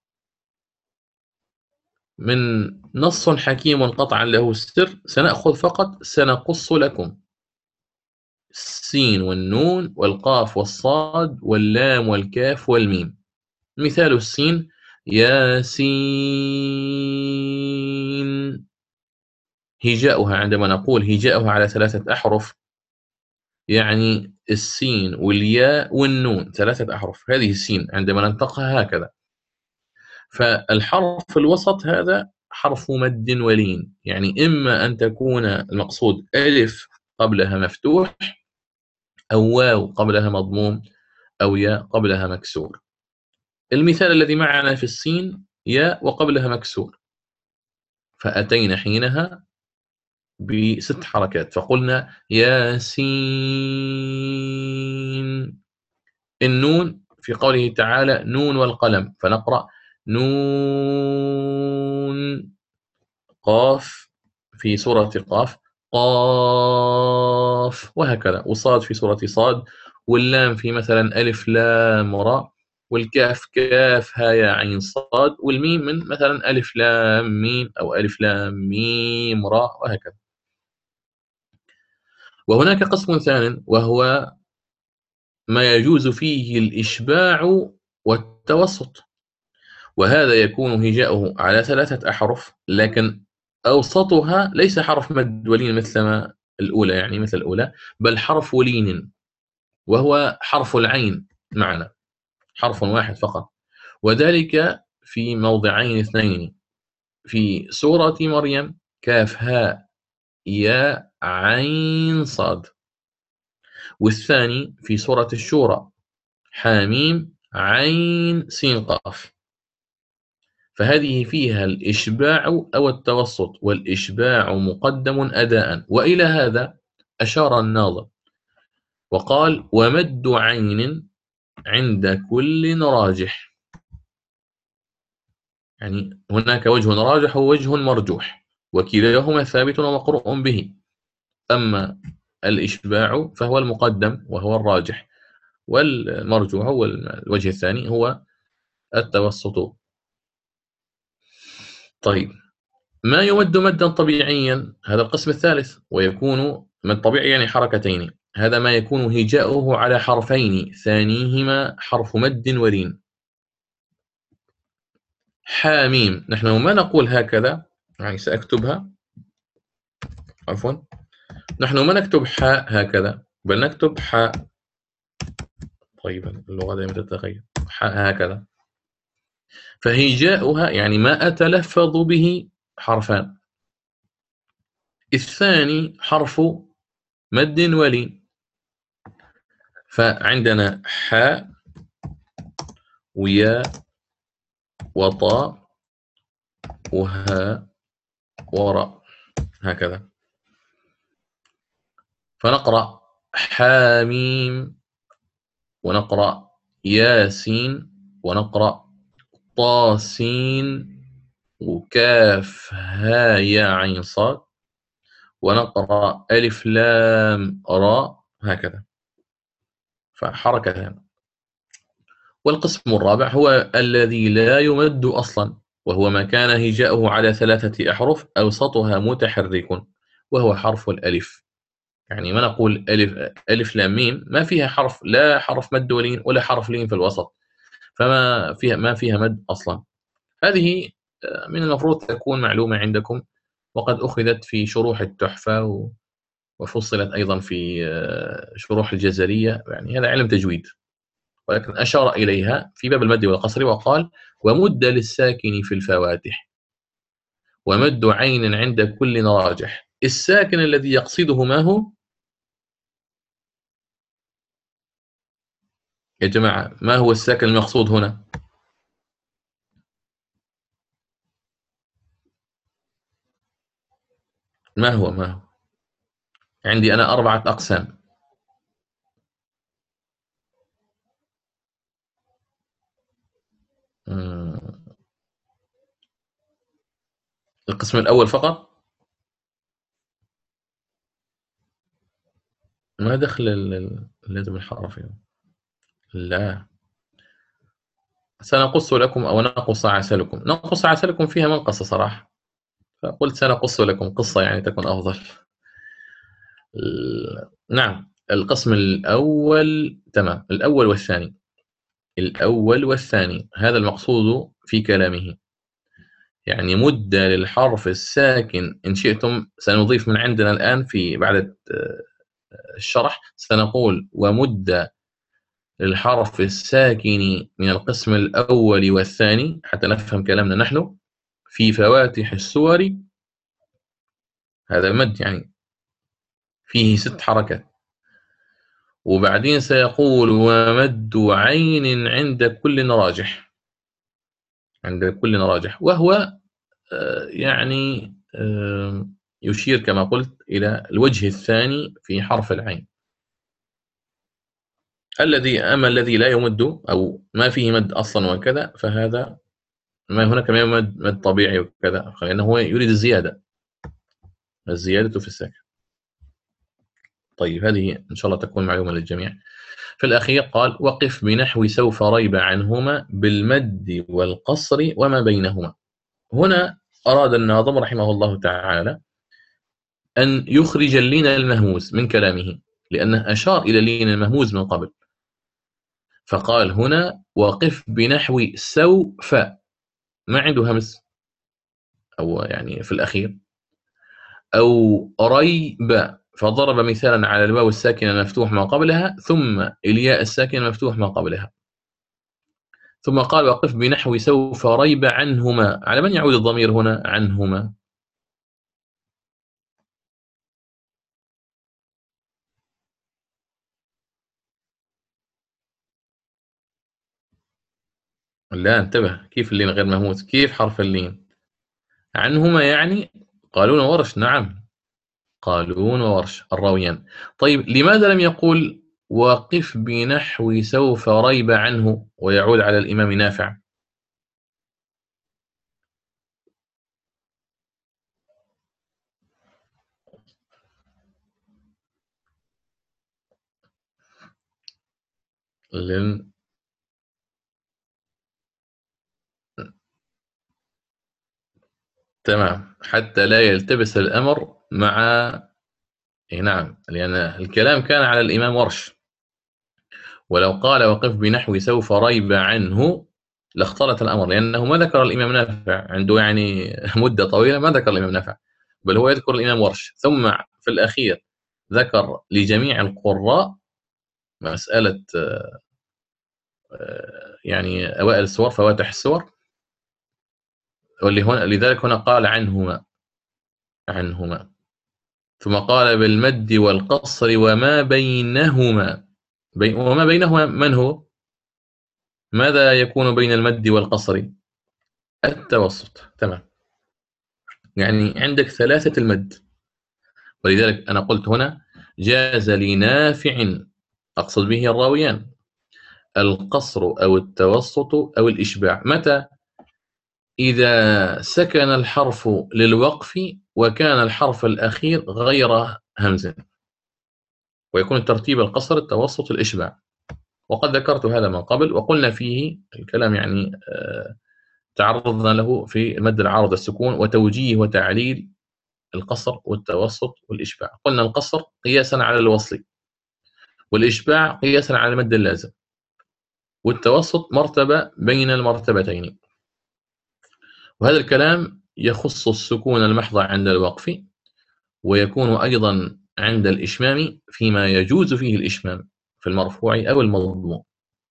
من نص حكيم قطعا له السر سنأخذ فقط، سنقص لكم السين والنون والقاف والصاد واللام والكاف والميم. مثال السين: ياسين. هجاؤها عندما نقول هجاؤها على 3 أحرف يعني السين والياء والنون 3 أحرف، هذه السين عندما ننطقها هكذا. فالحرف الوسط هذا حرف مد ولين، يعني إما أن تكون المقصود ألف قبلها مفتوح، أو واو قبلها مضموم، أو ياء قبلها مكسور. المثال الذي معنا في السين ياء وقبلها مكسور، فأتينا حينها ب6 حركات فقلنا ياسين. النون في قوله تعالى نون والقلم فنقرأ نون. قاف في سورة قاف قاف، وهكذا. وصاد في سورة صاد، واللام في مثلا ألف لام راء والكاف كاف ها يا عين صاد، والميم من مثلا ألف لام ميم أو ألف لام ميم راء وهكذا. وهناك قسم ثان وهو ما يجوز فيه الإشباع والتوسط، وهذا يكون هجاؤه على 3 أحرف، لكن أوسطها ليس حرف مد ولين مثل ما الأولى، يعني مثل الأولى، بل حرف لين، وهو حرف العين معنا، حرف واحد فقط، وذلك في موضعين اثنين: في سورة مريم كاف هاء يا عين صاد، والثاني في سورة الشورى حاميم عين سين قاف. فهذه فيها الإشباع أو التوسط، والإشباع مقدم أداء. وإلى هذا أشار الناظم وقال: ومد عين عند كل راجح. يعني هناك وجه راجح ووجه مرجوح، وكلاهما ثابت ومقروء به. أما الإشباع فهو المقدم وهو الراجح، والمرجوح هو الوجه الثاني هو التوسط. طيب، ما يمد مدا طبيعيا هذا القسم الثالث، ويكون مد طبيعي يعني حركتين. هذا ما يكون هجاؤه على حرفين ثانيهما حرف مد ولين. حاميم نحن ما نقول هكذا، يعني سأكتبها، عفوا، نحن ما نكتب حاء هكذا، بل نكتب حاء. طيب اللغة دائما تتغير. حاء هكذا، فهجاؤها يعني ما أتلفظ به حرفان، الثاني حرف مد ولين. فعندنا حاء وياء وطاء وهاء وراء هكذا. فنقرأ حاميم، ونقرأ ياسين، ونقرأ طاسين، وكاف ها يا عين صاد، ونقرأ ألف لام راء هكذا. فحركتان. والقسم الرابع هو الذي لا يمد أصلا، وهو ما كان هجاؤه على 3 أحرف أوسطها متحرك، وهو حرف الألف. يعني ما نقول ألف لام ميم، ما فيها حرف، لا حرف مد ولين ولا حرف لين في الوسط، ما فيها مد أصلا. هذه من المفروض تكون معلومة عندكم، وقد أخذت في شروح التحفة وفصلت أيضا في شروح الجزرية، يعني هذا علم تجويد، ولكن أشار إليها في باب المد والقصر وقال: ومد للساكن في الفواتح، ومد عين عند كل راجح. الساكن الذي يقصده ما هو يا جماعة؟ ما هو الساكن المقصود هنا؟ ما هو؟ عندي أنا 4 أقسام. القسم الأول فقط. ما دخل اللازم الحرفي؟ لا، سنقص لكم أو نقص عسلكم. نقص عسلكم فيها منقصة صراحة، فقلت سنقص لكم قصة يعني تكون أفضل. نعم، القسم الأول تمام، الأول والثاني. الأول والثاني هذا المقصود في كلامه، يعني مد للحرف الساكن. إن شئتم سنضيف من عندنا الآن في بعد الشرح، سنقول: ومد للحرف الساكن من القسم الأول والثاني، حتى نفهم كلامنا نحن، في فواتح السور. هذا مد يعني فيه 6 حركات. وبعدين سيقول: ومد عين عند كل راجح، عند كل راجح، وهو يعني يشير كما قلت إلى الوجه الثاني في حرف العين، أما الذي لا يمد أو ما فيه مد أصلا وكذا، فهذا ما هناك ما مد طبيعي وكذا، لأنه هو يريد الزيادة في الساكن. طيب، هذه إن شاء الله تكون معلومة للجميع. في الأخير قال وقف بنحو سوف ريب عنهما بالمد والقصر وما بينهما. هنا أراد الناظم رحمه الله تعالى أن يخرج اللين المهموز من كلامه، لأنه أشار إلى اللين المهموز من قبل، فقال هنا وقف بنحو سوف، ما عنده همز أو يعني في الأخير، أو ريب، فضرب مثالا على الواو الساكنة المفتوح ما قبلها ثم الياء الساكنة المفتوح ما قبلها، ثم قال وقف بنحو سوف ريب عنهما. على من يعود الضمير هنا عنهما؟ لا انتبه، كيف اللين غير مهموس؟ كيف حرف اللين عنهما يعني قالون وورش؟ نعم قالون وورش الراويان. طيب لماذا لم يقول وقف بنحو سوف ريب عنه ويعود على الإمام نافع؟ لن... تمام، حتى لا يلتبس الأمر مع نعم، لأن الكلام كان على الإمام ورش، ولو قال وقف بنحو سوف ريب عنه لاختلط الأمر، لأنه ما ذكر الإمام نافع عنده يعني مدة طويلة، ما ذكر الإمام نافع، بل هو يذكر الإمام ورش، ثم في الأخير ذكر لجميع القراء مسألة يعني أوائل السور، فواتح السور، لذلك هنا قال عنهما، ثم قال بالمد والقصر وما بينهما. وما بينهما من هو؟ ماذا يكون بين المد والقصر؟ التوسط. تمام، يعني عندك ثلاثة المد، ولذلك أنا قلت هنا جاز لنافع، أقصد به الراويان، القصر أو التوسط أو الإشباع. متى؟ إذا سكن الحرف للوقف وكان الحرف الأخير غير همز، ويكون الترتيب القصر التوسط الإشباع. وقد ذكرت هذا من قبل وقلنا فيه الكلام، يعني تعرضنا له في المد العارض السكون وتوجيه وتعليل القصر والتوسط والإشباع. قلنا القصر قياسا على الوصل، والإشباع قياسا على المد اللازم، والتوسط مرتبة بين المرتبتين. وهذا الكلام يخص السكون المحض عند الوقف، ويكون أيضا عند الإشمام فيما يجوز فيه الإشمام في المرفوع أو المضموم.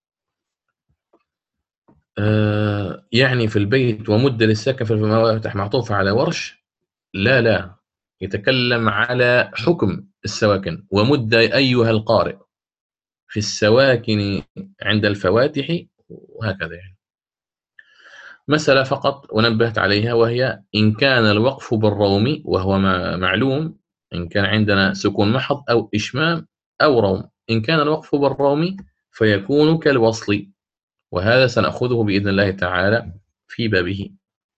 يعني في البيت ومد للساكن في المفاتح معطوف على ورش، لا يتكلم على حكم السواكن. ومد أيها القارئ في السواكن عند الفواتح، وهكذا. يعني مسألة فقط ونبهت عليها، وهي إن كان الوقف بالروم، وهو معلوم إن كان عندنا سكون محض أو إشمام أو روم. إن كان الوقف بالروم فيكون كالوصل، وهذا سنأخذه بإذن الله تعالى في بابه.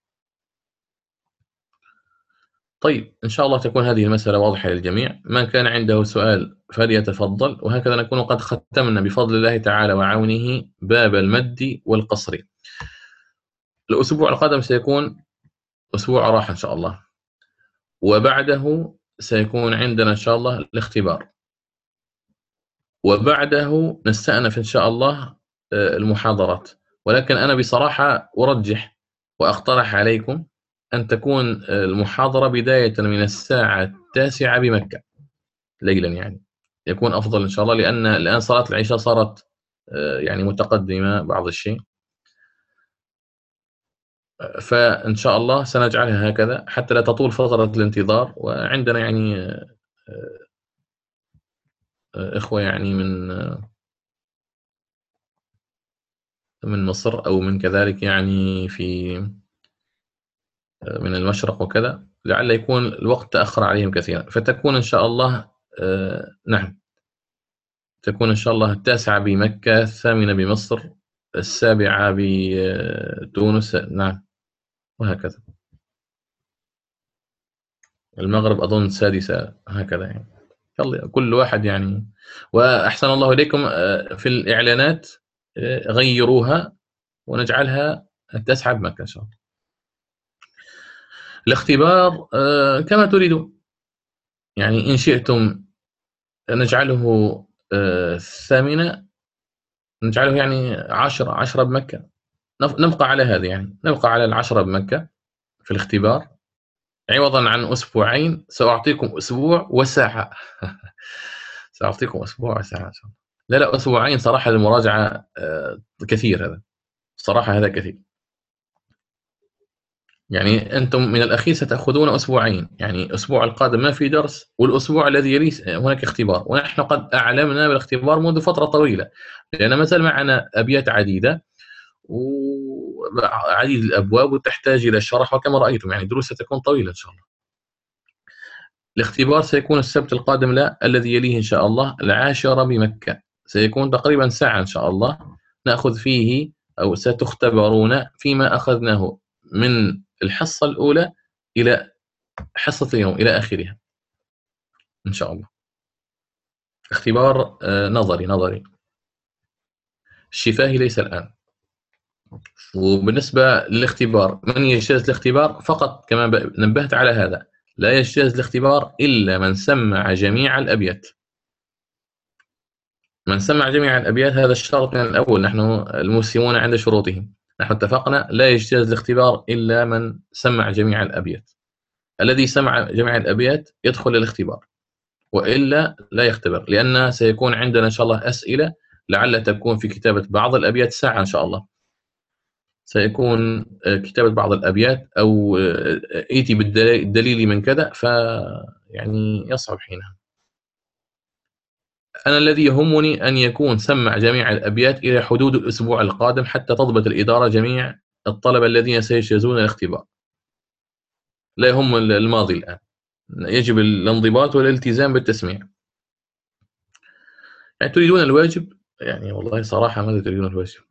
طيب إن شاء الله تكون هذه المسألة واضحة للجميع. من كان عنده سؤال فليتفضل، وهكذا نكون قد ختمنا بفضل الله تعالى وعونه باب المد والقصر. الأسبوع القادم سيكون أسبوع راحة إن شاء الله، وبعده سيكون عندنا إن شاء الله الاختبار، وبعده نستأنف إن شاء الله المحاضرات. ولكن أنا بصراحة أرجح وأقترح عليكم أن تكون المحاضرة بداية من الساعة 9 بمكة ليلا، يعني يكون أفضل إن شاء الله، لأن الآن صلاة العشاء صارت يعني متقدمة بعض الشيء، فإن شاء الله سنجعلها هكذا حتى لا تطول فترة الانتظار. وعندنا يعني إخوة يعني من مصر أو من كذلك، يعني في من المشرق وكذا، لعل يكون الوقت تأخر عليهم كثيرا، فتكون إن شاء الله نعم، تكون إن شاء الله 9 بمكة، 8 بمصر، 7 بتونس، نعم، وهكذا. المغرب أظن 6 هكذا يعني. يلا كل واحد يعني. وأحسن الله إليكم في الإعلانات غيروها ونجعلها تسحب مكة إن شاء الله. الاختبار كما تريدون، يعني إن شئتم نجعله الثامنة، نجعله يعني 10 بمكة، نبقى على هذا، يعني نبقى على 10 بمكة في الاختبار، عوضا عن أسبوعين سأعطيكم أسبوع وساعة. سأعطيكم أسبوع وساعة إن شاء الله. لا لا، أسبوعين صراحة المراجعة كثير، هذا صراحة هذا كثير. يعني أنتم من الأخير ستأخذون أسبوعين، يعني الأسبوع القادم ما في درس، والأسبوع الذي يليه هناك اختبار، ونحن قد أعلمنا بالاختبار منذ فترة طويلة، لأن ما زال معنا أبيات عديدة وعديد الأبواب وتحتاج إلى شرح، وكما رأيتم يعني دروس ستكون طويلة إن شاء الله. الاختبار سيكون السبت القادم، لا الذي يليه إن شاء الله 10 بمكة، سيكون تقريبا ساعة إن شاء الله، نأخذ فيه أو ستختبرون فيما أخذناه من الحصة الأولى إلى حصة اليوم إلى آخرها إن شاء الله. اختبار نظري، الشفاهي ليس الآن. وبالنسبة للاختبار، من يجتاز الاختبار فقط، كما نبهت على هذا، لا يجتاز الاختبار إلا من سمع جميع الأبيات. من سمع جميع الأبيات هذا الشرط من الأول، نحن المسلمون عند شروطهم، نحن اتفقنا لا يجتاز الاختبار إلا من سمع جميع الأبيات. الذي سمع جميع الأبيات يدخل الاختبار، وإلا لا يختبر، لأن سيكون عندنا إن شاء الله أسئلة، لعل تكون في كتابة بعض الأبيات ساعة إن شاء الله، سيكون كتابة بعض الأبيات أو إيتي بالدليل من كذا، يعني يصعب حينها. أنا الذي يهمني أن يكون سمع جميع الأبيات إلى حدود الأسبوع القادم، حتى تضبط الإدارة جميع الطلبة الذين سيجتازون الاختبار. لا يهم الماضي الآن، يجب الانضباط والالتزام بالتسميع. يعني تريدون الواجب، يعني والله صراحة ماذا تريدون الواجب؟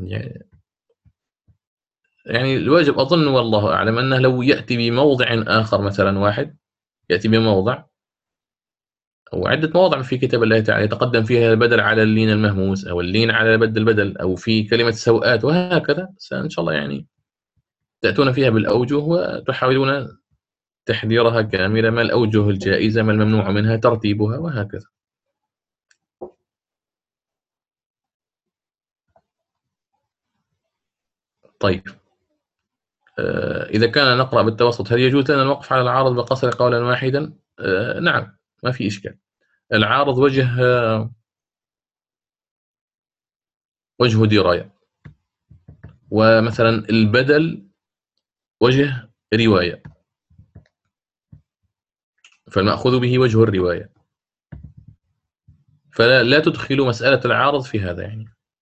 يعني الواجب أظن والله أعلم أنه لو يأتي بموضع آخر، مثلا واحد يأتي بموضع أو عدة مواضع في كتاب الله تعالى يتقدم فيها البدل على اللين المهموس، أو اللين على بدل البدل، أو في كلمة سوءات، وهكذا إن شاء الله يعني تأتون فيها بالأوجه وتحاولون تحضيرها كاملة، ما الأوجه الجائزة، ما الممنوع منها، ترتيبها، وهكذا. طيب إذا كان نقرأ بالتوسط، هل يجوز لنا الوقف على العارض بقصر قولا واحدا؟ نعم، ما في إشكال. العارض وجه دراية، ومثلا البدل وجه رواية، فالمأخوذ به وجه الرواية، فلا تدخلوا مسألة العارض في هذا يعني،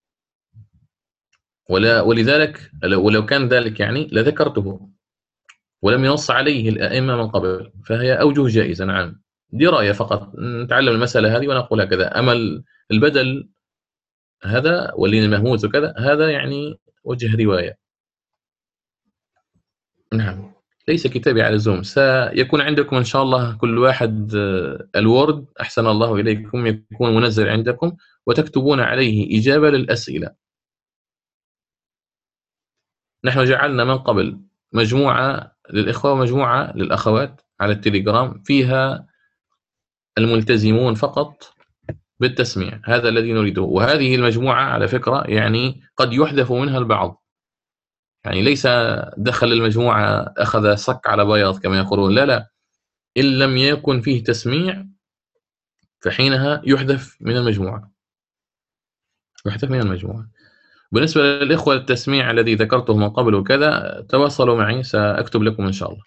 ولذلك ولو كان ذلك يعني لذكرته، ولم ينص عليه الأئمة من قبل، فهي أوجه جائزة. نعم، دراية فقط، نتعلم المسألة هذه ونقول هكذا. أما البدل هذا واللين المهموز وكذا، هذا يعني وجه رواية. نعم، ليس كتابي على زوم، سيكون عندكم إن شاء الله كل واحد الوورد، أحسن الله إليكم، يكون منزل عندكم، وتكتبون عليه إجابة للأسئلة. نحن جعلنا من قبل مجموعة للإخوة ومجموعة للأخوات على التليجرام، فيها الملتزمون فقط بالتسميع، هذا الذي نريده. وهذه المجموعة على فكرة يعني قد يحذف منها البعض، يعني ليس دخل المجموعة أخذ صك على بياض كما يقولون، لا لا، إن لم يكن فيه تسميع فحينها يحذف من المجموعة، يحذف من المجموعة. بالنسبة للإخوة التسميع الذي ذكرته من قبل وكذا، تواصلوا معي سأكتب لكم إن شاء الله.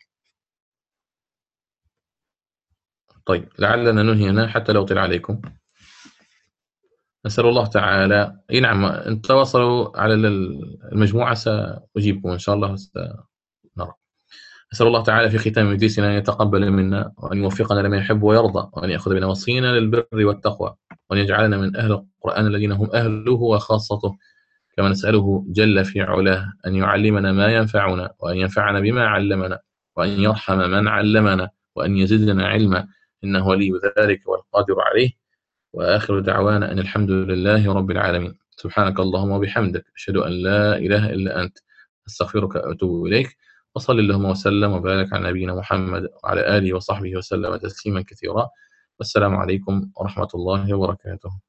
طيب لعلنا ننهي هنا حتى لا أطيل عليكم. نسأل الله تعالى، اي نعم، ان تواصلوا على المجموعة سأجيبكم إن شاء الله، نرى. نسأل الله تعالى في ختام مجلسنا أن يتقبل منا، وأن يوفقنا لما يحب ويرضى، وأن يأخذ بنواصينا للبر والتقوى، وأن يجعلنا من أهل القرآن الذين هم أهله وخاصته. كما نسأله جل في علاه أن يعلمنا ما ينفعنا، وأن ينفعنا بما علمنا، وأن يرحم من علمنا، وأن يزدنا علما، إنه ولي ذلك والقادر عليه. وآخر دعوانا أن الحمد لله رب العالمين. سبحانك اللهم وبحمدك، أشهد أن لا إله إلا أنت، أستغفرك وأتوب إليك. وصل اللهم وسلم وبارك على نبينا محمد وعلى آله وصحبه وسلم تسليما كثيرا. والسلام عليكم ورحمة الله وبركاته.